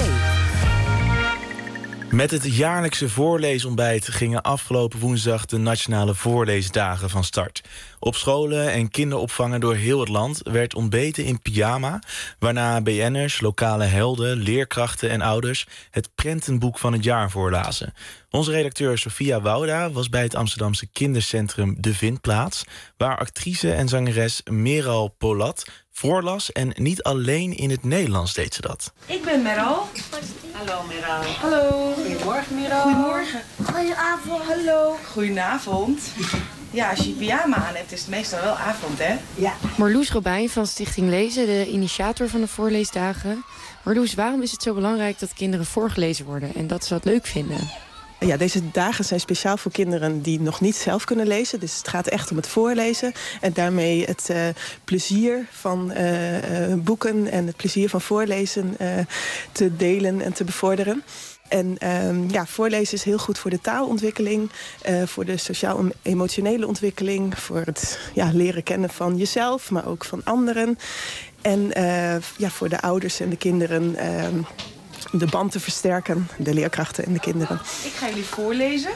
Met het jaarlijkse voorleesontbijt gingen afgelopen woensdag de Nationale Voorleesdagen van start. Op scholen en kinderopvangen door heel het land werd ontbeten in pyjama, waarna BN'ers, lokale helden, leerkrachten en ouders het prentenboek van het jaar voorlazen. Onze redacteur Sophia Wouda was bij het Amsterdamse kindercentrum De Vindplaats, waar actrice en zangeres Meral Polat voorlas en niet alleen in het Nederlands deed ze dat. Ik ben Meral. Hallo Meral. Hallo. Goedemorgen Meral. Goedemorgen. Goedenavond. Hallo. Goedenavond. Ja, als je pyjama aan hebt, is het meestal wel avond, hè? Ja. Marloes Robijn van Stichting Lezen, de initiator van de voorleesdagen. Marloes, waarom is het zo belangrijk dat kinderen voorgelezen worden en dat ze dat leuk vinden? Ja, deze dagen zijn speciaal voor kinderen die nog niet zelf kunnen lezen. Dus het gaat echt om het voorlezen. En daarmee het plezier van boeken en het plezier van voorlezen te delen en te bevorderen. En voorlezen is heel goed voor de taalontwikkeling, voor de sociaal-emotionele ontwikkeling, voor het leren kennen van jezelf, maar ook van anderen. En voor de ouders en de kinderen de band te versterken, de leerkrachten en de kinderen. Ik ga jullie voorlezen.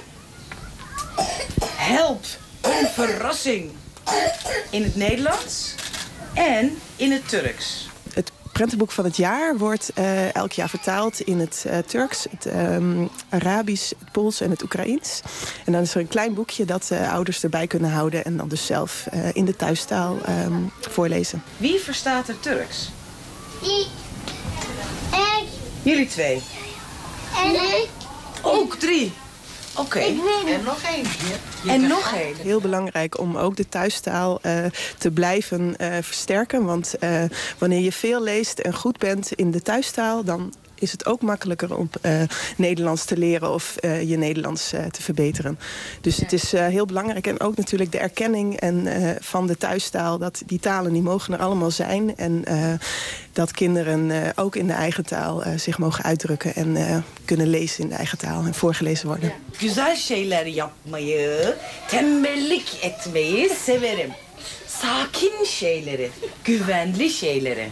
Help, een verrassing. In het Nederlands en in het Turks. Het prentenboek van het jaar wordt elk jaar vertaald in het Turks, het Arabisch, het Pools en het Oekraïens. En dan is er een klein boekje dat ouders erbij kunnen houden en dan dus zelf in de thuistaal voorlezen. Wie verstaat er Turks? Ik. Jullie 2. En ik. Ook 3. Oké. En nog eentje. En nog één. Heel belangrijk om ook de thuistaal te blijven versterken. Want wanneer je veel leest en goed bent in de thuistaal, dan is het ook makkelijker om Nederlands te leren of je Nederlands te verbeteren. Dus het is heel belangrijk. En ook natuurlijk de erkenning van de thuistaal. Dat die talen die mogen er allemaal zijn. En dat kinderen ook in de eigen taal zich mogen uitdrukken. En kunnen lezen in de eigen taal en voorgelezen worden. Güzel şeyler yapmayı, tembellik etmeyi severim. Sakin şeyleri, güvenli şeyleri.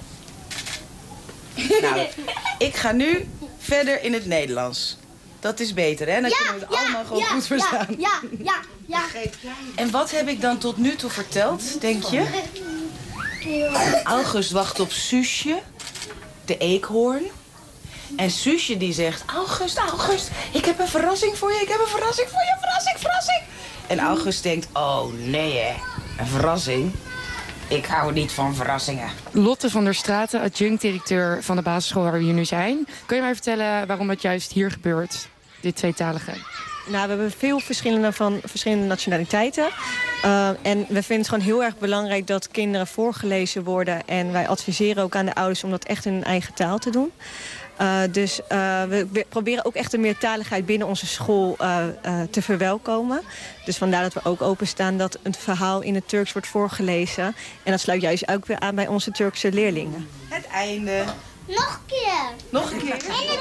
Nou, ik ga nu verder in het Nederlands. Dat is beter, hè? Dan kunnen we het allemaal gewoon goed verstaan. Ja. En wat heb ik dan tot nu toe verteld, denk je? August wacht op Suusje, de eekhoorn. En Suusje die zegt, August, ik heb een verrassing voor je, verrassing. En August denkt, oh nee hè, een verrassing? Ik hou niet van verrassingen. Lotte van der Straten, adjunct-directeur van de basisschool waar we hier nu zijn. Kun je mij vertellen waarom het juist hier gebeurt, dit tweetalige? Nou, we hebben veel verschillende nationaliteiten. En we vinden het gewoon heel erg belangrijk dat kinderen voorgelezen worden. En wij adviseren ook aan de ouders om dat echt in hun eigen taal te doen. Dus we proberen ook echt de meertaligheid binnen onze school te verwelkomen. Dus vandaar dat we ook openstaan dat een verhaal in het Turks wordt voorgelezen. En dat sluit juist ook weer aan bij onze Turkse leerlingen. Het einde. Nog een keer. Nog een keer?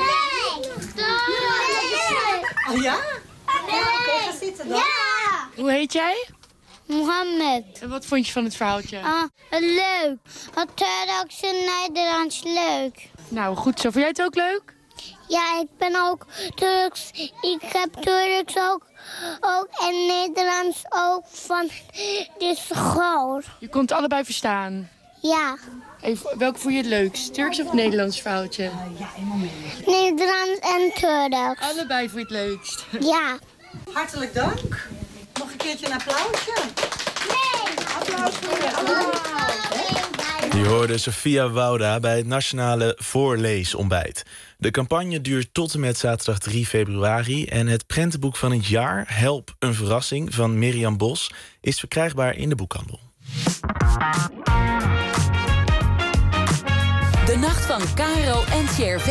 Nee. Ja? Nee. Ga zitten dan. Ja. Hoe heet jij? Mohammed. En wat vond je van het verhaaltje? Leuk. Want Turks en Nederlands leuk. Nou, goed zo. Vond jij het ook leuk? Ja, ik ben ook Turks. Ik heb Turks ook en Nederlands ook van de school. Je kon het allebei verstaan? Ja. Even, welke vond je het leukst? Turks of Nederlands verhaaltje? Ja, helemaal mee. Nederlands en Turks. Allebei vond je het leukst? Ja. Hartelijk dank. Nog een keertje een applausje. Nee. Applaus voor je allemaal. Je hoorde Sophia Wouda bij het Nationale Voorleesontbijt. De campagne duurt tot en met zaterdag 3 februari... en het prentenboek van het jaar, Help, een verrassing, van Mirjam Bos... is verkrijgbaar in de boekhandel. De nacht van KRO NCRV.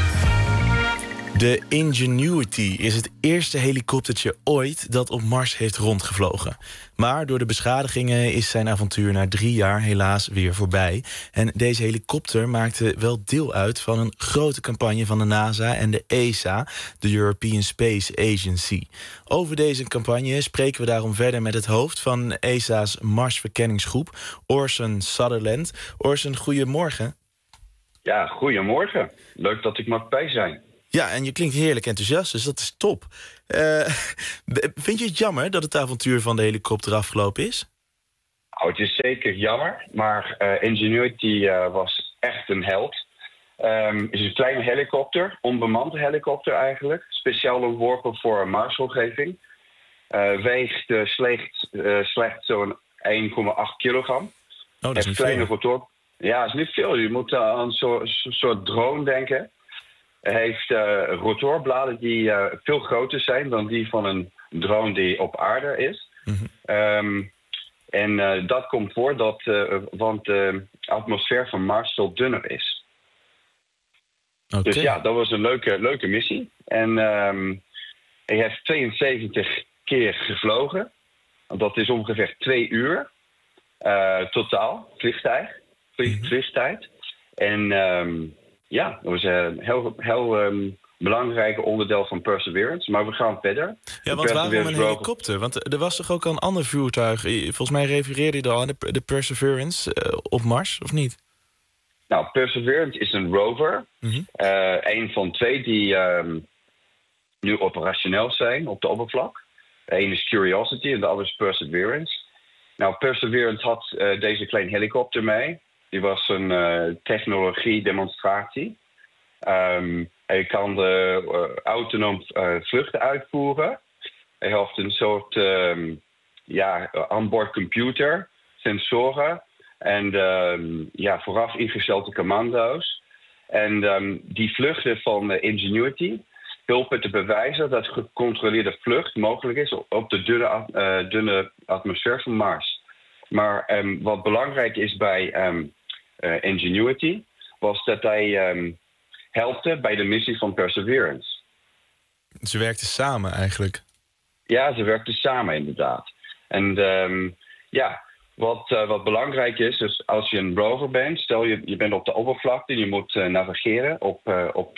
De Ingenuity is het eerste helikoptertje ooit dat op Mars heeft rondgevlogen. Maar door de beschadigingen is zijn avontuur na 3 jaar helaas weer voorbij. En deze helikopter maakte wel deel uit van een grote campagne van de NASA en de ESA, de European Space Agency. Over deze campagne spreken we daarom verder met het hoofd van ESA's Marsverkenningsgroep, Orson Sutherland. Orson, goedemorgen. Ja, goedemorgen. Leuk dat ik mag bij zijn. Ja, en je klinkt heerlijk enthousiast, dus dat is top. Vind je het jammer dat het avontuur van de helikopter afgelopen is? Nou, het is zeker jammer, maar Ingenuity was echt een held. Het is een kleine helikopter, onbemande helikopter eigenlijk. Speciaal ontworpen voor Marsomgeving. Weegt slechts zo'n 1,8 kilogram. Oh, dat is heeft niet kleine veel. rotor. Ja, dat is niet veel. Je moet aan een soort drone denken. Hij heeft rotorbladen die veel groter zijn dan die van een drone die op aarde is. Mm-hmm. En dat komt voor want de atmosfeer van Mars veel dunner is. Okay. Dus ja, dat was een leuke missie. En Hij heeft 72 keer gevlogen. Dat is ongeveer 2 uur totaal, vliegtijd. En dat was een heel belangrijk onderdeel van Perseverance. Maar we gaan verder. Ja, want waarom een helikopter? Want er was toch ook al een ander voertuig? Volgens mij refereerde je al aan de Perseverance op Mars, of niet? Nou, Perseverance is een rover. Een van 2 die nu operationeel zijn op de oppervlak. Eén is Curiosity en de andere is Perseverance. Nou, Perseverance had deze kleine helikopter mee. Die was een technologie-demonstratie. Hij kan autonoom vluchten uitvoeren. Hij heeft een soort onboard computer, sensoren en vooraf ingestelde commando's. En die vluchten van de Ingenuity helpen te bewijzen dat gecontroleerde vlucht mogelijk is op de dunne atmosfeer van Mars. Maar wat belangrijk is bij Ingenuity was dat hij helpte bij de missie van Perseverance. Ze werkten samen eigenlijk. Ja, ze werkten samen inderdaad. En wat belangrijk is als je een rover bent, stel je bent op de oppervlakte en je moet navigeren op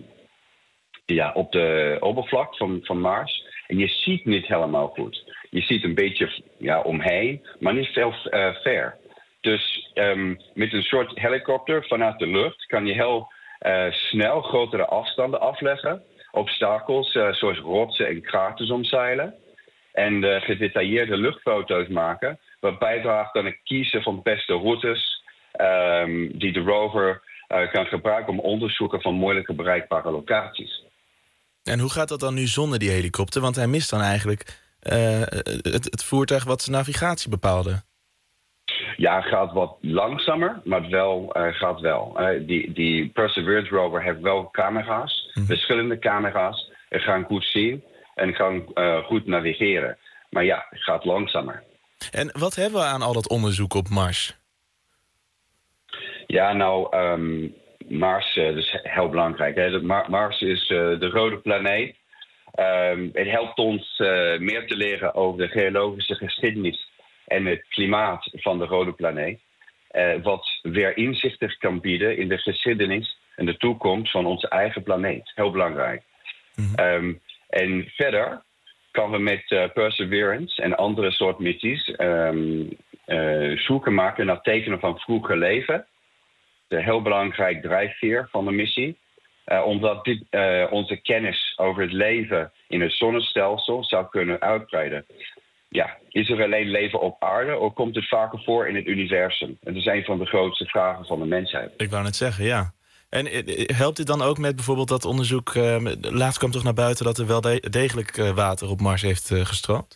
de oppervlak van Mars. En je ziet niet helemaal goed. Je ziet een beetje omheen, maar niet veel ver. Dus met een soort helikopter vanuit de lucht kan je heel snel grotere afstanden afleggen. Obstakels zoals rotsen en kraters omzeilen. En gedetailleerde luchtfoto's maken. Wat bijdraagt aan het kiezen van beste routes die de rover kan gebruiken om onderzoeken van moeilijke bereikbare locaties. En hoe gaat dat dan nu zonder die helikopter? Want hij mist dan eigenlijk het voertuig wat zijn navigatie bepaalde. Ja, gaat wat langzamer, maar gaat wel. Die Perseverance rover heeft wel camera's, verschillende camera's. En gaan goed zien en gaan goed navigeren. Maar ja, het gaat langzamer. En wat hebben we aan al dat onderzoek op Mars? Ja, Mars is heel belangrijk. Hè? Mars is de rode planeet. Het helpt ons meer te leren over de geologische geschiedenis en het klimaat van de rode planeet. Wat weer inzichten kan bieden in de geschiedenis en de toekomst van onze eigen planeet. Heel belangrijk. En verder kan we met Perseverance en andere soort missies zoeken maken naar tekenen van vroeger leven. Een heel belangrijk drijfveer van de missie. Omdat dit onze kennis over het leven in het zonnestelsel zou kunnen uitbreiden. Ja, is er alleen leven op aarde of komt het vaker voor in het universum? Dat is een van de grootste vragen van de mensheid. Ik wou net zeggen, ja. En helpt dit dan ook met bijvoorbeeld dat onderzoek? Laatst kwam toch naar buiten dat er wel degelijk water op Mars heeft gestroomd?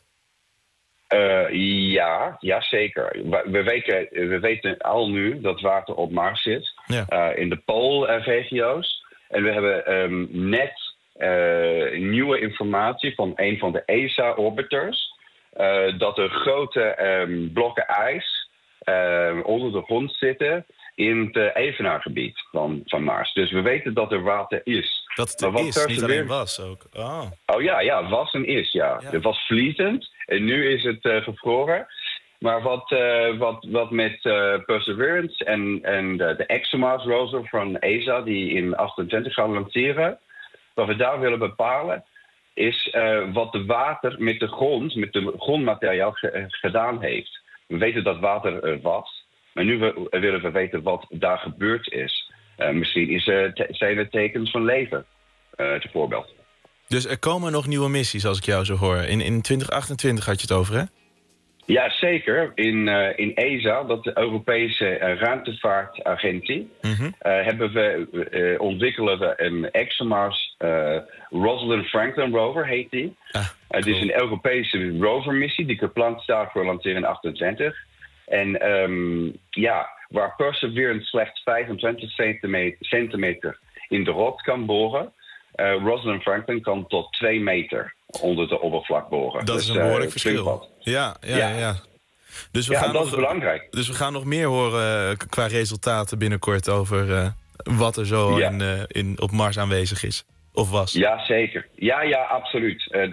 Ja, zeker. We weten al nu dat water op Mars zit. Ja. In de poolregio's. En we hebben net nieuwe informatie van een van de ESA-orbiters. Dat er grote blokken ijs onder de grond zitten in het evenaargebied van Mars. Dus we weten dat er water is. Dat het er is, niet alleen was ook. Oh ja, was en is, ja. Het was vlietend en nu is het gevroren. Maar wat met Perseverance en de ExoMars rover van ESA, die in 28 gaan lanceren, wat we daar willen bepalen, is wat de water met de grondmateriaal gedaan heeft. We weten dat water er was. Maar nu willen we weten wat daar gebeurd is. Misschien zijn er tekens van leven, bijvoorbeeld. Dus er komen nog nieuwe missies, als ik jou zo hoor. In 2028 had je het over, hè? Ja, zeker. In ESA, dat de Europese ruimtevaartagentie, ontwikkelen we een ExoMars Rosalind Franklin rover, heet die. Het is een Europese rovermissie die gepland staat voor lancering in 28. En waar Perseverance slechts 25 centimeter in de rots kan boren, Rosalind Franklin kan tot 2 meter onder de oppervlak boren. Dat is een behoorlijk verschil. Ja. Dus dat is belangrijk. Dus we gaan nog meer horen qua resultaten binnenkort over wat er zo op Mars aanwezig is. Of was? Ja, zeker. Ja, absoluut.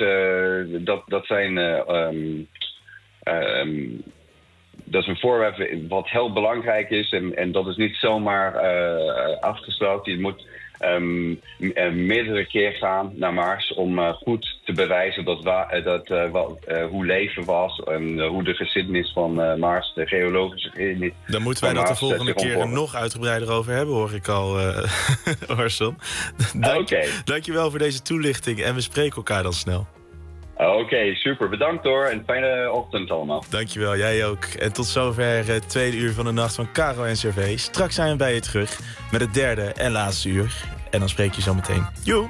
Dat is een voorwerp wat heel belangrijk is. En dat is niet zomaar afgesloten. Je moet meerdere keer gaan naar Mars om goed te bewijzen hoe leven was en hoe de geschiedenis van Mars, de geologische geschiedenis. Dan moeten wij dat de volgende keer er nog uitgebreider over hebben, hoor ik al, Orson. Dankjewel voor deze toelichting en we spreken elkaar dan snel. Oké, super. Bedankt hoor en fijne ochtend allemaal. Dankjewel, jij ook. En tot zover het tweede uur van de nacht van Caro en CRV. Straks zijn we bij je terug met het derde en laatste uur. En dan spreek je zo meteen. Joe!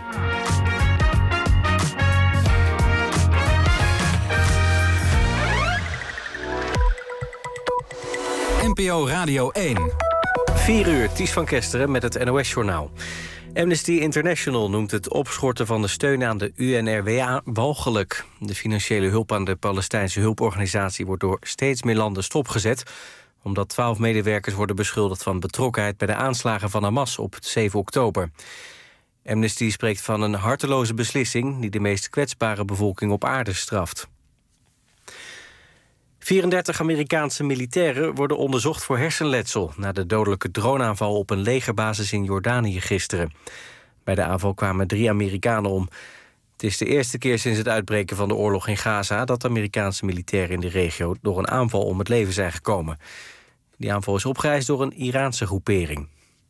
NPO Radio 1. 4 uur, Ties van Kesteren met het NOS-journaal. Amnesty International noemt het opschorten van de steun aan de UNRWA walgelijk. De financiële hulp aan de Palestijnse hulporganisatie wordt door steeds meer landen stopgezet, omdat 12 medewerkers worden beschuldigd van betrokkenheid bij de aanslagen van Hamas op 7 oktober. Amnesty spreekt van een harteloze beslissing die de meest kwetsbare bevolking op aarde straft. 34 Amerikaanse militairen worden onderzocht voor hersenletsel na de dodelijke droneaanval op een legerbasis in Jordanië gisteren. Bij de aanval kwamen 3 Amerikanen om. Het is de eerste keer sinds het uitbreken van de oorlog in Gaza dat Amerikaanse militairen in de regio door een aanval om het leven zijn gekomen. Die aanval is opgeëist door een Iraanse groepering.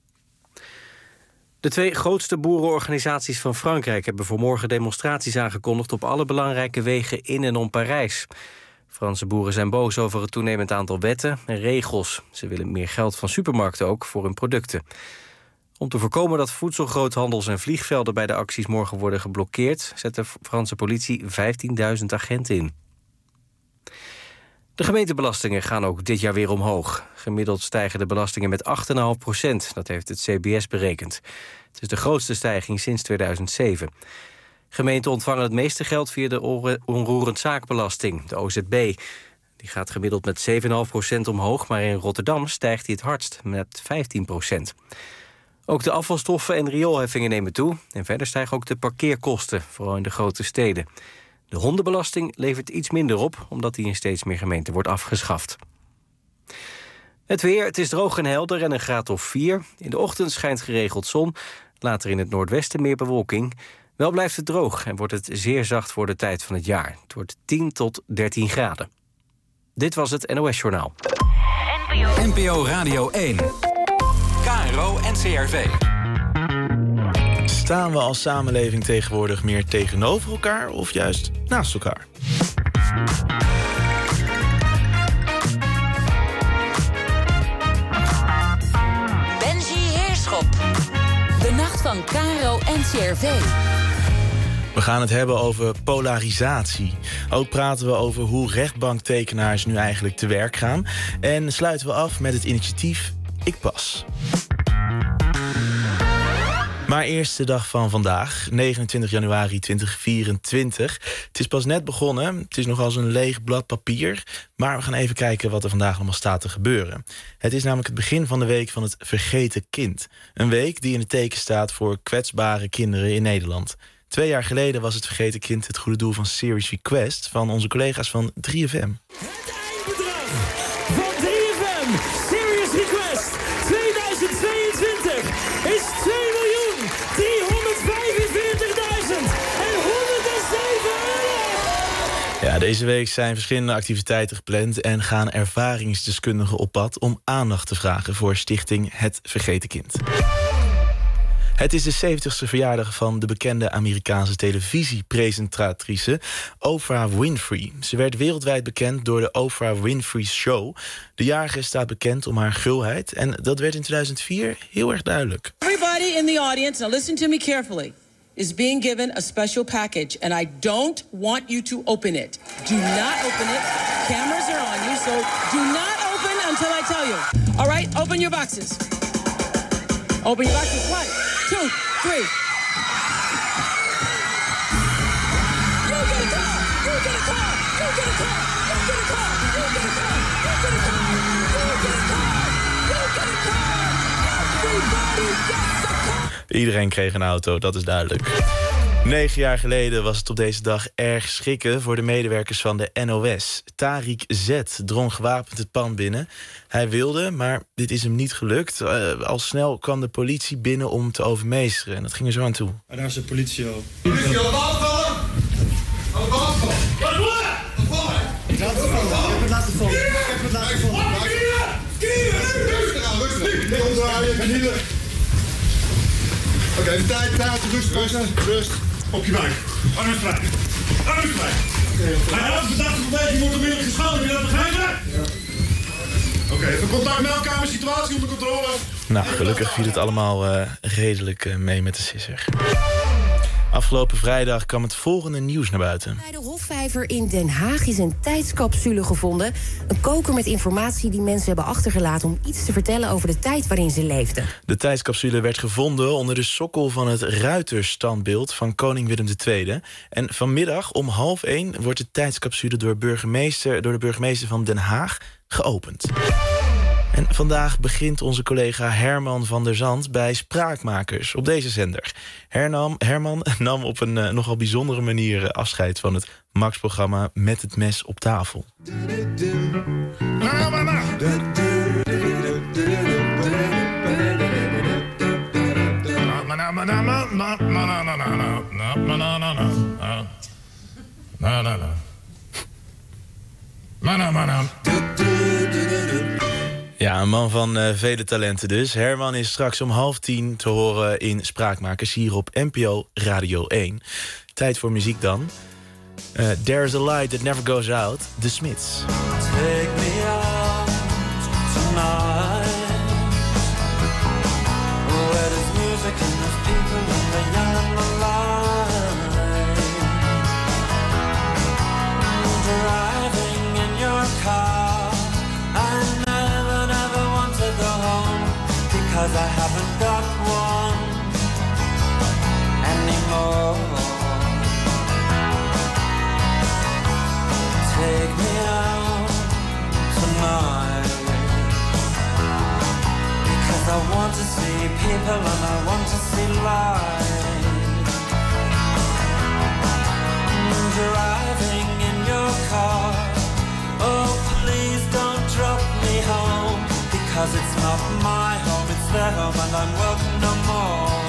De 2 grootste boerenorganisaties van Frankrijk hebben vanmorgen demonstraties aangekondigd op alle belangrijke wegen in en om Parijs. Franse boeren zijn boos over het toenemend aantal wetten en regels. Ze willen meer geld van supermarkten ook voor hun producten. Om te voorkomen dat voedselgroothandels en vliegvelden bij de acties morgen worden geblokkeerd, zet de Franse politie 15.000 agenten in. De gemeentebelastingen gaan ook dit jaar weer omhoog. Gemiddeld stijgen de belastingen met 8,5%. Dat heeft het CBS berekend. Het is de grootste stijging sinds 2007. Gemeenten ontvangen het meeste geld via de onroerend zaakbelasting, de OZB. Die gaat gemiddeld met 7,5% omhoog, maar in Rotterdam stijgt die het hardst met 15%. Ook de afvalstoffen en rioolheffingen nemen toe. En verder stijgen ook de parkeerkosten, vooral in de grote steden. De hondenbelasting levert iets minder op, omdat die in steeds meer gemeenten wordt afgeschaft. Het weer, het is droog en helder en een graad of 4. In de ochtend schijnt geregeld zon, later in het noordwesten meer bewolking. Wel blijft het droog en wordt het zeer zacht voor de tijd van het jaar. Het wordt 10 tot 13 graden. Dit was het NOS-journaal. NPO Radio 1. KRO en CRV. Staan we als samenleving tegenwoordig meer tegenover elkaar of juist naast elkaar? Benji Heerschop. De nacht van KRO en CRV. We gaan het hebben over polarisatie. Ook praten we over hoe rechtbanktekenaars nu eigenlijk te werk gaan. En sluiten we af met het initiatief Ik Pas. Maar eerst de dag van vandaag, 29 januari 2024. Het is pas net begonnen, het is nog als een leeg blad papier. Maar we gaan even kijken wat er vandaag allemaal staat te gebeuren. Het is namelijk het begin van de week van het Vergeten Kind. Een week die in het teken staat voor kwetsbare kinderen in Nederland. 2 jaar geleden was het Vergeten Kind het goede doel van Serious Request van onze collega's van 3FM. Van 3FM, Serious Request 2022 is 2.345.107 euro. Ja, deze week zijn verschillende activiteiten gepland en gaan ervaringsdeskundigen op pad om aandacht te vragen voor stichting Het Vergeten Kind. Het is de 70ste verjaardag van de bekende Amerikaanse televisiepresentatrice Oprah Winfrey. Ze werd wereldwijd bekend door de Oprah Winfrey Show. De jarige staat bekend om haar gulheid en dat werd in 2004 heel erg duidelijk. Everybody in the audience, now listen to me carefully, is being given a special package and I don't want you to open it. Do not open it. Cameras are on you, so do not open until I tell you. All right, open your boxes. Open your boxes. 1, 2, 3. You get a car! You get a car! You get a car! You get a car! You get a car! You get a car! You get a car! You get a car! Everybody gets a car! Iedereen kreeg een auto, dat is duidelijk. 9 jaar geleden was het op deze dag erg schrikken voor de medewerkers van de NOS. Tariq Z drong gewapend het pand binnen. Hij wilde, maar dit is hem niet gelukt. Al snel kwam de politie binnen om hem te overmeesteren. En dat ging er zo aan toe. En daar is de politie al. Politie, op afvallen! Op afvallen! Wat doe je? Ik laat het vallen. Ik heb het laten vallen. Ik heb het laten vallen. Knieën! Omdraaien, knieën. Oké, even tijd, rust. Op je buik. Armen vrij. Armen vrij. Hij had verdachte beweging wordt onmiddellijk geschouwd. Heb je dat begrepen? Ja. Oké, even contact met elkaar, situatie onder controle. Nou, gelukkig viel het allemaal redelijk mee met de sisser. Afgelopen vrijdag kwam het volgende nieuws naar buiten. Bij de Hofvijver in Den Haag is een tijdscapsule gevonden. Een koker met informatie die mensen hebben achtergelaten om iets te vertellen over de tijd waarin ze leefden. De tijdscapsule werd gevonden onder de sokkel van het ruiterstandbeeld van koning Willem II. En vanmiddag om 12:30 wordt de tijdscapsule door de burgemeester van Den Haag geopend. En vandaag begint onze collega Herman van der Zand bij Spraakmakers op deze zender. Herman nam op een nogal bijzondere manier afscheid van het Max-programma Met het mes op tafel. Ja, een man van vele talenten dus. Herman is straks om 9:30 te horen in Spraakmakers hier op NPO Radio 1. Tijd voor muziek dan. There's a light that never goes out. The Smiths. Take me out tonight, where there's music and there's people and the young and the light. Driving in your car, I never want to go home, because I haven't got one anymore. Take me out tonight, because I want to see people and I want to see light. Driving in your car, oh please don't drop me home, because it's not my home, it's their home and I'm welcome no more.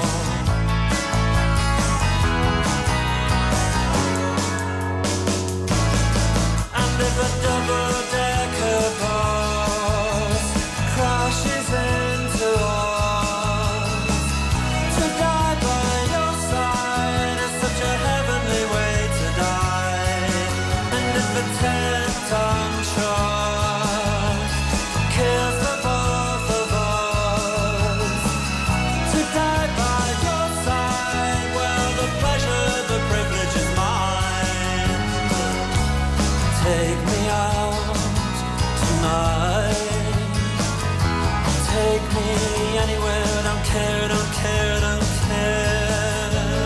And if a double-decker bus crashes into us, to die by your side is such a heavenly way to die. And if a 10-ton truck kills the both of us, to die by your side, well, the pleasure, the privilege is mine. Take me out tonight, take me anywhere, don't care, don't care, don't care.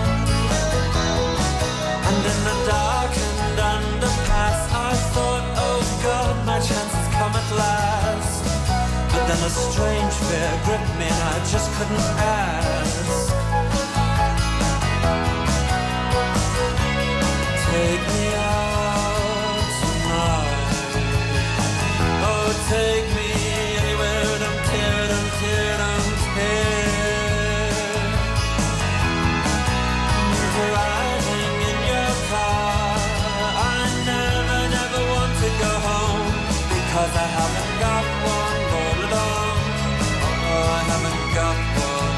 And in the darkened underpass, I thought, oh God, my chance has come at last. But then a strange fear gripped me and I just couldn't ask. Take me out tonight, oh take me anywhere, don't care, don't care, don't care. Driving in your car, I never want to go home, because I haven't got one all along. Oh, I haven't got one.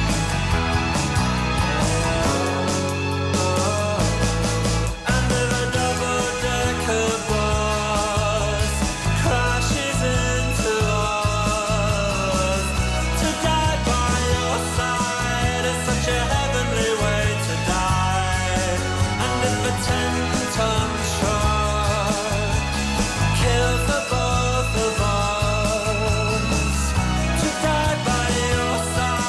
And if a double-decker bus crashes into us, to die by your side is such a heavenly way to die. And if a 10-ton truck kills the both of us, to die by your side.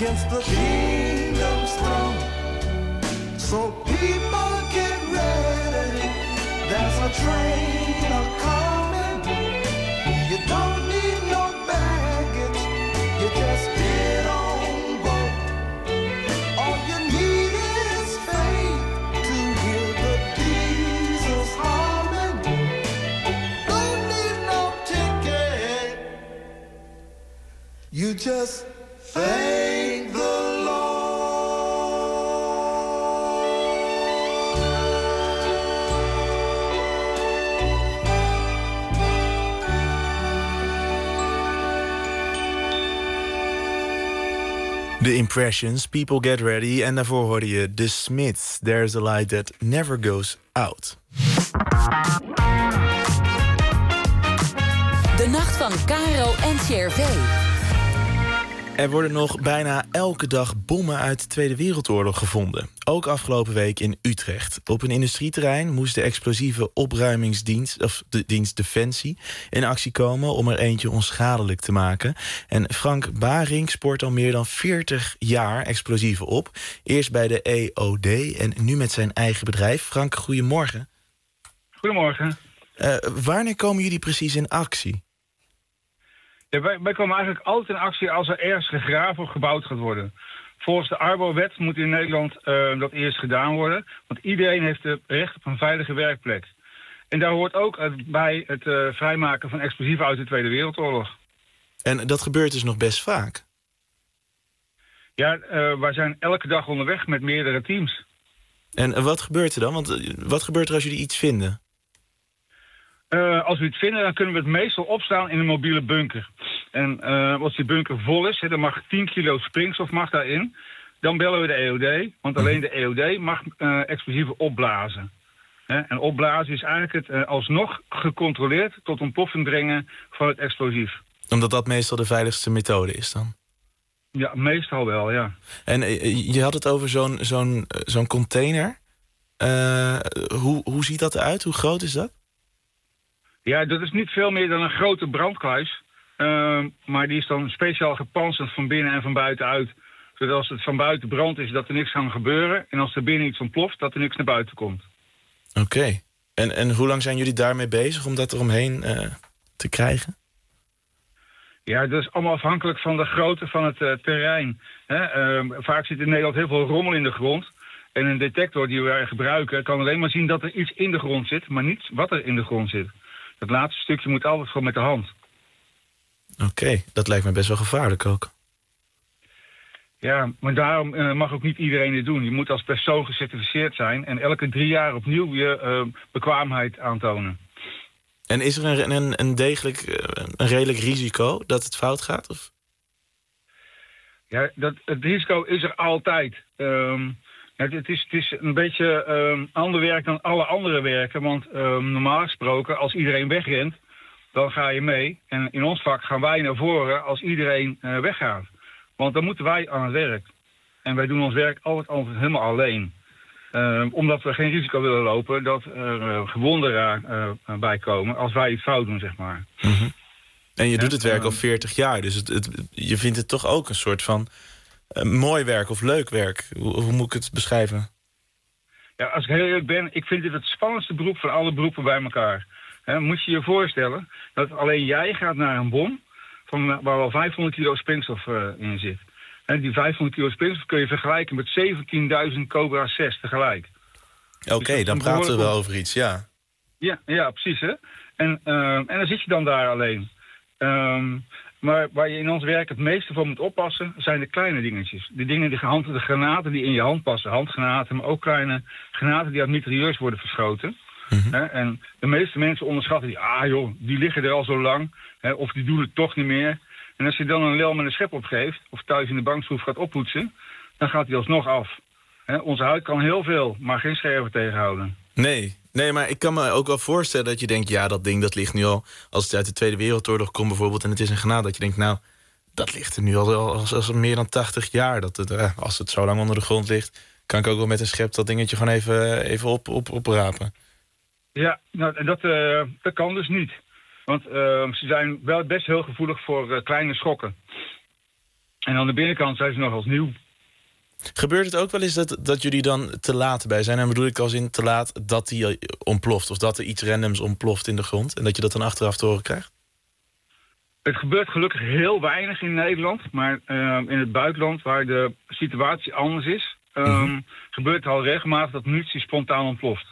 against the kingdom's throne. So people get ready, there's a train a-coming. You don't need no baggage, you just get on board. All you need is faith to hear the diesels humming. Don't need no ticket, you just thank the Lord. The Impressions, People Get Ready. En daarvoor hoorde je The Smiths, There's a Light That Never Goes Out. De nacht van Caro en CRV. Er worden nog bijna elke dag bommen uit de Tweede Wereldoorlog gevonden. Ook afgelopen week in Utrecht. Op een industrieterrein moest de explosieve opruimingsdienst, of de dienst Defensie, in actie komen om er eentje onschadelijk te maken. En Frank Baring spoort al meer dan 40 jaar explosieven op. Eerst bij de EOD en nu met zijn eigen bedrijf. Frank, goedemorgen. Goedemorgen. Wanneer komen jullie precies in actie? Ja, wij komen eigenlijk altijd in actie als er ergens gegraven of gebouwd gaat worden. Volgens de Arbo-wet moet in Nederland dat eerst gedaan worden. Want iedereen heeft het recht op een veilige werkplek. En daar hoort ook bij het vrijmaken van explosieven uit de Tweede Wereldoorlog. En dat gebeurt dus nog best vaak? Ja, wij zijn elke dag onderweg met meerdere teams. En wat gebeurt er dan? Want wat gebeurt er als jullie iets vinden? Als we het vinden, dan kunnen we het meestal opslaan in een mobiele bunker. En als die bunker vol is, dan mag 10 kilo springstof mag daarin. Dan bellen we de EOD, want alleen de EOD mag explosieven opblazen. En opblazen is eigenlijk het alsnog gecontroleerd tot ontploffing brengen van het explosief. Omdat dat meestal de veiligste methode is dan? Ja, meestal wel, ja. En je had het over zo'n container. Hoe ziet dat eruit? Hoe groot is dat? Ja, dat is niet veel meer dan een grote brandkluis. Maar die is dan speciaal gepantserd van binnen en van buiten uit. Zodat als het van buiten brand is, dat er niks kan gebeuren. En als er binnen iets ontploft, dat er niks naar buiten komt. Oké. En hoe lang zijn jullie daarmee bezig om dat eromheen te krijgen? Ja, dat is allemaal afhankelijk van de grootte van het terrein. Vaak zit in Nederland heel veel rommel in de grond. En een detector die we gebruiken kan alleen maar zien dat er iets in de grond zit, maar niet wat er in de grond zit. Dat laatste stukje moet altijd gewoon met de hand. Oké, dat lijkt me best wel gevaarlijk ook. Ja, maar daarom mag ook niet iedereen dit doen. Je moet als persoon gecertificeerd zijn en elke 3 jaar opnieuw je bekwaamheid aantonen. En is er een redelijk risico dat het fout gaat? Of? Ja, het risico is er altijd. Het is een beetje ander werk dan alle andere werken. Want normaal gesproken, als iedereen wegrent, dan ga je mee. En in ons vak gaan wij naar voren als iedereen weggaat. Want dan moeten wij aan het werk. En wij doen ons werk altijd helemaal alleen. Omdat we geen risico willen lopen dat er gewonden bij komen als wij iets fout doen, zeg maar. Mm-hmm. En je doet het werk al 40 jaar. Dus je vindt het toch ook een soort van mooi werk of leuk werk. Hoe moet ik het beschrijven? Ja, als ik heel eerlijk ben, ik vind dit het spannendste beroep van alle beroepen bij elkaar. Moet je je voorstellen dat alleen jij gaat naar een bom waar wel 500 kilo springstof in zit. En die 500 kilo springstof kun je vergelijken met 17.000 Cobra 6 tegelijk. Oké, dus dan praten we wel over iets, ja. Ja, precies, hè. En dan zit je dan daar alleen. Maar waar je in ons werk het meeste voor moet oppassen, zijn de kleine dingetjes. De dingen, de granaten die in je hand passen. Handgranaten, maar ook kleine granaten die uit mitrailleurs worden verschoten. Mm-hmm. En de meeste mensen onderschatten die liggen er al zo lang. Of die doen het toch niet meer. En als je dan een lel met een schep opgeeft, of thuis in de bankschroef gaat oppoetsen, dan gaat hij alsnog af. Onze huid kan heel veel, maar geen scherven tegenhouden. Nee, maar ik kan me ook wel voorstellen dat je denkt, ja, dat ding dat ligt nu al, als het uit de Tweede Wereldoorlog komt bijvoorbeeld en het is een granaat, dat je denkt, nou, dat ligt er nu al als meer dan 80 jaar. Als het zo lang onder de grond ligt, kan ik ook wel met een schep dat dingetje gewoon even oprapen. Ja, nou, dat kan dus niet. Want ze zijn wel best heel gevoelig voor kleine schokken. En aan de binnenkant zijn ze nog als nieuw. Gebeurt het ook wel eens dat jullie dan te laat bij zijn? En bedoel ik als in te laat dat die ontploft? Of dat er iets randoms ontploft in de grond? En dat je dat dan achteraf te horen krijgt? Het gebeurt gelukkig heel weinig in Nederland. Maar in het buitenland, waar de situatie anders is... gebeurt het al regelmatig dat munitie spontaan ontploft.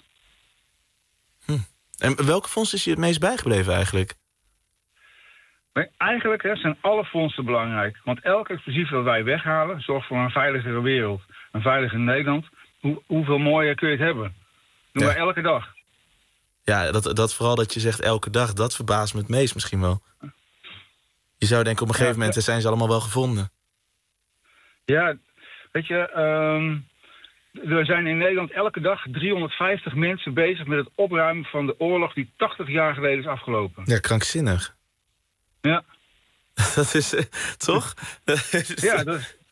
En welke fonds is je het meest bijgebleven eigenlijk? Maar eigenlijk zijn alle fondsen belangrijk. Want elk explosief dat wij weghalen zorgt voor een veiligere wereld. Een veiliger Nederland. Hoeveel mooier kun je het hebben? Doen wij elke dag. Ja, dat vooral dat je zegt elke dag, dat verbaast me het meest misschien wel. Je zou denken op een gegeven moment zijn ze allemaal wel gevonden. Ja, weet je, er zijn in Nederland elke dag 350 mensen bezig met het opruimen van de oorlog die 80 jaar geleden is afgelopen. Ja, krankzinnig. Ja. Dat is toch? Ja,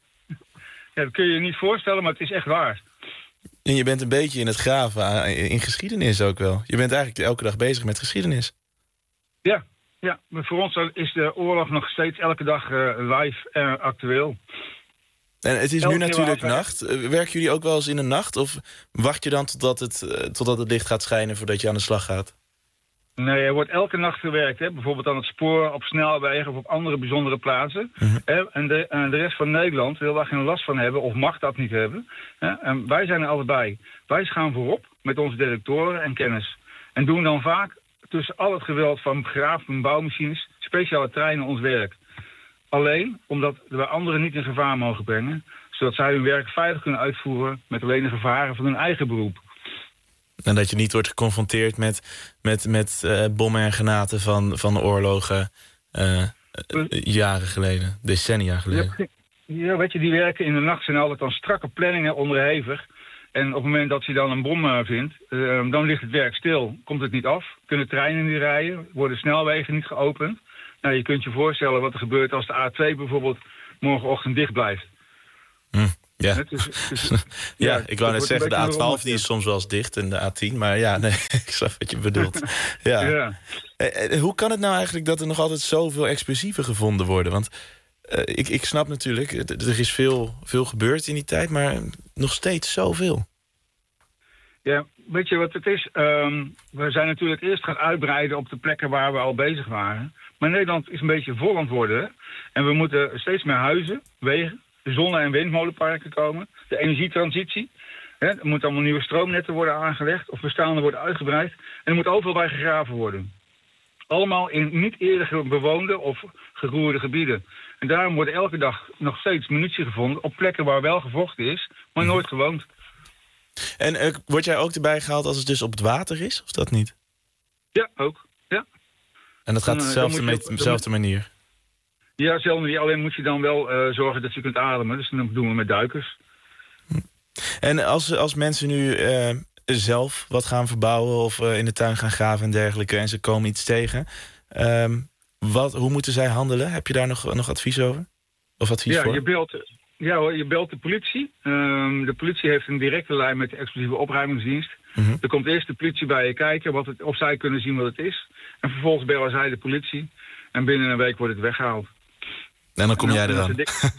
dat kun je je niet voorstellen, maar het is echt waar. En je bent een beetje in het graven in geschiedenis ook wel. Je bent eigenlijk elke dag bezig met geschiedenis. Ja, maar voor ons is de oorlog nog steeds elke dag live en actueel. En het is nu natuurlijk nacht. Werken jullie ook wel eens in de nacht? Of wacht je dan totdat het licht gaat schijnen voordat je aan de slag gaat? Nee, er wordt elke nacht gewerkt. Hè? Bijvoorbeeld aan het spoor, op snelwegen of op andere bijzondere plaatsen. En de rest van Nederland wil daar geen last van hebben of mag dat niet hebben. En wij zijn er allebei. Wij gaan voorop met onze detectoren en kennis. En doen dan vaak tussen al het geweld van graaf- en bouwmachines speciale treinen ons werk. Alleen omdat we anderen niet in gevaar mogen brengen. Zodat zij hun werk veilig kunnen uitvoeren met alleen de gevaren van hun eigen beroep. En dat je niet wordt geconfronteerd met bommen en granaten van oorlogen jaren geleden, decennia geleden. Ja, weet je, die werken in de nacht zijn altijd aan strakke planningen onderhevig. En op het moment dat je dan een bom vindt, dan ligt het werk stil. Komt het niet af, kunnen treinen niet rijden, worden snelwegen niet geopend. Nou, je kunt je voorstellen wat er gebeurt als de A2 bijvoorbeeld morgenochtend dicht blijft. Ja, ik wou net zeggen, de A12 die is soms wel eens dicht en de A10. Maar ja, nee, ik snap wat je bedoelt. Ja. Hoe kan het nou eigenlijk dat er nog altijd zoveel explosieven gevonden worden? Want ik snap natuurlijk, er is veel gebeurd in die tijd, maar nog steeds zoveel. Ja, weet je wat het is? We zijn natuurlijk eerst gaan uitbreiden op de plekken waar we al bezig waren. Maar Nederland is een beetje vol aan het worden. En we moeten steeds meer huizen, wegen, zonne- en windmolenparken komen. De energietransitie. Er moeten allemaal nieuwe stroomnetten worden aangelegd of bestaande worden uitgebreid. En er moet overal bij gegraven worden. Allemaal in niet eerder bewoonde of geroerde gebieden. En daarom wordt elke dag nog steeds munitie gevonden op plekken waar wel gevochten is, maar nooit gewoond. En word jij ook erbij gehaald als het dus op het water is, of dat niet? Ja, ook. Ja. En dat gaat dezelfde manier? Ja, dezelfde manier. Alleen moet je dan wel zorgen dat je kunt ademen. Dus dat doen we met duikers. En als mensen nu zelf wat gaan verbouwen of in de tuin gaan graven en dergelijke, en ze komen iets tegen, hoe moeten zij handelen? Heb je daar nog advies over? Of advies voor? Je belt de politie. De politie heeft een directe lijn met de explosieve opruimingsdienst. Er komt eerst de politie bij je kijken of zij kunnen zien wat het is. En vervolgens bellen zij de politie. En binnen een week wordt het weggehaald. En dan kom jij eraan.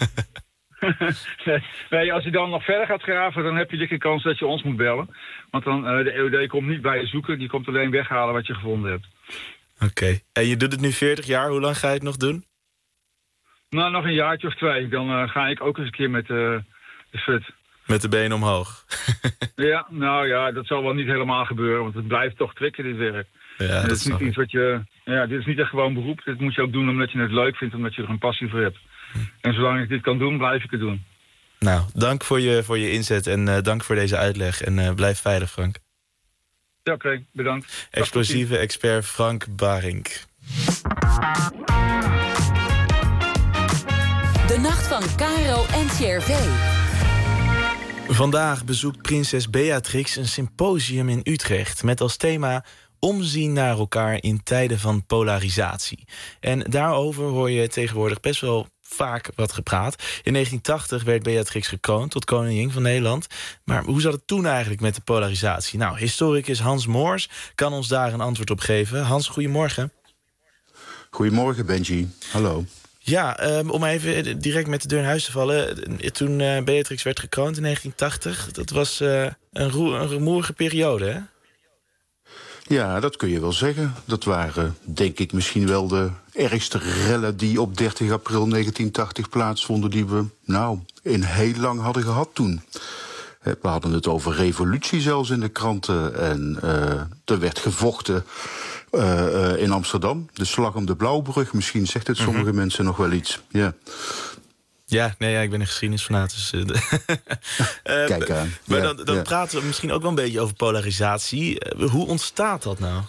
Nee, als je dan nog verder gaat graven, dan heb je dikke kans dat je ons moet bellen. Want dan de EOD komt niet bij je zoeken. Die komt alleen weghalen wat je gevonden hebt. Oké. En je doet het nu 40 jaar. Hoe lang ga je het nog doen? Nou, nog een jaartje of 2. Dan ga ik ook eens een keer met de fut. Met de benen omhoog. Ja, nou ja, dat zal wel niet helemaal gebeuren. Want het blijft toch trikken, dit werk. Ja, dat is niet iets wat je... Ja, dit is niet echt gewoon beroep. Dit moet je ook doen omdat je het leuk vindt, omdat je er een passie voor hebt. En zolang ik dit kan doen, blijf ik het doen. Nou, dank voor je inzet en dank voor deze uitleg. En blijf veilig, Frank. Ja, oké, bedankt. Explosieve expert Frank Barink. De nacht van Caro en CRV. Vandaag bezoekt prinses Beatrix een symposium in Utrecht met als thema omzien naar elkaar in tijden van polarisatie. En daarover hoor je tegenwoordig best wel vaak wat gepraat. In 1980 werd Beatrix gekroond tot koningin van Nederland. Maar hoe zat het toen eigenlijk met de polarisatie? Nou, historicus Hans Moors kan ons daar een antwoord op geven. Hans, goedemorgen. Goedemorgen, Benji. Hallo. Ja, om even direct met de deur in huis te vallen. Toen Beatrix werd gekroond in 1980... dat was een rumoerige periode, hè? Ja, dat kun je wel zeggen. Dat waren, denk ik, misschien wel de ergste rellen... die op 30 april 1980 plaatsvonden... die we, in heel lang hadden gehad toen. We hadden het over revolutie zelfs in de kranten. En er werd gevochten in Amsterdam. De slag om de Blauwbrug. Misschien zegt het sommige mensen nog wel iets. Ja. Ja, ik ben een geschiedenisfanaat. Dus, Kijk aan. Maar dan praten we misschien ook wel een beetje over polarisatie. Hoe ontstaat dat nou?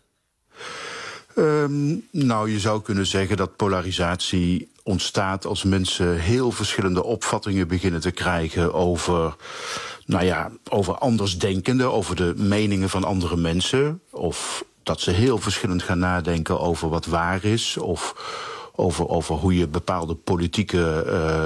Je zou kunnen zeggen dat polarisatie ontstaat als mensen heel verschillende opvattingen beginnen te krijgen over andersdenkenden, over de meningen van andere mensen. Of dat ze heel verschillend gaan nadenken over wat waar is, of over hoe je bepaalde politieke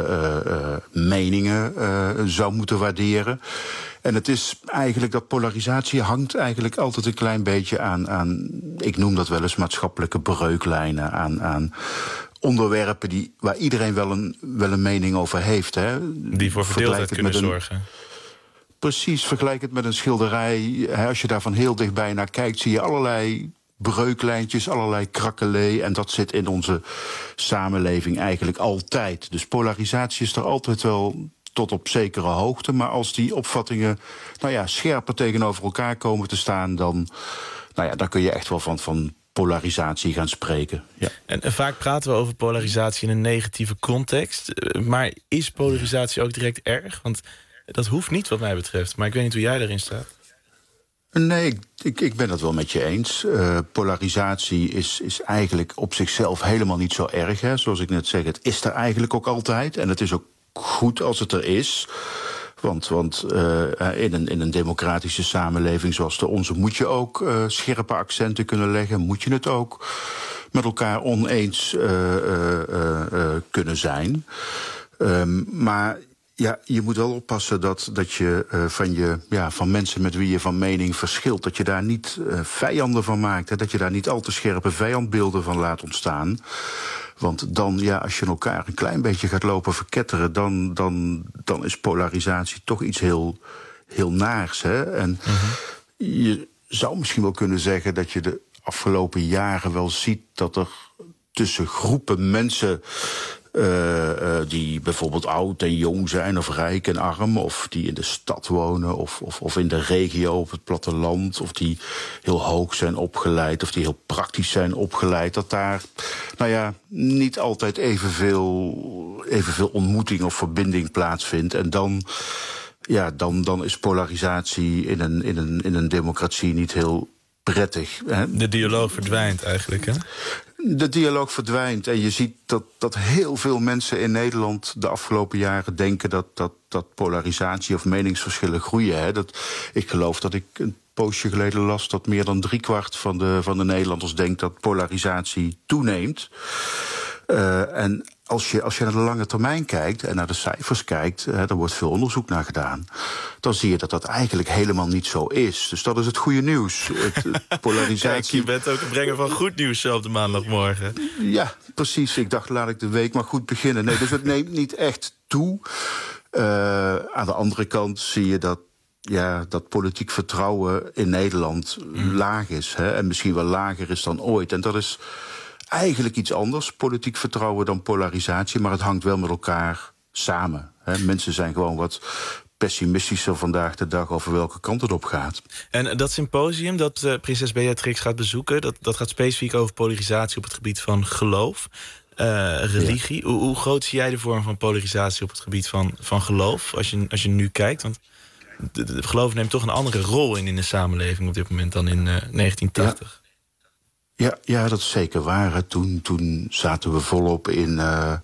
meningen zou moeten waarderen. En het is eigenlijk dat polarisatie hangt eigenlijk altijd een klein beetje aan ik noem dat wel eens maatschappelijke breuklijnen, aan onderwerpen waar iedereen wel een mening over heeft. Hè. Die voor verdeeldheid kunnen zorgen. Precies, vergelijk het met een schilderij. Als je daar van heel dichtbij naar kijkt, zie je allerlei breuklijntjes, allerlei krakkelee. En dat zit in onze samenleving eigenlijk altijd. Dus polarisatie is er altijd wel tot op zekere hoogte. Maar als die opvattingen scherper tegenover elkaar komen te staan, dan kun je echt wel van polarisatie gaan spreken. Ja. En vaak praten we over polarisatie in een negatieve context. Maar is polarisatie ook direct erg? Want dat hoeft niet wat mij betreft. Maar ik weet niet hoe jij daarin staat. Nee, ik ben het wel met je eens. Polarisatie is eigenlijk op zichzelf helemaal niet zo erg. Hè. Zoals ik net zeg, het is er eigenlijk ook altijd. En het is ook goed als het er is. Want in een democratische samenleving zoals de onze moet je ook scherpe accenten kunnen leggen. Moet je het ook met elkaar oneens kunnen zijn. Maar ja, je moet wel oppassen dat je van mensen met wie je van mening verschilt, dat je daar niet vijanden van maakt. Hè, dat je daar niet al te scherpe vijandbeelden van laat ontstaan. Want dan, als je elkaar een klein beetje gaat lopen verketteren, dan is polarisatie toch iets heel, heel naars. Hè? En je zou misschien wel kunnen zeggen dat je de afgelopen jaren wel ziet dat er tussen groepen mensen die bijvoorbeeld oud en jong zijn, of rijk en arm, of die in de stad wonen, of in de regio op het platteland, of die heel hoog zijn opgeleid, of die heel praktisch zijn opgeleid, dat daar niet altijd evenveel ontmoeting of verbinding plaatsvindt. En dan is polarisatie in een democratie niet heel prettig. Hè? De dialoog verdwijnt eigenlijk, hè? De dialoog verdwijnt en je ziet dat heel veel mensen in Nederland de afgelopen jaren denken dat polarisatie of meningsverschillen groeien. Hè. Ik geloof dat ik een poosje geleden las dat meer dan 3/4 van de Nederlanders denkt dat polarisatie toeneemt. En als je naar de lange termijn kijkt en naar de cijfers kijkt, er wordt veel onderzoek naar gedaan, dan zie je dat eigenlijk helemaal niet zo is. Dus dat is het goede nieuws. Polarisatie. Kijk, je bent ook een brenger van goed nieuws op de maandagmorgen. Ja, precies. Ik dacht, laat ik de week maar goed beginnen. Nee, dus het neemt niet echt toe. Aan de andere kant zie je dat politiek vertrouwen in Nederland laag is. Hè, en misschien wel lager is dan ooit. En dat is eigenlijk iets anders, politiek vertrouwen, dan polarisatie. Maar het hangt wel met elkaar samen. Hè. Mensen zijn gewoon wat pessimistischer vandaag de dag over welke kant het op gaat. En dat symposium dat prinses Beatrix gaat bezoeken, dat gaat specifiek over polarisatie op het gebied van geloof, religie. Ja. Hoe groot zie jij de vorm van polarisatie op het gebied van geloof, als je nu kijkt? Want de geloof neemt toch een andere rol in de samenleving op dit moment dan in 1980. Ja, dat is zeker waar. Toen zaten we volop in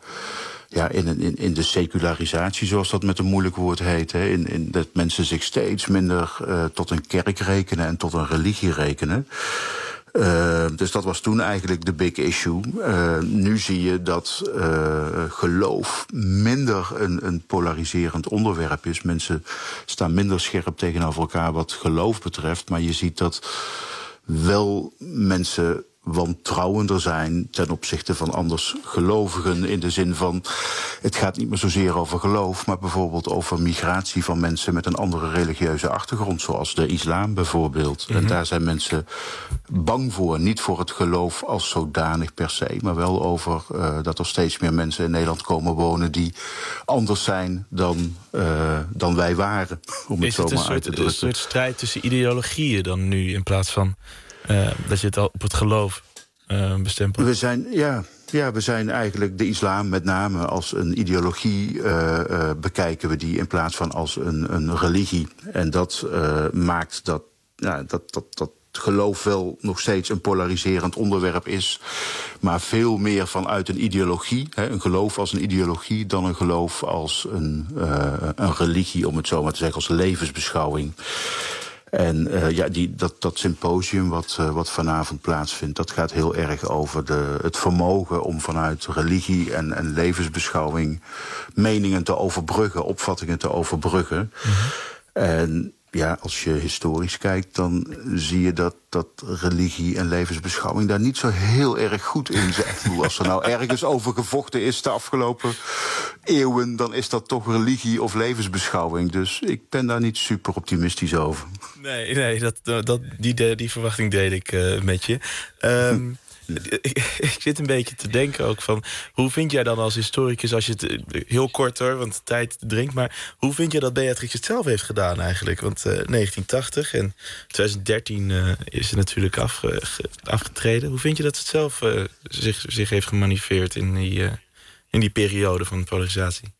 de secularisatie, zoals dat met een moeilijk woord heet. Hè. In dat mensen zich steeds minder tot een kerk rekenen en tot een religie rekenen. Dus dat was toen eigenlijk de big issue. Nu zie je dat geloof minder een polariserend onderwerp is. Mensen staan minder scherp tegenover elkaar wat geloof betreft. Maar je ziet dat wel mensen wantrouwender zijn ten opzichte van andersgelovigen. In de zin van, het gaat niet meer zozeer over geloof, maar bijvoorbeeld over migratie van mensen met een andere religieuze achtergrond, zoals de islam bijvoorbeeld. En daar zijn mensen bang voor. Niet voor het geloof als zodanig per se, maar wel over dat er steeds meer mensen in Nederland komen wonen die anders zijn dan wij waren. Om het zo maar uit te drukken. Is het een soort strijd tussen ideologieën dan nu, in plaats van dat je het al op het geloof bestempelt? We zijn eigenlijk de islam met name als een ideologie bekijken we die in plaats van als een religie. En dat maakt dat geloof wel nog steeds een polariserend onderwerp is, maar veel meer vanuit een ideologie, een geloof als een ideologie, dan een geloof als een religie, om het zo maar te zeggen, als levensbeschouwing. En dat symposium wat vanavond plaatsvindt, dat gaat heel erg over het vermogen om vanuit religie en levensbeschouwing meningen te overbruggen, opvattingen te overbruggen. En ja, als je historisch kijkt, dan zie je dat religie en levensbeschouwing daar niet zo heel erg goed in zijn. Als er nou ergens over gevochten is de afgelopen eeuwen, dan is dat toch religie of levensbeschouwing. Dus ik ben daar niet super optimistisch over. Nee, die verwachting deel ik met je. Ik zit een beetje te denken ook van, hoe vind jij dan als historicus, als je het heel kort hoor, want de tijd dringt, maar hoe vind je dat Beatrix het zelf heeft gedaan eigenlijk? Want 1980 en 2013 is ze natuurlijk afgetreden. Hoe vind je dat het zelf zich heeft gemanifesteerd in die periode van polarisatie?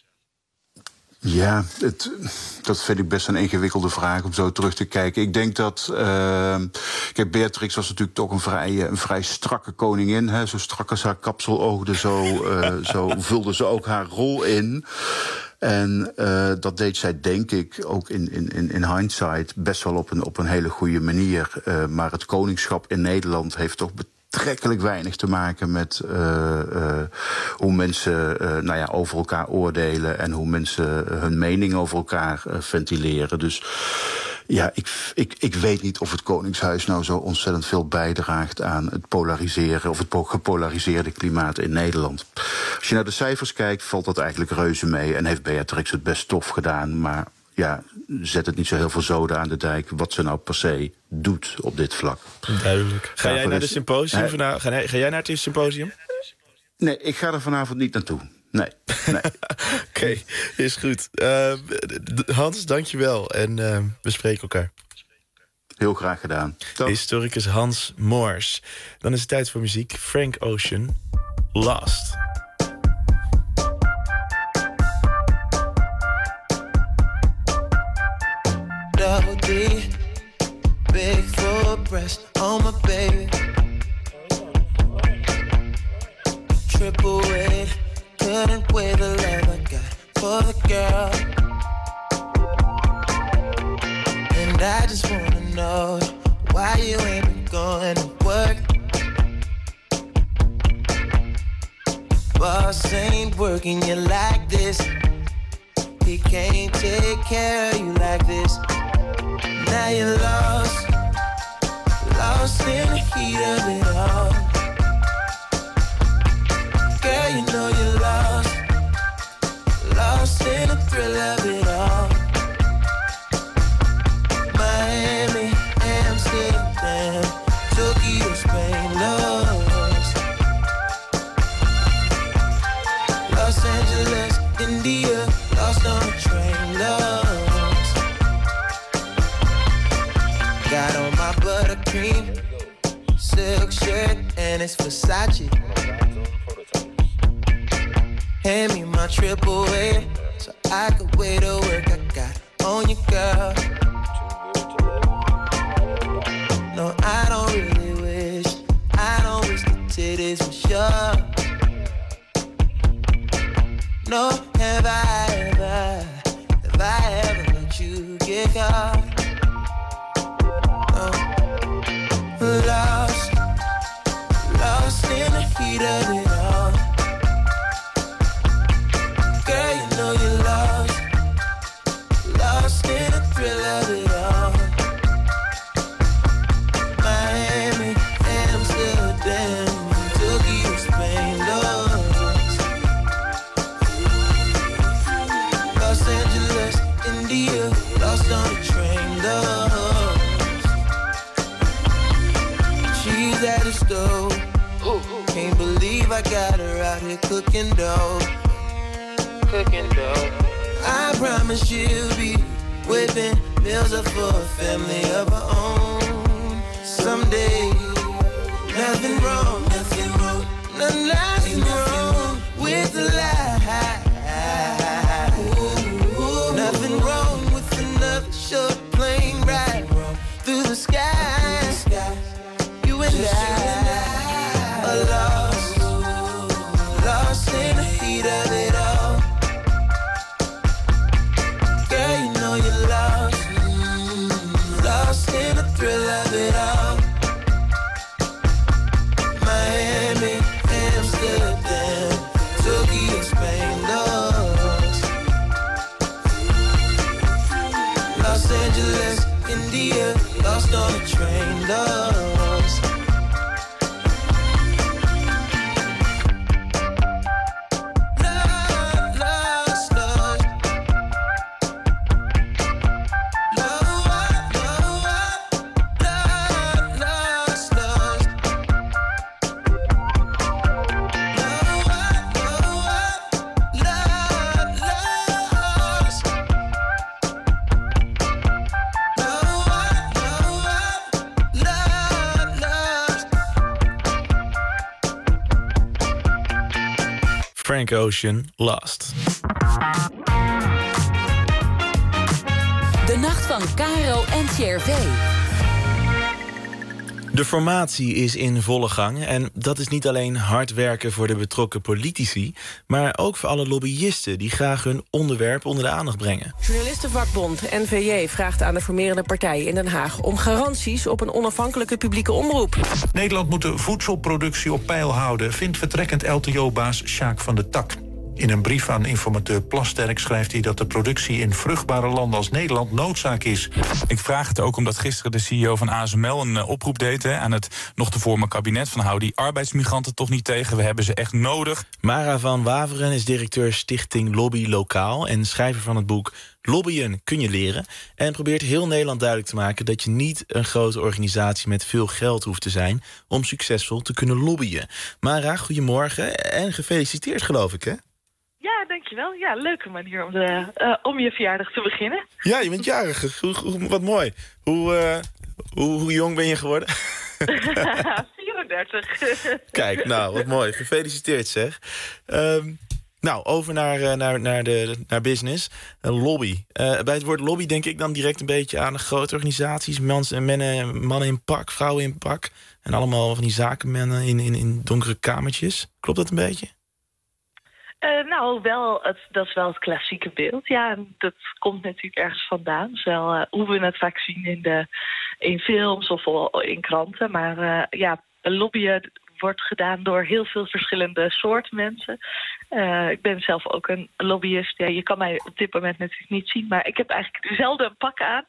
Ja, dat vind ik best een ingewikkelde vraag om zo terug te kijken. Ik denk dat kijk, Beatrix was natuurlijk toch een vrij strakke koningin. Hè? Zo strak als haar kapsel oogde, zo vulde ze ook haar rol in. En dat deed zij, denk ik, ook in hindsight best wel op een hele goede manier. Maar het koningschap in Nederland heeft toch betrekkelijk weinig te maken met hoe mensen over elkaar oordelen en hoe mensen hun mening over elkaar ventileren. Dus ja, ik weet niet of het Koningshuis nou zo ontzettend veel bijdraagt aan het polariseren of het gepolariseerde klimaat in Nederland. Als je naar de cijfers kijkt, valt dat eigenlijk reuze mee en heeft Beatrix het best tof gedaan, maar ja, zet het niet zo heel veel zoden aan de dijk wat ze nou per se doet op dit vlak. Duidelijk. Ga jij naar de symposium? Ga jij naar het symposium? Nee, ik ga er vanavond niet naartoe. Nee. Oké, is goed. Hans, dank je wel. En we spreken elkaar. Heel graag gedaan. Tot. Historicus Hans Moors. Dan is het tijd voor muziek. Frank Ocean, Lost. Double D, big full breast on my baby. Triple weight, couldn't weigh the love I got for the girl. And I just wanna know why you ain't been going to work. Boss ain't working you like this. He can't take care of you like this. Now you're lost in the heat of it all. Girl, you know you're lost in the thrill of it all. Miami, Amsterdam, Tokyo, Spain, lost. Los Angeles, India, lost on a train, lost. Got on my buttercream silk shirt and it's Versace. Hand me my triple A so I could weigh the work I got on you, girl. No, I don't really wish the titties were sure. No, have I ever let you get caught? Lost in the heat of it all. Girl, you know you're lost in the thrill of it all. Miami, Amsterdam. I got her out here cooking dough. I promise she'll be whipping meals up for a family of her own someday. Nothing wrong, nothing wrong with the lie. Nothing wrong with another short plane ride through the sky. You and I are lost in the heat of it all. Girl, you know you're lost in the thrill of it all. Miami, Amsterdam, Tokyo, Spain, lost. Los Angeles, India, lost on a train, lost. Frank Ocean, Lost. De nacht van Caro en CRV. De formatie is in volle gang en dat is niet alleen hard werken voor de betrokken politici, maar ook voor alle lobbyisten die graag hun onderwerp onder de aandacht brengen. Journalistenvakbond NVJ vraagt aan de formerende partijen in Den Haag om garanties op een onafhankelijke publieke omroep. Nederland moet de voedselproductie op peil houden, vindt vertrekkend LTO-baas Sjaak van de Tak. In een brief aan informateur Plasterk schrijft hij dat de productie in vruchtbare landen als Nederland noodzaak is. Ik vraag het ook omdat gisteren de CEO van ASML een oproep deed aan het nog te vormen kabinet van hou die arbeidsmigranten toch niet tegen, we hebben ze echt nodig. Mara van Waveren is directeur Stichting Lobby Lokaal en schrijver van het boek Lobbyen kun je leren en probeert heel Nederland duidelijk te maken dat je niet een grote organisatie met veel geld hoeft te zijn om succesvol te kunnen lobbyen. Mara, goedemorgen en gefeliciteerd geloof ik, hè? Ja, dankjewel. Ja, leuke manier om je verjaardag te beginnen. Ja, je bent jarig. Wat mooi. Hoe jong ben je geworden? 34. Kijk, nou, wat mooi. Gefeliciteerd, zeg. Nou, over naar business. Lobby. Bij het woord lobby denk ik dan direct een beetje aan grote organisaties. Mannen in pak, vrouwen in pak. En allemaal van die zakenmannen in donkere kamertjes. Klopt dat een beetje? Dat is wel het klassieke beeld. Ja, dat komt natuurlijk ergens vandaan. Zowel hoe we het vaak zien in films of in kranten. Maar lobbyen wordt gedaan door heel veel verschillende soorten mensen. Ik ben zelf ook een lobbyist. Ja, je kan mij op dit moment natuurlijk niet zien, maar ik heb eigenlijk zelden een pak aan.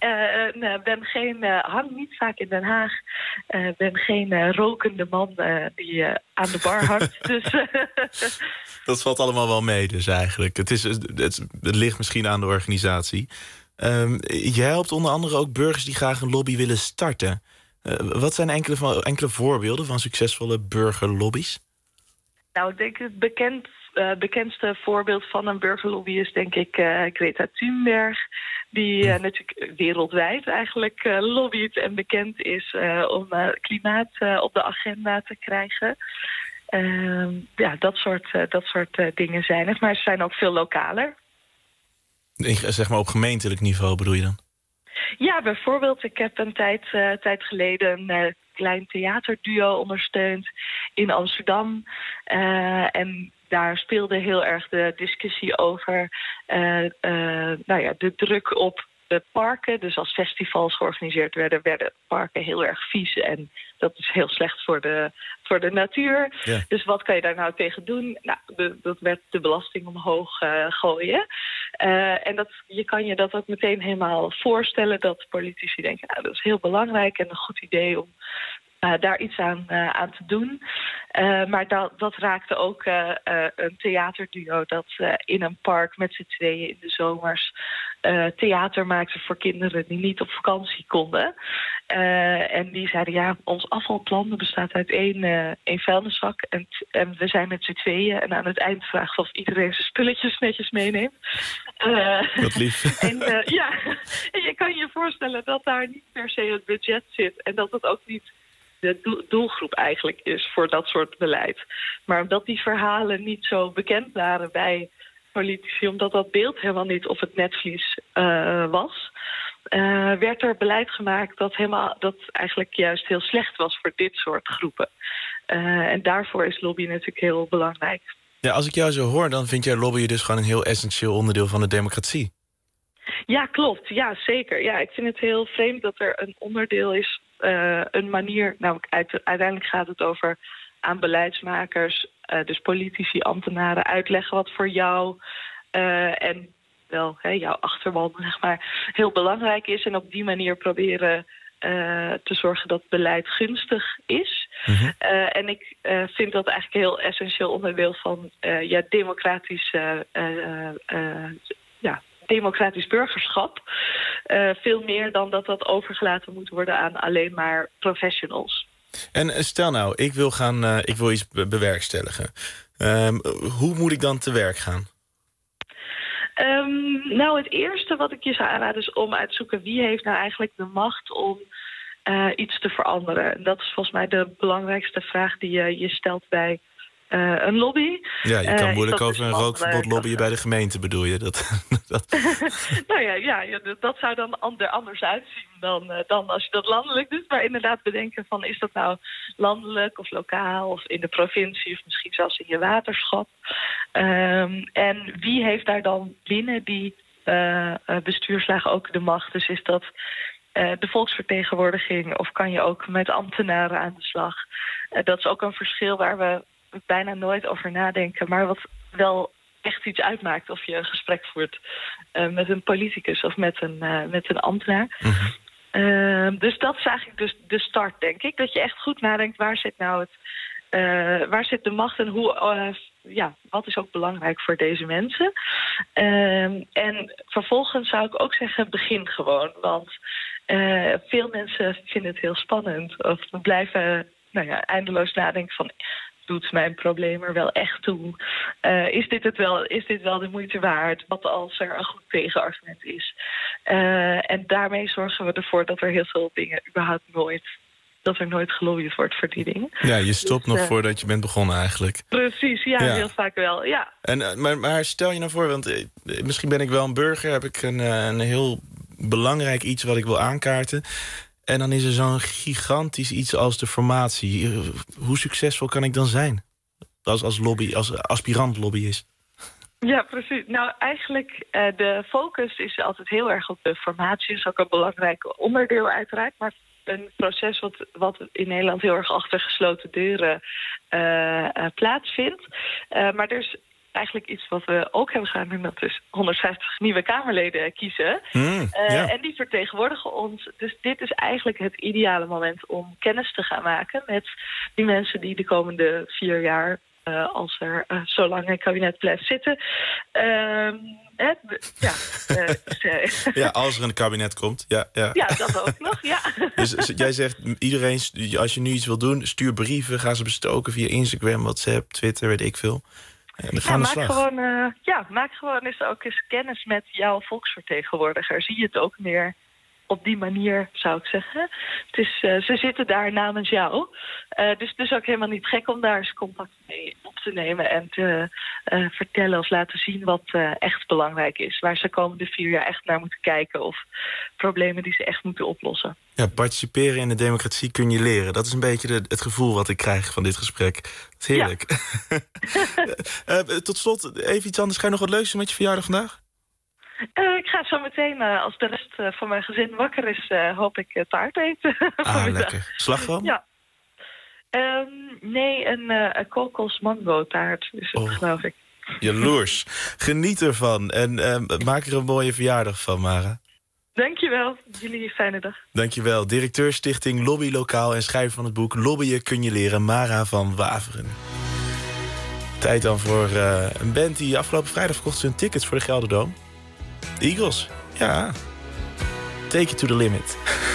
Hang niet vaak in Den Haag. Ben geen rokende man die aan de bar hangt. Dus, dat valt allemaal wel mee dus eigenlijk. Het ligt misschien aan de organisatie. Je helpt onder andere ook burgers die graag een lobby willen starten. Wat zijn enkele voorbeelden van succesvolle burgerlobby's? Nou, ik denk het bekendste voorbeeld van een burgerlobby is denk ik Greta Thunberg. Die natuurlijk wereldwijd eigenlijk lobbyt en bekend is om klimaat op de agenda te krijgen. Dat soort dingen zijn het. Maar ze zijn ook veel lokaler. Zeg maar op gemeentelijk niveau bedoel je dan? Ja, bijvoorbeeld, ik heb een tijd geleden een klein theaterduo ondersteund in Amsterdam. En daar speelde heel erg de discussie over de druk op de parken. Dus als festivals georganiseerd werden parken heel erg vies. En dat is heel slecht voor de natuur. Ja. Dus wat kan je daar nou tegen doen? Nou, dat werd de belasting omhoog gooien. En je kan je dat ook meteen helemaal voorstellen. Dat politici denken, nou, dat is heel belangrijk en een goed idee om daar iets aan te doen. Maar dat raakte ook een theaterduo dat in een park met z'n tweeën in de zomers theater maakten voor kinderen die niet op vakantie konden. En die zeiden, ons afvalplan bestaat uit één vuilniszak. En we zijn met z'n tweeën. En aan het eind vragen we of iedereen zijn spulletjes netjes meeneemt. Wat lief. En je kan je voorstellen dat daar niet per se het budget zit. En dat het ook niet de doelgroep eigenlijk is voor dat soort beleid. Maar omdat die verhalen niet zo bekend waren bij politici, omdat dat beeld helemaal niet op het netvlies was, werd er beleid gemaakt dat eigenlijk juist heel slecht was voor dit soort groepen. En daarvoor is lobby natuurlijk heel belangrijk. Ja, als ik jou zo hoor, dan vind jij lobbyen dus gewoon een heel essentieel onderdeel van de democratie. Ja, klopt. Ja, zeker. Ja, ik vind het heel vreemd dat er een onderdeel is, een manier. Nou, uiteindelijk gaat het over aan beleidsmakers, dus politici, ambtenaren, uitleggen wat voor jou en wel jouw achterban, zeg maar, heel belangrijk is. En op die manier proberen te zorgen dat beleid gunstig is. Mm-hmm. En ik vind dat eigenlijk een heel essentieel onderdeel van democratisch burgerschap. Veel meer dan dat overgelaten moet worden aan alleen maar professionals. En stel nou, ik wil iets bewerkstelligen. Hoe moet ik dan te werk gaan? Nou, het eerste wat ik je zou aanraden is om uit te zoeken wie heeft nou eigenlijk de macht om iets te veranderen. En dat is volgens mij de belangrijkste vraag die je stelt bij een lobby. Ja, je kan moeilijk over een rookverbod lobbyen bij de gemeente, bedoel je? Nou dat zou dan anders uitzien dan als je dat landelijk doet. Maar inderdaad bedenken van, is dat nou landelijk of lokaal of in de provincie of misschien zelfs in je waterschap? En wie heeft daar dan binnen die bestuurslagen ook de macht? Dus is dat de volksvertegenwoordiging of kan je ook met ambtenaren aan de slag? Dat is ook een verschil waar we bijna nooit over nadenken, maar wat wel echt iets uitmaakt of je een gesprek voert met een politicus of met een ambtenaar. Mm-hmm. Dus dat is eigenlijk de start, denk ik. Dat je echt goed nadenkt, waar zit de macht en hoe, wat is ook belangrijk voor deze mensen. En vervolgens zou ik ook zeggen, begin gewoon. Want veel mensen vinden het heel spannend of blijven eindeloos nadenken van, doet mijn probleem er wel echt toe? Is dit wel de moeite waard? Wat als er een goed tegenargument is? En daarmee zorgen we ervoor dat er heel veel dingen überhaupt nooit gelobbyd wordt voor die dingen. Ja, je stopt nog voordat je bent begonnen eigenlijk. Precies, ja. Heel vaak wel, ja. Maar stel je nou voor, want misschien ben ik wel een burger, heb ik een heel belangrijk iets wat ik wil aankaarten. En dan is er zo'n gigantisch iets als de formatie. Hoe succesvol kan ik dan zijn? Als aspirant lobbyist. Ja, precies. Nou, eigenlijk de focus is altijd heel erg op de formatie. Dat is ook een belangrijk onderdeel uiteraard. Maar een proces wat in Nederland heel erg achter gesloten deuren plaatsvindt. Maar er is eigenlijk iets wat we ook hebben gedaan, en dat is 150 nieuwe Kamerleden kiezen. En die vertegenwoordigen ons. Dus dit is eigenlijk het ideale moment om kennis te gaan maken met die mensen die de komende 4 jaar, als er zo lang een kabinet blijft zitten. Als er een kabinet komt. Ja, dat ook nog, ja. Dus jij zegt, iedereen, als je nu iets wil doen, stuur brieven, ga ze bestoken via Instagram, WhatsApp, Twitter, weet ik veel. Maak gewoon eens ook eens kennis met jouw volksvertegenwoordiger. Zie je het ook meer op die manier, zou ik zeggen. Ze zitten daar namens jou. Dus het is ook helemaal niet gek om daar eens contact mee op te nemen en te vertellen of laten zien wat echt belangrijk is. Waar ze de komende 4 jaar echt naar moeten kijken of problemen die ze echt moeten oplossen. Ja, participeren in de democratie kun je leren. Dat is een beetje het gevoel wat ik krijg van dit gesprek. Dat is heerlijk. Ja. Tot slot, even iets anders. Ga je nog wat leuks doen met je verjaardag vandaag? Ik ga zo meteen, als de rest van mijn gezin wakker is, hoop ik taart eten. Lekker. Slagroom? Ja. Nee, een kokos-mango taart is het, geloof ik. Jaloers. Geniet ervan en maak er een mooie verjaardag van, Mara. Dankjewel. Jullie een fijne dag. Dankjewel. Directeur Stichting Lobby Lokaal en schrijver van het boek Lobbyen kun je leren, Mara van Waveren. Tijd dan voor een band die afgelopen vrijdag verkocht zijn tickets voor de Gelderdoom. De Eagles. Ja. Take it to the limit.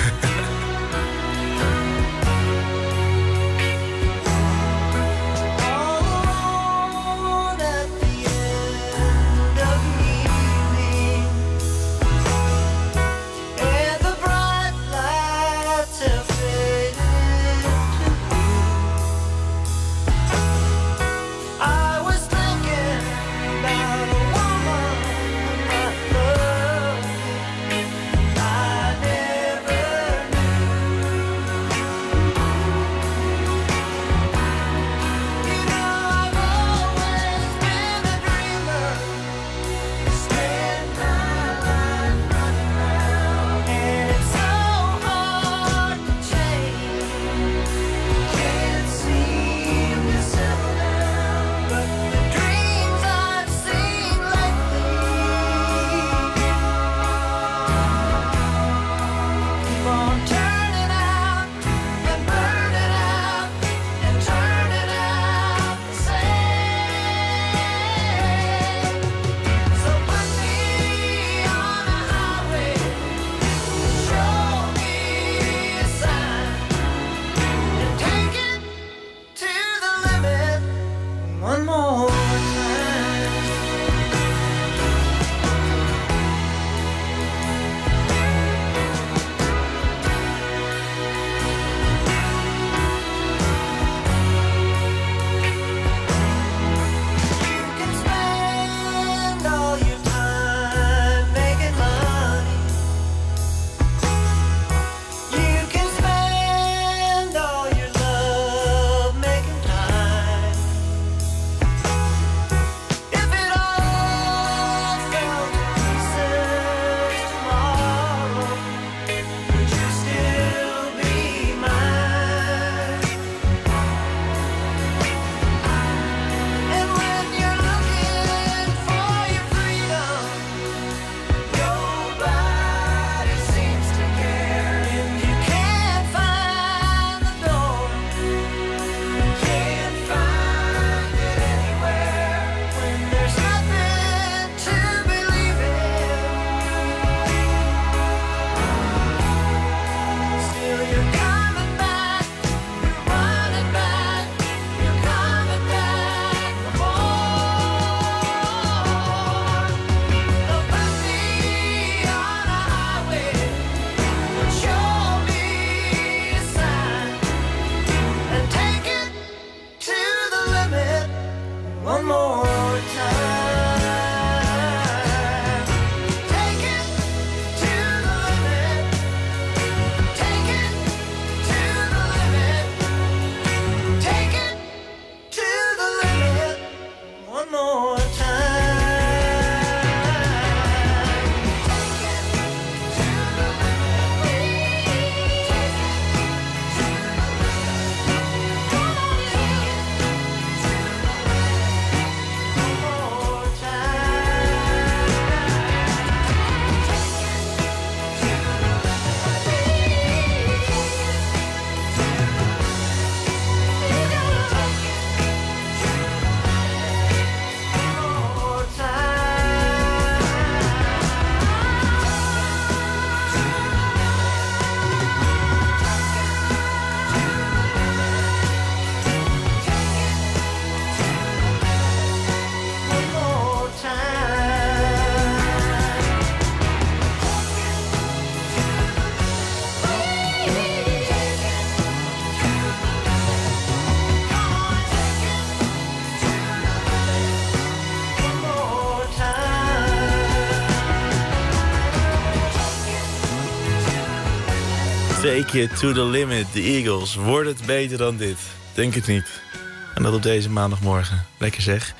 Take it to the limit, de Eagles. Wordt het beter dan dit? Denk het niet. En dat op deze maandagmorgen. Lekker zeg.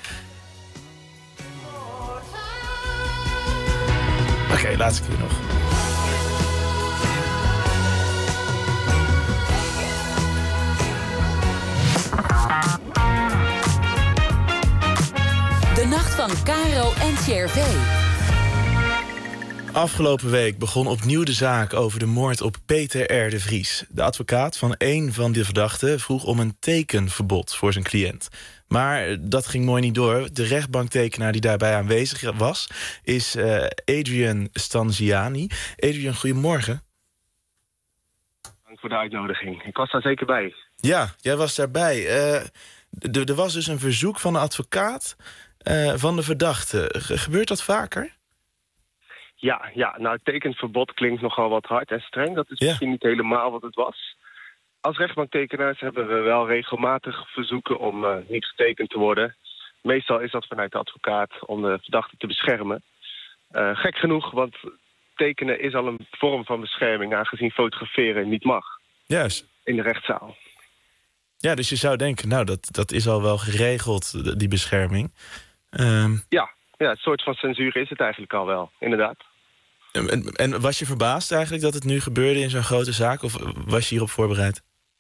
Oké, laatste keer nog. De nacht van Caro en CRV. Afgelopen week begon opnieuw de zaak over de moord op Peter R. de Vries. De advocaat van één van de verdachten vroeg om een tekenverbod voor zijn cliënt. Maar dat ging mooi niet door. De rechtbanktekenaar die daarbij aanwezig was is Adrian Stanziani. Adrian, goedemorgen. Dank voor de uitnodiging. Ik was daar zeker bij. Ja, jij was daarbij. Er was dus een verzoek van de advocaat van de verdachte. Gebeurt dat vaker? Ja, nou, het tekenverbod klinkt nogal wat hard en streng. Dat is misschien niet helemaal wat het was. Als rechtbanktekenaars hebben we wel regelmatig verzoeken om niet getekend te worden. Meestal is dat vanuit de advocaat om de verdachte te beschermen. Gek genoeg, want tekenen is al een vorm van bescherming, aangezien fotograferen niet mag. Juist. In de rechtszaal. Ja, dus je zou denken, nou, dat is al wel geregeld, die bescherming. Ja, een soort van censuur is het eigenlijk al wel, inderdaad. En was je verbaasd eigenlijk dat het nu gebeurde in zo'n grote zaak? Of was je hierop voorbereid?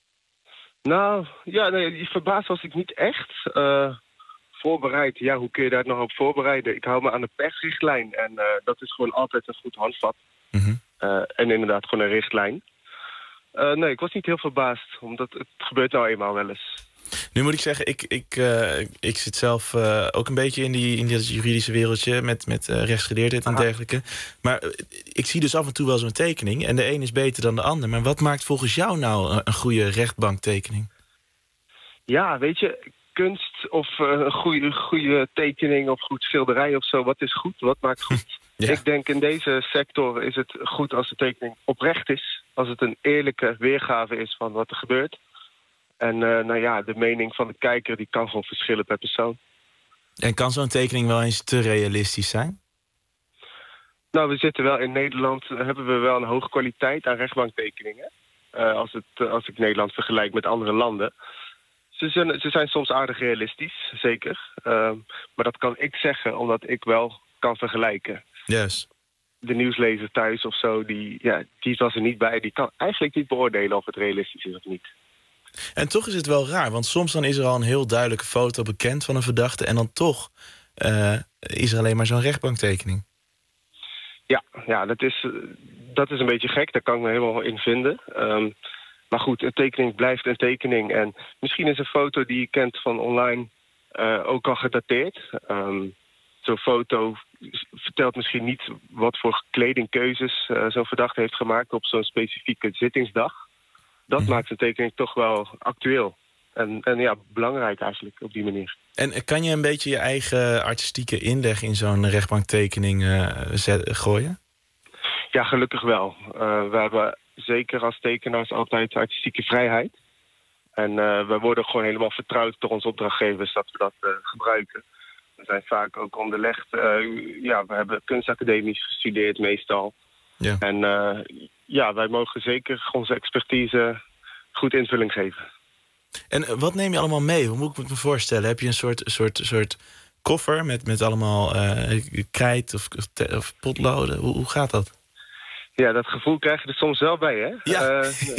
Nou, ja, nee, verbaasd was ik niet echt. Voorbereid, ja, hoe kun je daar nog op voorbereiden? Ik hou me aan de persrichtlijn en dat is gewoon altijd een goed handvat. En inderdaad gewoon een richtlijn. Nee, ik was niet heel verbaasd, omdat het gebeurt nou eenmaal wel eens. Nu moet ik zeggen, ik zit zelf ook een beetje in dat juridische wereldje met rechtsgeleerdheid en dergelijke. Maar ik zie dus af en toe wel zo'n tekening en de een is beter dan de ander. Maar wat maakt volgens jou nou een goede rechtbanktekening? Ja, weet je, kunst of een goede tekening of goed schilderij of zo, wat is goed, wat maakt goed? Ja. Ik denk in deze sector is het goed als de tekening oprecht is. Als het een eerlijke weergave is van wat er gebeurt. En nou ja, de mening van de kijker die kan gewoon verschillen per persoon. En kan zo'n tekening wel eens te realistisch zijn? Nou, we zitten wel in Nederland, hebben we wel een hoge kwaliteit aan rechtbanktekeningen. Als ik Nederland vergelijk met andere landen. Ze zijn soms aardig realistisch, zeker. Maar dat kan ik zeggen, omdat ik wel kan vergelijken. Yes. De nieuwslezer thuis of zo, die was er niet bij. Die kan eigenlijk niet beoordelen of het realistisch is of niet. En toch is het wel raar, want soms dan is er al een heel duidelijke foto bekend van een verdachte en dan toch is er alleen maar zo'n rechtbanktekening. Ja, dat is een beetje gek, daar kan ik me helemaal in vinden. Maar goed, een tekening blijft een tekening. En misschien is een foto die je kent van online ook al gedateerd. Zo'n foto vertelt misschien niet wat voor kledingkeuzes zo'n verdachte heeft gemaakt op zo'n specifieke zittingsdag. Dat maakt een tekening toch wel actueel. En ja, belangrijk eigenlijk op die manier. En kan je een beetje je eigen artistieke inleg in zo'n rechtbanktekening gooien? Ja, gelukkig wel. We hebben zeker als tekenaars altijd artistieke vrijheid. En we worden gewoon helemaal vertrouwd door onze opdrachtgevers dat we dat gebruiken. We zijn vaak ook onderlegd. We hebben kunstacademies gestudeerd meestal. Ja. En wij mogen zeker onze expertise goed invulling geven. En wat neem je allemaal mee? Hoe moet ik me voorstellen? Heb je een soort koffer met allemaal krijt of potloden? Hoe gaat dat? Ja, dat gevoel krijg je er soms wel bij, hè? Ja.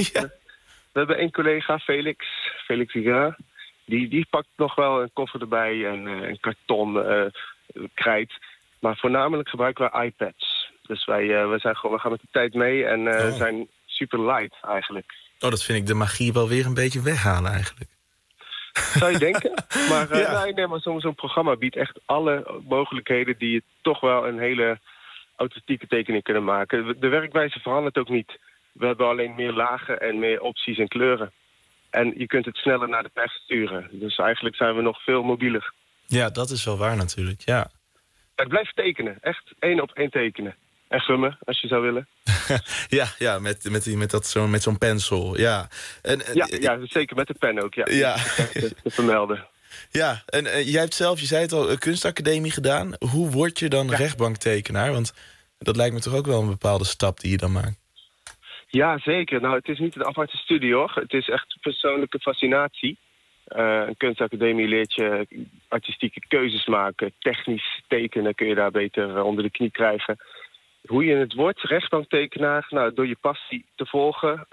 We hebben één collega, Felix Higuera. Die pakt nog wel een koffer erbij en een karton, krijt. Maar voornamelijk gebruiken we iPads. Dus we gaan met de tijd mee en zijn super light eigenlijk. Oh, dat vind ik de magie wel weer een beetje weghalen eigenlijk. Zou je denken? Maar maar zo'n programma biedt echt alle mogelijkheden die je toch wel een hele authentieke tekening kunnen maken. De werkwijze verandert ook niet. We hebben alleen meer lagen en meer opties en kleuren. En je kunt het sneller naar de pers sturen. Dus eigenlijk zijn we nog veel mobieler. Ja, dat is wel waar natuurlijk, ja. Ik blijf tekenen, echt 1 op 1 tekenen. En gummen, als je zou willen. ja, met zo'n pensel, ja. Ja, zeker met de pen ook, ja. Te vermelden. Ja, en jij hebt zelf, je zei het al, een kunstacademie gedaan. Hoe word je dan rechtbanktekenaar? Want dat lijkt me toch ook wel een bepaalde stap die je dan maakt. Ja, zeker. Nou, het is niet een aparte studie, hoor. Het is echt persoonlijke fascinatie. Een kunstacademie leert je artistieke keuzes maken. Technisch tekenen kun je daar beter onder de knie krijgen. Hoe je het wordt, rechtbanktekenaar, nou, door je passie te volgen.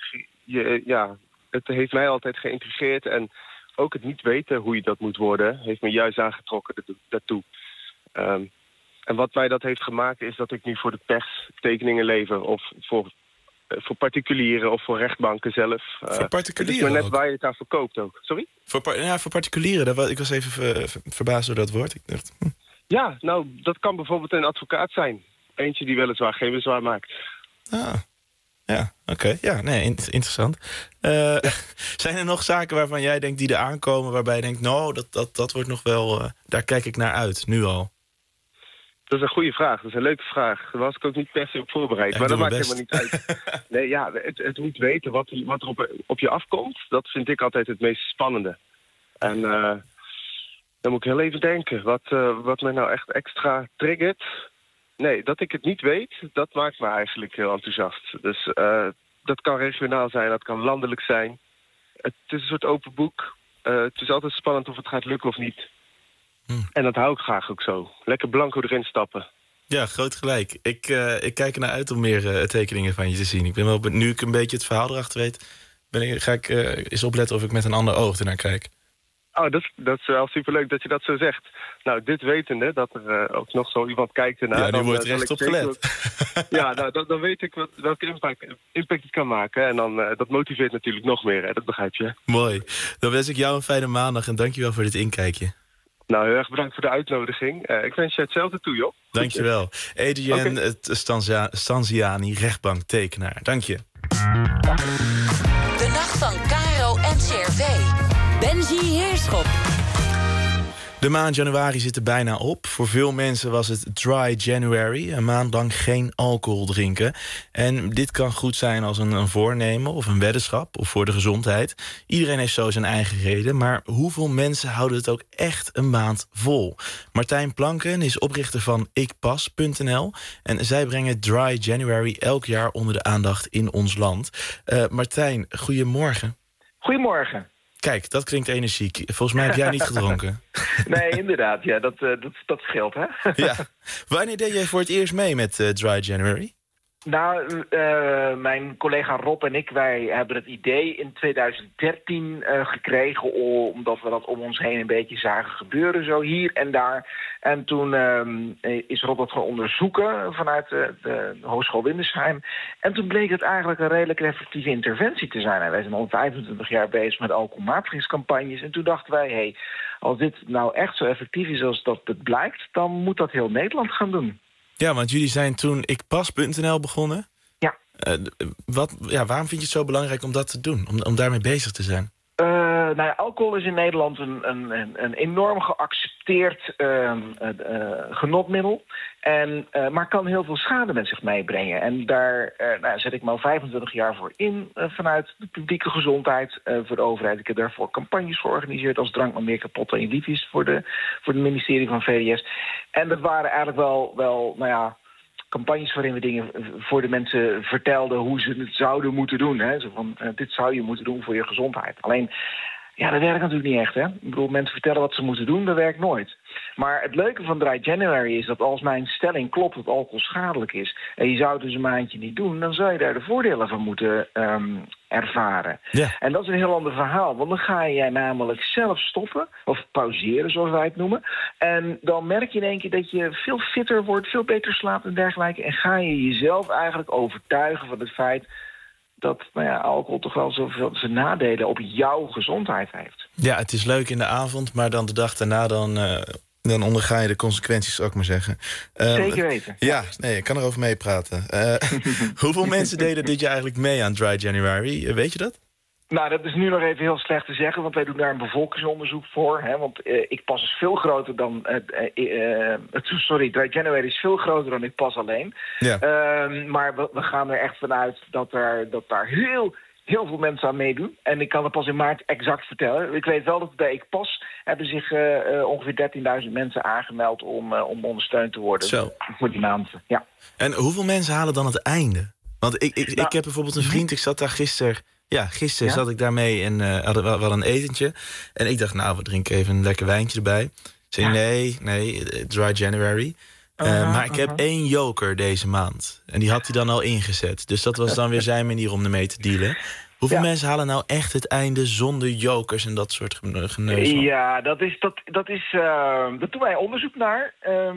Het heeft mij altijd geïntrigeerd. En ook het niet weten hoe je dat moet worden, heeft me juist aangetrokken daartoe. En wat mij dat heeft gemaakt is dat ik nu voor de pers tekeningen lever. Of voor particulieren of voor rechtbanken zelf. Voor particulieren het is maar net ook? waar je het aan verkoopt ook. Sorry? Voor particulieren, ik was even verbaasd door dat woord. Ik dacht, Ja, nou, dat kan bijvoorbeeld een advocaat zijn. Eentje die weliswaar geen bezwaar maakt. Ja, oké. Ja, nee, interessant. Zijn er nog zaken waarvan jij denkt die er aankomen, waarbij je denkt, nou, dat wordt nog wel, daar kijk ik naar uit, nu al? Dat is een goede vraag. Dat is een leuke vraag. Daar was ik ook niet per se op voorbereid. Ja, maar dat doe maakt mijn helemaal niet uit. Nee, ja, het moet weten wat er op je afkomt. Dat vind ik altijd het meest spannende. En dan moet ik heel even denken. Wat mij nou echt extra triggert. Nee, dat ik het niet weet, dat maakt me eigenlijk heel enthousiast. Dus dat kan regionaal zijn, dat kan landelijk zijn. Het is een soort open boek. Het is altijd spannend of het gaat lukken of niet. En dat hou ik graag ook zo. Lekker blanco erin stappen. Ja, groot gelijk. Ik kijk er naar uit om meer tekeningen van je te zien. Ik ben wel, nu ik een beetje het verhaal erachter weet, ga ik eens opletten of ik met een ander oog ernaar kijk. Oh, dat is wel superleuk dat je dat zo zegt. Nou, dit wetende, dat er ook nog zo iemand kijkt ernaar. Ja, nu wordt er echt op gelet. Ja, nou, dan weet ik welke impact het kan maken. En dan, dat motiveert natuurlijk nog meer, hè? Dat begrijp je. Mooi. Dan wens ik jou een fijne maandag en dankjewel voor dit inkijkje. Nou, heel erg bedankt voor de uitnodiging. Ik wens je hetzelfde toe, joh. Dankjewel. Adrian Stanziani, rechtbanktekenaar. Dank je. De nacht van Caro en CRV. Benji Heerschop. De maand januari zit er bijna op. Voor veel mensen was het Dry January, een maand lang geen alcohol drinken. En dit kan goed zijn als een voornemen of een weddenschap of voor de gezondheid. Iedereen heeft zo zijn eigen reden, maar hoeveel mensen houden het ook echt een maand vol? Martijn Planken is oprichter van ikpas.nl en zij brengen Dry January elk jaar onder de aandacht in ons land. Martijn, goedemorgen. Goedemorgen. Kijk, dat klinkt energiek. Volgens mij heb jij niet gedronken. Nee, inderdaad. Ja, dat scheelt, hè? Ja. Wanneer deed jij voor het eerst mee met Dry January? Nou, mijn collega Rob en ik, wij hebben het idee in 2013 gekregen, omdat we dat om ons heen een beetje zagen gebeuren, zo hier en daar. En toen is Rob dat gaan onderzoeken vanuit de Hogeschool Windesheim. En toen bleek het eigenlijk een redelijk effectieve interventie te zijn. En wij zijn al 25 jaar bezig met alcoholmatigingscampagnes. En toen dachten wij, als dit nou echt zo effectief is als dat het blijkt, dan moet dat heel Nederland gaan doen. Ja, want jullie zijn toen ikpas.nl begonnen. Ja. Waarom vind je het zo belangrijk om dat te doen? Om daarmee bezig te zijn? Alcohol is in Nederland een enorm geaccepteerd genotmiddel. Maar kan heel veel schade met zich meebrengen. En daar zet ik me al 25 jaar voor in vanuit de publieke gezondheid voor de overheid. Ik heb daarvoor campagnes georganiseerd als drank maar meer kapot dan je lief is voor het ministerie van VWS. En dat waren eigenlijk wel campagnes waarin we dingen voor de mensen vertelden hoe ze het zouden moeten doen. Hè? Zo van, dit zou je moeten doen voor je gezondheid. Alleen, dat werkt natuurlijk niet echt. Hè? Ik bedoel, mensen vertellen wat ze moeten doen, dat werkt nooit. Maar het leuke van Dry January is dat als mijn stelling klopt dat alcohol schadelijk is en je zou het dus een maandje niet doen, dan zou je daar de voordelen van moeten ervaren. Ja. En dat is een heel ander verhaal, want dan ga je namelijk zelf stoppen, of pauzeren zoals wij het noemen. En dan merk je in één keer dat je veel fitter wordt, veel beter slaapt en dergelijke. En ga je jezelf eigenlijk overtuigen van het feit dat alcohol toch wel zoveel zijn nadelen op jouw gezondheid heeft. Ja, het is leuk in de avond, maar dan de dag daarna dan onderga je de consequenties, zou ik maar zeggen. Zeker weten. Ja, nee, ik kan erover meepraten. Hoeveel mensen deden dit jaar eigenlijk mee aan Dry January? Weet je dat? Nou, dat is nu nog even heel slecht te zeggen, want wij doen daar een bevolkingsonderzoek voor. Hè, want ikpas is veel groter dan Dry January is veel groter dan ikpas alleen. Ja. Maar we gaan er echt vanuit dat daar heel veel mensen aan meedoen. En ik kan het pas in maart exact vertellen. Ik weet wel dat bij ikpas hebben zich ongeveer 13.000 mensen aangemeld om ondersteund te worden. Zo. Voor die maand. Ja. En hoeveel mensen halen dan het einde? Want ik heb bijvoorbeeld een vriend, ik zat daar gisteren zat ik daarmee en hadden we wel een etentje. En ik dacht, we drinken even een lekker wijntje erbij. Zei nee, Dry January. Maar ik heb 1 joker deze maand. En die had hij dan al ingezet. Dus dat was dan weer zijn manier om ermee te dealen. Hoeveel mensen halen nou echt het einde zonder jokers en dat soort geneuzel? Ja, daar doen wij onderzoek naar.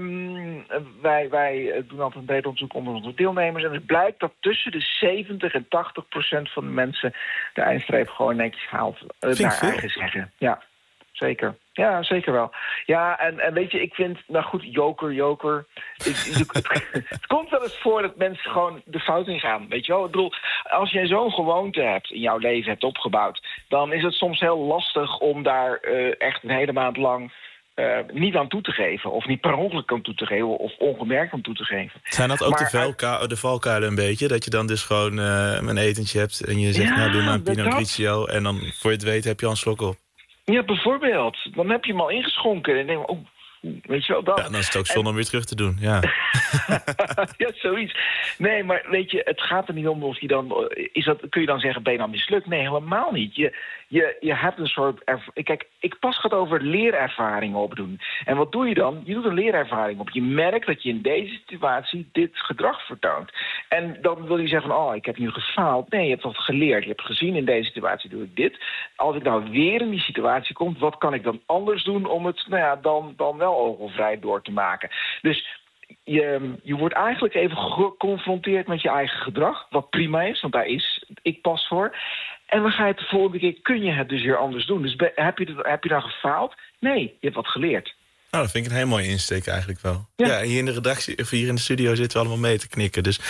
Wij doen altijd een breed onderzoek onder onze deelnemers. En het blijkt dat tussen de 70 en 80% van de mensen de eindstreep gewoon netjes haalt. Naar eigen zeggen. Ja, zeker. Ja, zeker wel. Ja, en weet je, ik vind, nou goed, joker. Het komt wel eens voor dat mensen gewoon de fout in gaan, weet je wel. Ik bedoel, als jij zo'n gewoonte hebt, in jouw leven hebt opgebouwd, dan is het soms heel lastig om daar echt een hele maand lang niet aan toe te geven. Of niet per ongeluk aan toe te geven, of ongemerkt aan toe te geven. Zijn dat ook de valkuilen een beetje? Dat je dan dus gewoon een etentje hebt en je zegt, nou doe maar een Pinot Grigio, en dan voor je het weet heb je al een slok op. Ja, bijvoorbeeld. Dan heb je hem al ingeschonken. En denk je, weet je wel dat. Ja, dan is het ook zonde om weer terug te doen, ja. Ja, zoiets. Nee, maar weet je, het gaat er niet om of je dan... kun je dan zeggen, ben je dan mislukt? Nee, helemaal niet. Je hebt een soort... Kijk, ik pas gaat over leerervaringen opdoen. En wat doe je dan? Je doet een leerervaring op. Je merkt dat je in deze situatie dit gedrag vertoont. En dan wil je zeggen van, ik heb nu gefaald. Nee, je hebt wat geleerd. Je hebt gezien, in deze situatie doe ik dit. Als ik nou weer in die situatie kom, wat kan ik dan anders doen om het dan wel ogelvrij door te maken? Dus je wordt eigenlijk even geconfronteerd met je eigen gedrag, wat prima is, want daar is ik pas voor. En dan ga je het de volgende keer, kun je het dus weer anders doen. Dus heb je dan gefaald? Nee, je hebt wat geleerd. Nou, dat vind ik een heel mooie insteek eigenlijk wel. Ja, hier in de redactie, of hier in de studio zitten we allemaal mee te knikken. Dus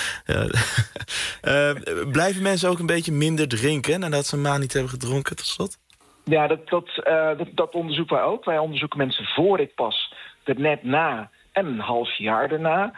blijven mensen ook een beetje minder drinken nadat ze een maand niet hebben gedronken tot slot? Ja, dat onderzoeken wij ook. Wij onderzoeken mensen voor ik pas, er net na en een half jaar daarna.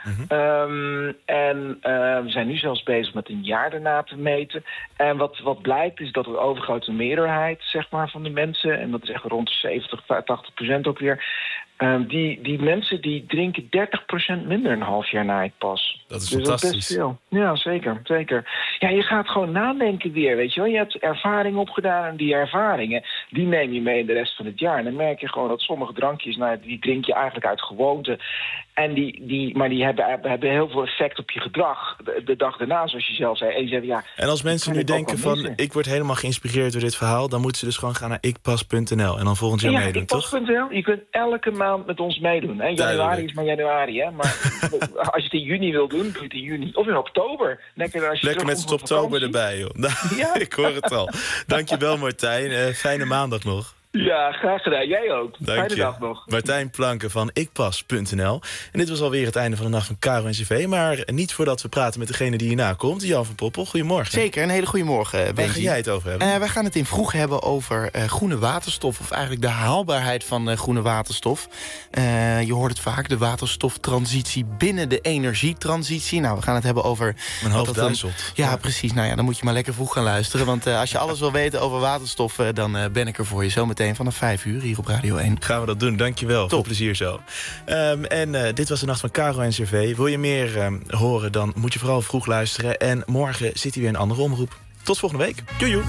We zijn nu zelfs bezig met een jaar daarna te meten. En wat blijkt is dat de overgrote meerderheid, zeg maar, van de mensen, en dat is echt rond 70-80% ook weer, die mensen die drinken 30% minder een half jaar na het pas. Dat is dus fantastisch. Dat is best veel. Ja, zeker. Ja, je gaat gewoon nadenken weer, weet je wel. Je hebt ervaring opgedaan en die ervaringen, die neem je mee in de rest van het jaar. En dan merk je gewoon dat sommige drankjes, die drink je eigenlijk uit gewoonte. En die hebben heel veel effect op je gedrag. De dag daarna, zoals je zelf zei. En, je zegt, en als mensen nu denken van, ik word helemaal geïnspireerd door dit verhaal, dan moeten ze dus gewoon gaan naar ikpas.nl en dan volgend jaar meedoen, toch? ikpas.nl. Je kunt elke maand met ons meedoen. Hè? Januari is maar januari, hè? Maar als je het in juni wil doen, doe je het in juni. Of in oktober. Lekker met stoptober erbij, joh. Nou, ja. Ik hoor het al. Dankjewel, Martijn. Fijne maandag nog. Ja, graag gedaan. Jij ook. Dank Fijne je. dag nog. Martijn Planken van ikpas.nl. En dit was alweer het einde van de Nacht van Caro en CV. Maar niet voordat we praten met degene die hierna komt. Jan van Poppel, goedemorgen. Zeker, een hele goede morgen. Waar ga jij het over hebben? Wij gaan het in Vroeg hebben over groene waterstof. Of eigenlijk de haalbaarheid van groene waterstof. Je hoort het vaak, de waterstoftransitie binnen de energietransitie. Nou, we gaan het hebben over... Mijn hoofd duizelt. Ja, precies. Nou ja, dan moet je maar lekker vroeg gaan luisteren. Want als je alles wil weten over waterstof, dan ben ik er voor je zometeen vanaf 5 uur hier op Radio 1. Gaan we dat doen, dankjewel. Veel plezier zo. Dit was de Nacht van Caro en CV. Wil je meer horen, dan moet je vooral vroeg luisteren. En morgen zit hier weer een andere omroep. Tot volgende week. Doei.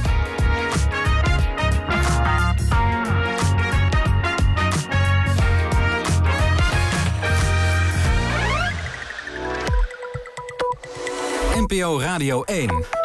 NPO Radio 1.